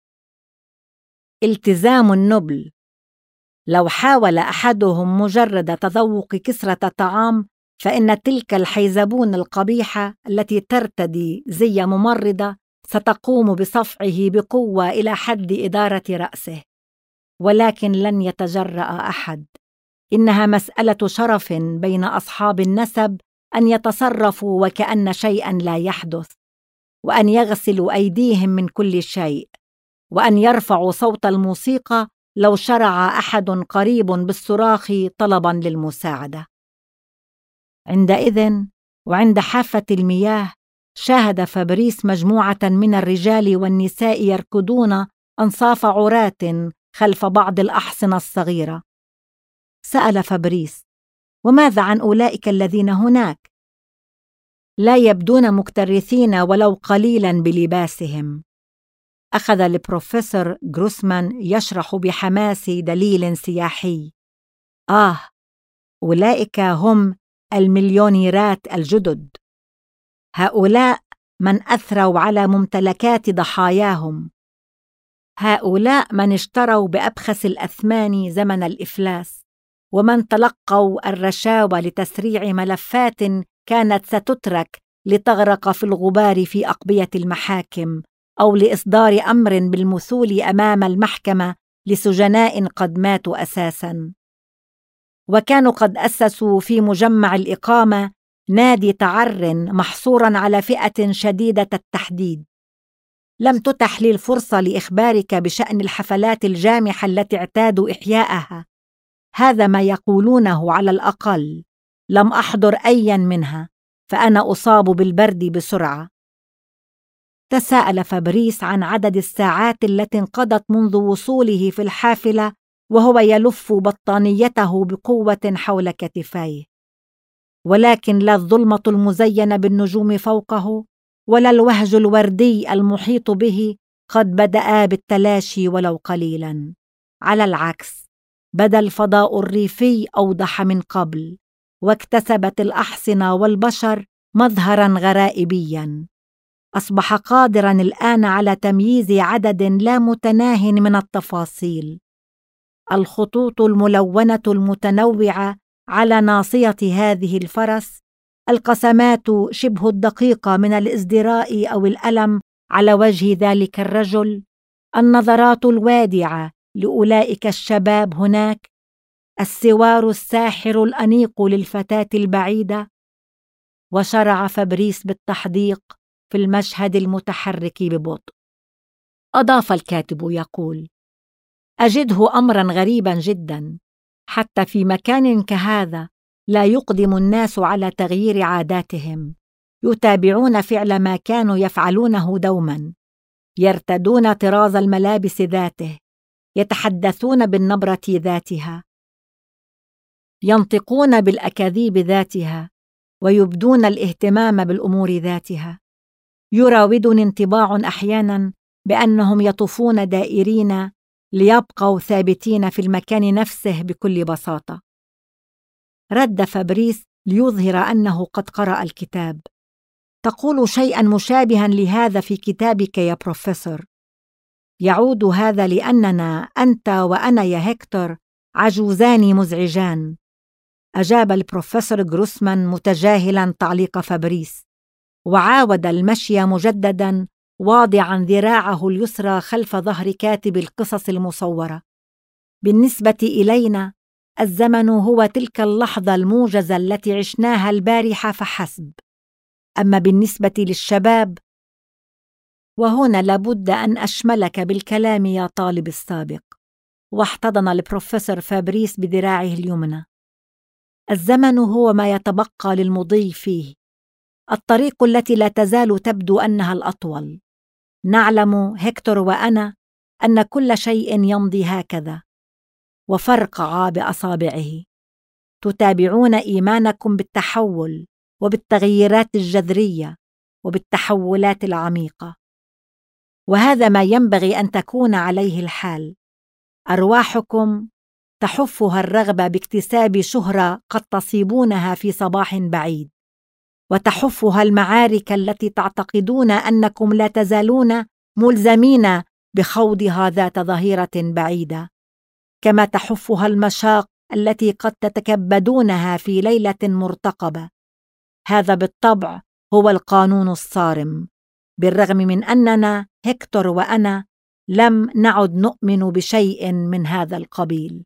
التزام النبل. لو حاول أحدهم مجرد تذوق كسرة طعام، فإن تلك الحيزبون القبيحة التي ترتدي زي ممرضة ستقوم بصفعه بقوة إلى حد إدارة رأسه. ولكن لن يتجرأ أحد. إنها مسألة شرف بين أصحاب النسب أن يتصرفوا وكأن شيئا لا يحدث، وأن يغسلوا أيديهم من كل شيء، وأن يرفعوا صوت الموسيقى لو شرع أحد قريب بالصراخ طلبا للمساعدة. عندئذ وعند حافة المياه شاهد فابريس مجموعة من الرجال والنساء يركضون أنصاف عراة خلف بعض الأحصنة الصغيرة. سأل فابريس: وماذا عن أولئك الذين هناك؟ لا يبدون مكترثين ولو قليلا بلباسهم. أخذ البروفيسور غروسمان يشرح بحماس دليل سياحي: أولئك هم المليونيرات الجدد. هؤلاء من أثروا على ممتلكات ضحاياهم. هؤلاء من اشتروا بأبخس الأثمان زمن الإفلاس، ومن تلقوا الرشاوى لتسريع ملفات كانت ستترك لتغرق في الغبار في أقبية المحاكم، أو لإصدار أمر بالمثول أمام المحكمة لسجناء قد ماتوا أساساً. وكانوا قد أسسوا في مجمع الإقامة نادي تعر محصوراً على فئة شديدة التحديد. لم تتح لي الفرصة لإخبارك بشأن الحفلات الجامحة التي اعتادوا إحياءها. هذا ما يقولونه على الأقل. لم أحضر أياً منها، فأنا أصاب بالبرد بسرعة. تساءل فابريس عن عدد الساعات التي انقضت منذ وصوله في الحافلة وهو يلف بطانيته بقوة حول كتفيه، ولكن لا الظلمة المزينة بالنجوم فوقه ولا الوهج الوردي المحيط به قد بدأ بالتلاشي ولو قليلا. على العكس، بدا الفضاء الريفي أوضح من قبل، واكتسبت الأحصنة والبشر مظهرا غرائبيا. أصبح قادرا الآن على تمييز عدد لا متناه من التفاصيل، الخطوط الملونة المتنوعة على ناصية هذه الفرس، القسمات شبه الدقيقة من الازدراء أو الألم على وجه ذلك الرجل، النظرات الوادعة لأولئك الشباب هناك، السوار الساحر الأنيق للفتاة البعيدة. وشرع فابريس بالتحديق في المشهد المتحرك ببطء. أضاف الكاتب يقول: أجده أمرا غريبا جدا، حتى في مكان كهذا لا يقدم الناس على تغيير عاداتهم، يتابعون فعل ما كانوا يفعلونه دوما، يرتدون طراز الملابس ذاته، يتحدثون بالنبرة ذاتها، ينطقون بالأكاذيب ذاتها، ويبدون الاهتمام بالأمور ذاتها. يراودني انطباع أحيانا بأنهم يطوفون دائرين ليبقوا ثابتين في المكان نفسه بكل بساطة. رد فابريس ليظهر أنه قد قرأ الكتاب: تقول شيئا مشابها لهذا في كتابك يا بروفيسور. يعود هذا لأننا أنت وأنا يا هكتور عجوزان مزعجان. أجاب البروفيسور جروسمان متجاهلا تعليق فابريس، وعاود المشي مجددا واضعا ذراعه اليسرى خلف ظهر كاتب القصص المصورة. بالنسبة إلينا الزمن هو تلك اللحظة الموجزة التي عشناها البارحة فحسب، أما بالنسبة للشباب، وهنا لابد أن أشملك بالكلام يا طالب السابق. واحتضن البروفيسور فابريس بذراعه اليمنى. الزمن هو ما يتبقى للمضي فيه، الطريق التي لا تزال تبدو أنها الأطول. نعلم هكتور وأنا أن كل شيء يمضي هكذا. وفرقع بأصابعه. تتابعون إيمانكم بالتحول وبالتغييرات الجذرية وبالتحولات العميقة، وهذا ما ينبغي أن تكون عليه الحال. أرواحكم تحفها الرغبة باكتساب شهرة قد تصيبونها في صباح بعيد، وتحفها المعارك التي تعتقدون أنكم لا تزالون ملزمين بخوضها ذات ظهيرة بعيدة، كما تحفها المشاق التي قد تتكبدونها في ليلة مرتقبة. هذا بالطبع هو القانون الصارم، بالرغم من أننا هكتور وأنا لم نعد نؤمن بشيء من هذا القبيل.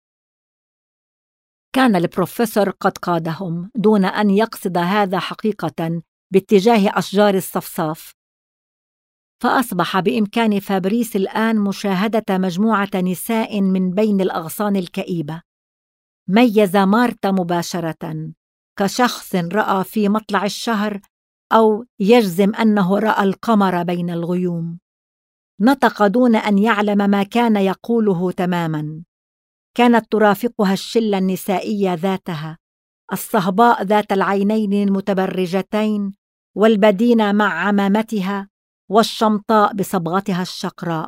كان البروفيسور قد قادهم دون أن يقصد هذا حقيقة باتجاه أشجار الصفصاف، فأصبح بإمكان فابريس الآن مشاهدة مجموعة نساء من بين الأغصان الكئيبة. ميز مارتا مباشرة كشخص رأى في مطلع الشهر أو يجزم أنه رأى القمر بين الغيوم. نطق دون أن يعلم ما كان يقوله تماما. كانت ترافقها الشلة النسائية ذاتها، الصهباء ذات العينين المتبرجتين والبدينة مع عمامتها والشمطاء بصبغتها الشقراء.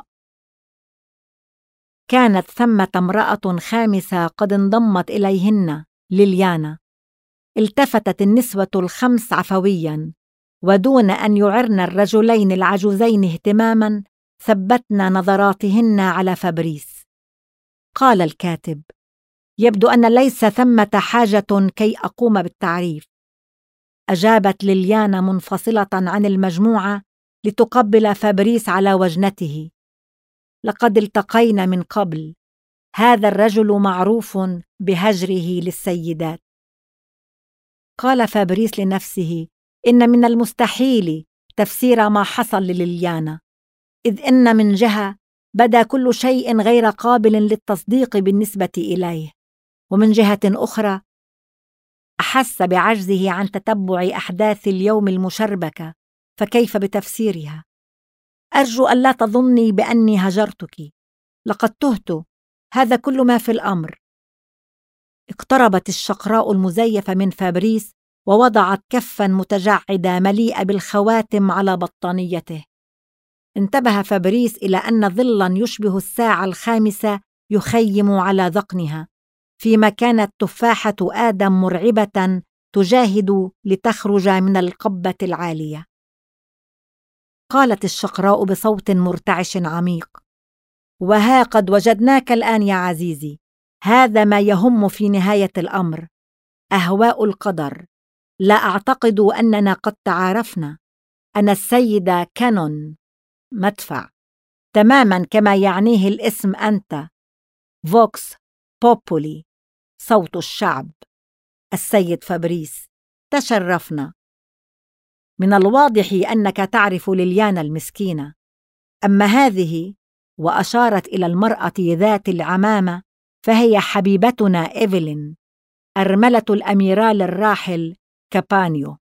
كانت ثمة امرأة خامسة قد انضمت إليهن، ليليانا. التفتت النسوة الخمس عفوياً، ودون أن يعرن الرجلين العجوزين اهتماماً ثبتن نظراتهن على فابريس. قال الكاتب: يبدو أن ليس ثمة حاجة كي أقوم بالتعريف. أجابت ليليانا منفصلة عن المجموعة لتقبل فابريس على وجنته. لقد التقينا من قبل. هذا الرجل معروف بهجره للسيدات. قال فابريس لنفسه إن من المستحيل تفسير ما حصل لليليانا، إذ إن من جهة بدا كل شيء غير قابل للتصديق بالنسبة إليه، ومن جهة أخرى أحس بعجزه عن تتبع أحداث اليوم المشربكة، فكيف بتفسيرها؟ أرجو ألا تظني بأني هجرتك، لقد تهت، هذا كل ما في الأمر. اقتربت الشقراء المزيفة من فابريس ووضعت كفاً متجعدة مليئة بالخواتم على بطانيته. انتبه فابريس إلى أن ظلاً يشبه الساعة 5 يخيم على ذقنها، فيما كانت تفاحة آدم مرعبة تجاهد لتخرج من القبة العالية. قالت الشقراء بصوت مرتعش عميق: وها قد وجدناك الآن يا عزيزي، هذا ما يهم في نهاية الأمر، أهواء القدر. لا أعتقد أننا قد تعارفنا. أنا السيدة كانون مدفع، تماما كما يعنيه الاسم أنت، فوكس بوبولي، صوت الشعب. السيد فابريس، تشرفنا. من الواضح أنك تعرف ليليانا المسكينة، أما هذه، وأشارت إلى المرأة ذات العمامة، فهي حبيبتنا إيفلين، أرملة الأميرال الراحل كابانيو.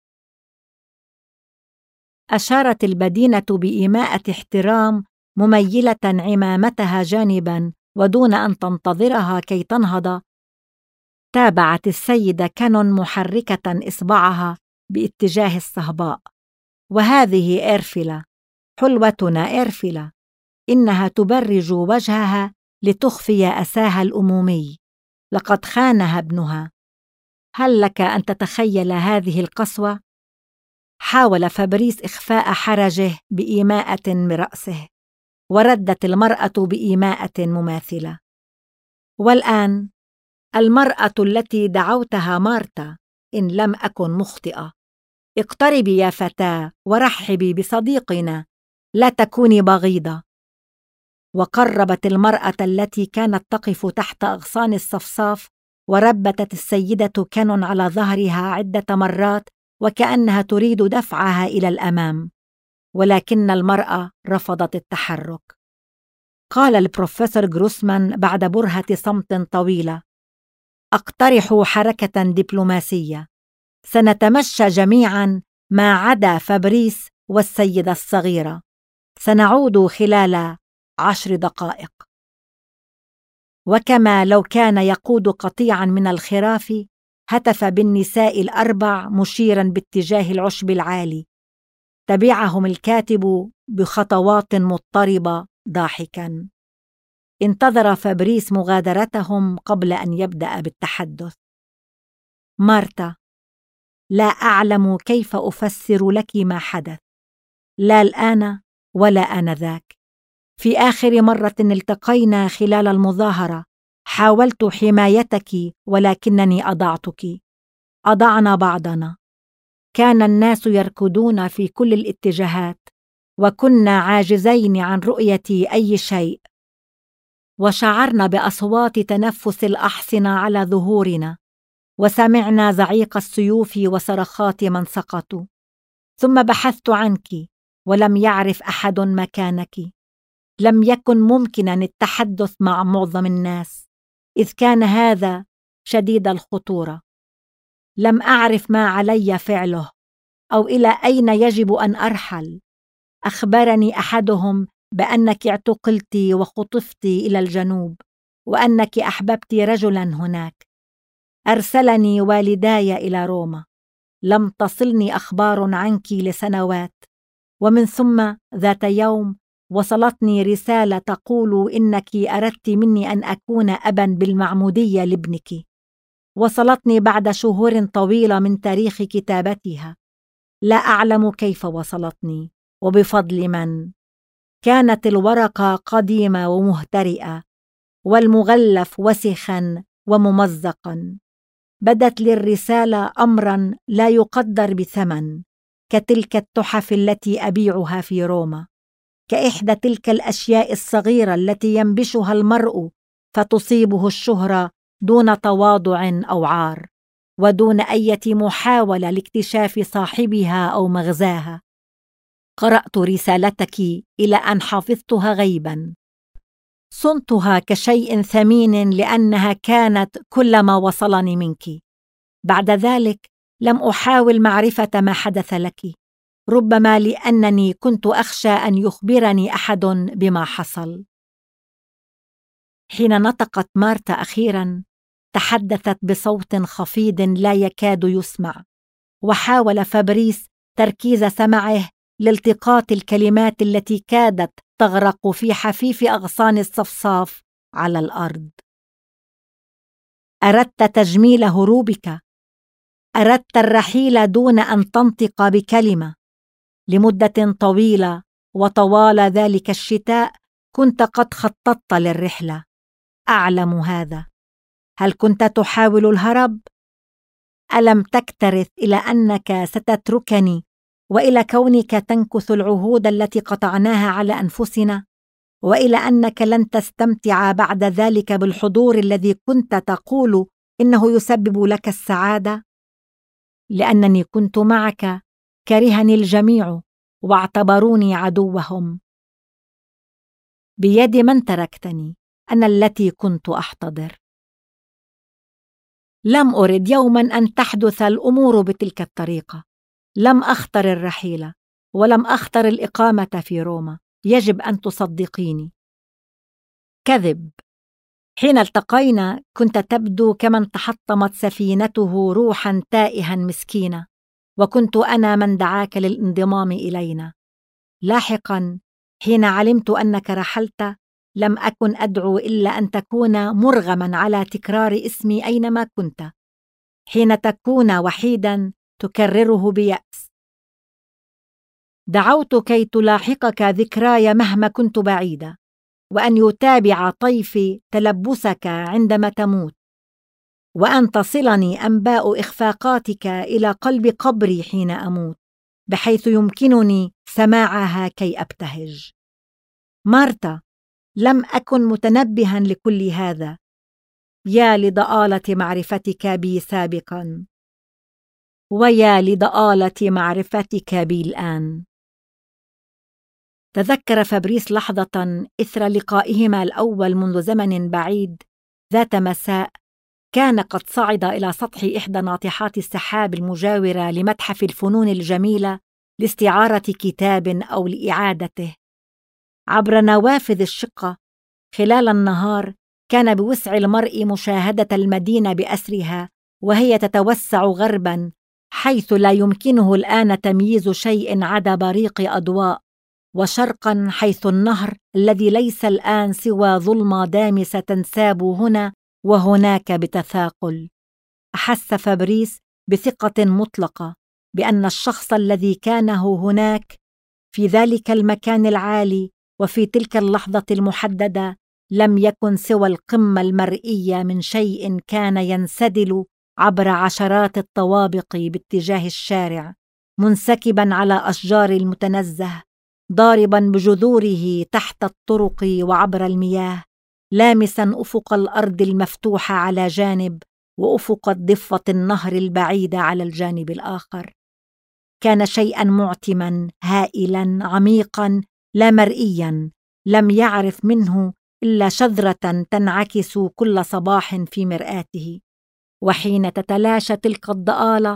أشارت البدينة بإيماءة احترام مميلة عمامتها جانباً، ودون أن تنتظرها كي تنهض تابعت السيدة كانون محركة إصبعها باتجاه الصهباء: وهذه إيرفيلا، حلوتنا إيرفيلا، إنها تبرج وجهها لتخفي أساها الأمومي، لقد خانها ابنها. هل لك أن تتخيل هذه القسوة؟ حاول فابريس إخفاء حرجه بإيماءة برأسه، وردت المرأة بإيماءة مماثلة. والآن المرأة التي دعوتها مارتا، إن لم أكن مخطئة. اقتربي يا فتاة ورحبي بصديقنا، لا تكوني بغيضة. وقربت المرأة التي كانت تقف تحت أغصان الصفصاف، وربتت السيدة كانون على ظهرها عدة مرات وكأنها تريد دفعها إلى الأمام، ولكن المرأة رفضت التحرك. قال البروفيسور جروسمان بعد برهة صمت طويلة: أقترح حركة دبلوماسية، سنتمشى جميعاً ما عدا فابريس والسيدة الصغيرة، سنعود خلال 10 دقائق. وكما لو كان يقود قطيعاً من الخراف، هتف بالنساء ال4 مشيراً باتجاه العشب العالي. تبعهم الكاتب بخطوات مضطربة ضاحكاً. انتظر فابريس مغادرتهم قبل أن يبدأ بالتحدث. مارتا، لا أعلم كيف أفسر لك ما حدث، لا الآن ولا آنذاك. في آخر مرة التقينا خلال المظاهرة حاولت حمايتك، ولكنني أضعتك. أضعنا بعضنا. كان الناس يركضون في كل الاتجاهات، وكنا عاجزين عن رؤية أي شيء، وشعرنا بأصوات تنفس الأحصنة على ظهورنا، وسمعنا زعيق السيوف وصرخات من سقطوا. ثم بحثت عنك، ولم يعرف أحد مكانك. لم يكن ممكنا التحدث مع معظم الناس، إذ كان هذا شديد الخطورة. لم أعرف ما علي فعله أو إلى أين يجب أن أرحل. أخبرني أحدهم بأنك اعتقلت وخطفت إلى الجنوب، وأنك أحببت رجلا هناك. أرسلني والداي إلى روما. لم تصلني أخبار عنك لسنوات، ومن ثم ذات يوم وصلتني رسالة تقول إنك أردت مني أن أكون أبا بالمعمودية لابنك. وصلتني بعد شهور طويلة من تاريخ كتابتها. لا أعلم كيف وصلتني وبفضل من. كانت الورقة قديمة ومهترئة، والمغلف وسخا وممزقا. بدت لي الرسالة أمرا لا يقدر بثمن، كتلك التحف التي أبيعها في روما، كإحدى تلك الأشياء الصغيرة التي ينبشها المرء فتصيبه الشهرة دون تواضع أو عار، ودون أي محاولة لاكتشاف صاحبها أو مغزاها. قرأت رسالتك إلى أن حفظتها غيبا. صنتها كشيء ثمين لأنها كانت كل ما وصلني منك. بعد ذلك لم أحاول معرفة ما حدث لك. ربما لأنني كنت أخشى أن يخبرني أحد بما حصل. حين نطقت مارتا أخيراً، تحدثت بصوت خفيض لا يكاد يسمع، وحاول فابريس تركيز سمعه لالتقاط الكلمات التي كادت تغرق في حفيف أغصان الصفصاف على الأرض. أردت تجميل هروبك، أردت الرحيل دون أن تنطق بكلمة. لمدة طويلة وطوال ذلك الشتاء كنت قد خططت للرحلة، أعلم هذا. هل كنت تحاول الهرب؟ ألم تكترث إلى أنك ستتركني وإلى كونك تنكث العهود التي قطعناها على أنفسنا، وإلى أنك لن تستمتع بعد ذلك بالحضور الذي كنت تقول إنه يسبب لك السعادة؟ لأنني كنت معك كرهني الجميع واعتبروني عدوهم. بيد من تركتني، أنا التي كنت أحتضر. لم أرد يوما أن تحدث الأمور بتلك الطريقة. لم أختر الرحيل ولم أختر الإقامة في روما. يجب أن تصدقيني. كذب. حين التقينا كنت تبدو كمن تحطمت سفينته روحا تائها مسكينة، وكنت أنا من دعاك للانضمام إلينا. لاحقا حين علمت أنك رحلت لم أكن أدعو إلا أن تكون مرغما على تكرار اسمي أينما كنت. حين تكون وحيدا تكرره بيأس. دعوت كي تلاحقك ذكراي مهما كنت بعيدة، وأن يتابع طيفي تلبسك عندما تموت، وأن تصلني أنباء إخفاقاتك إلى قلب قبري حين أموت، بحيث يمكنني سماعها كي أبتهج. مارتا، لم أكن متنبها لكل هذا. يا لضآلة معرفتك بي سابقا، ويا لضآلة معرفتك بي الآن. تذكر فابريس لحظة إثر لقائهما الأول منذ زمن بعيد. ذات مساء كان قد صعد إلى سطح إحدى ناطحات السحاب المجاورة لمتحف الفنون الجميلة لاستعارة كتاب أو لإعادته. عبر نوافذ الشقة خلال النهار كان بوسع المرء مشاهدة المدينة بأسرها وهي تتوسع غرباً، حيث لا يمكنه الآن تمييز شيء عدا بريق أضواء، وشرقاً حيث النهر الذي ليس الآن سوى ظلمة دامسة تنساب هنا وهناك بتثاقل. أحس فابريس بثقة مطلقة بأن الشخص الذي كانه هناك في ذلك المكان العالي وفي تلك اللحظة المحددة لم يكن سوى القمة المرئية من شيء كان ينسدل عبر عشرات الطوابق باتجاه الشارع، منسكبا على أشجار المتنزه، ضاربا بجذوره تحت الطرق وعبر المياه، لامسا أفق الأرض المفتوحة على جانب وأفق ضفة النهر البعيدة على الجانب الآخر. كان شيئا معتما هائلا عميقا لا مرئيا، لم يعرف منه إلا شذرة تنعكس كل صباح في مرآته. وحين تتلاشى تلك الضآلة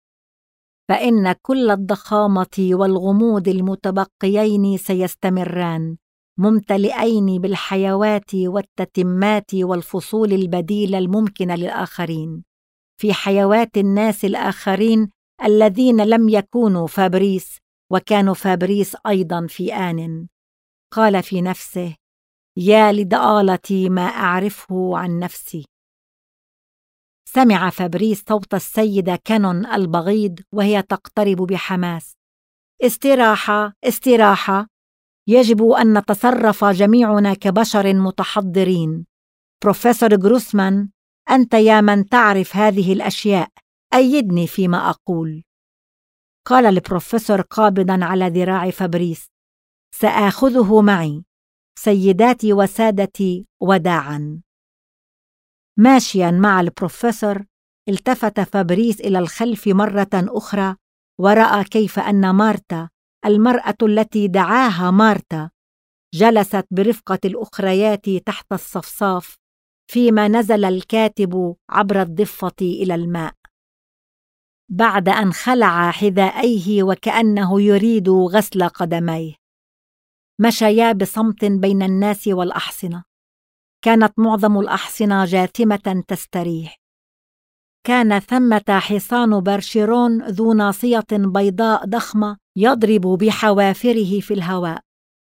فإن كل الضخامة والغموض المتبقيين سيستمران، ممتلئين بالحيوات والتتمات والفصول البديلة الممكنة للآخرين، في حيوات الناس الآخرين الذين لم يكونوا فابريس وكانوا فابريس أيضا في آن. قال في نفسه: يا لضآلة ما أعرفه عن نفسي. سمع فابريس صوت السيدة كانون البغيض وهي تقترب بحماس: استراحة، استراحة، يجب أن نتصرف جميعنا كبشر متحضرين. بروفيسور جروسمان، أنت يا من تعرف هذه الأشياء، أيدني فيما أقول. قال البروفيسور قابضا على ذراع فابريس: سآخذه معي، سيداتي وسادتي، وداعا. ماشيا مع البروفيسور التفت فابريس إلى الخلف مرة أخرى ورأى كيف أن مارتا، المرأة التي دعاها مارتا، جلست برفقة الأخريات تحت الصفصاف فيما نزل الكاتب عبر الضفة إلى الماء. بعد أن خلع حذائيه وكأنه يريد غسل قدميه. مشيا بصمت بين الناس والأحصنة. كانت معظم الأحصنة جاثمة تستريح. كان ثمة حصان برشيرون ذو ناصية بيضاء ضخمة يضرب بحوافره في الهواء.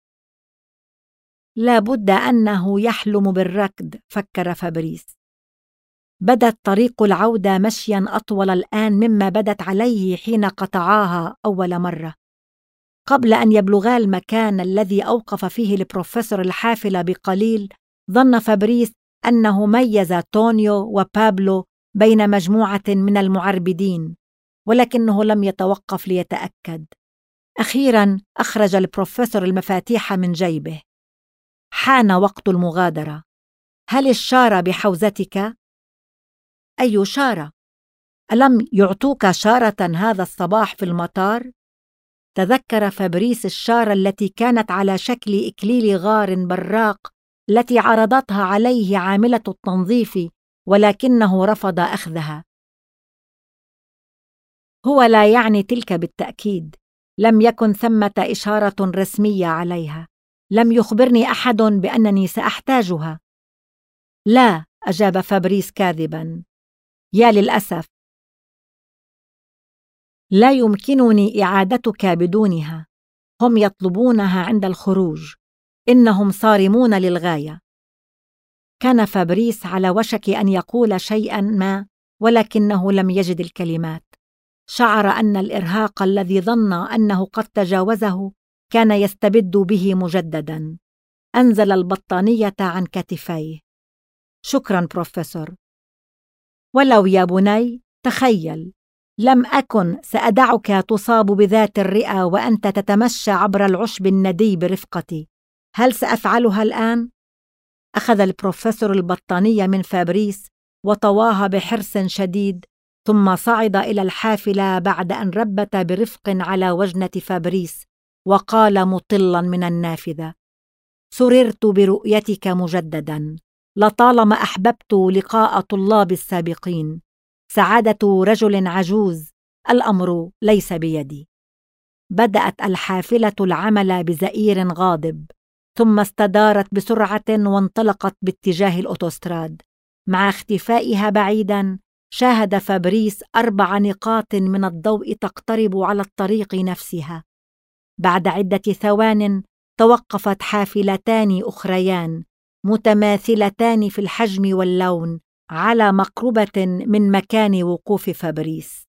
لا بد أنه يحلم بالركض، فكر فابريس. بدت طريق العودة مشياً أطول الآن مما بدت عليه حين قطعاها أول مرة. قبل أن يبلغا المكان الذي أوقف فيه البروفيسور الحافلة بقليل، ظن فابريس أنه ميز تونيو وبابلو بين مجموعة من المعربدين، ولكنه لم يتوقف ليتأكد. أخيراً أخرج البروفيسور المفاتيح من جيبه. حان وقت المغادرة. هل الشارة بحوزتك؟ أي شارة؟ ألم يعطوك شارة هذا الصباح في المطار؟ تذكر فابريس الشارة التي كانت على شكل إكليل غار براق التي عرضتها عليه عاملة التنظيف، ولكنه رفض أخذها. هو لا يعني تلك بالتأكيد. لم يكن ثمة إشارة رسمية عليها. لم يخبرني أحد بأنني سأحتاجها. لا، أجاب فابريس كاذباً. يا للأسف، لا يمكنني إعادتك بدونها. هم يطلبونها عند الخروج. إنهم صارمون للغاية. كان فابريس على وشك أن يقول شيئاً ما، ولكنه لم يجد الكلمات. شعر أن الإرهاق الذي ظن أنه قد تجاوزه كان يستبد به مجدداً. أنزل البطانية عن كتفيه. شكراً بروفيسور. ولو يا بني، تخيل، لم أكن سأدعك تصاب بذات الرئة وأنت تتمشى عبر العشب الندي برفقتي. هل سأفعلها الآن؟ أخذ البروفيسور البطانية من فابريس وطواها بحرص شديد، ثم صعد إلى الحافلة بعد أن ربت برفق على وجنة فابريس، وقال مطلاً من النافذة: سررت برؤيتك مجدداً. لطالما أحببت لقاء طلاب السابقين. سعادة رجل عجوز. الأمر ليس بيدي. بدأت الحافلة العمل بزئير غاضب، ثم استدارت بسرعة وانطلقت باتجاه الأوتوستراد. مع اختفائها بعيداً، شاهد فابريس 4 نقاط من الضوء تقترب على الطريق نفسها. بعد عدة ثوان توقفت حافلتان أخريان متماثلتان في الحجم واللون على مقربة من مكان وقوف فابريس.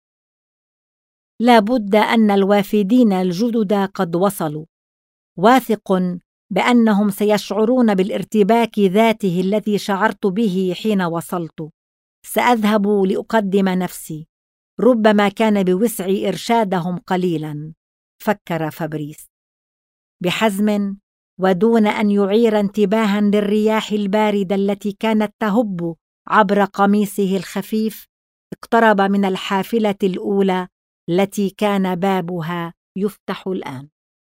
لا بد أن الوافدين الجدد قد وصلوا. واثق بأنهم سيشعرون بالارتباك ذاته الذي شعرت به حين وصلت. سأذهب لأقدم نفسي. ربما كان بوسعي إرشادهم قليلاً، فكر فابريس. بحزم ودون أن يعير انتباهاً للرياح الباردة التي كانت تهب عبر قميصه الخفيف، اقترب من الحافلة الأولى التي كان بابها يفتح الآن.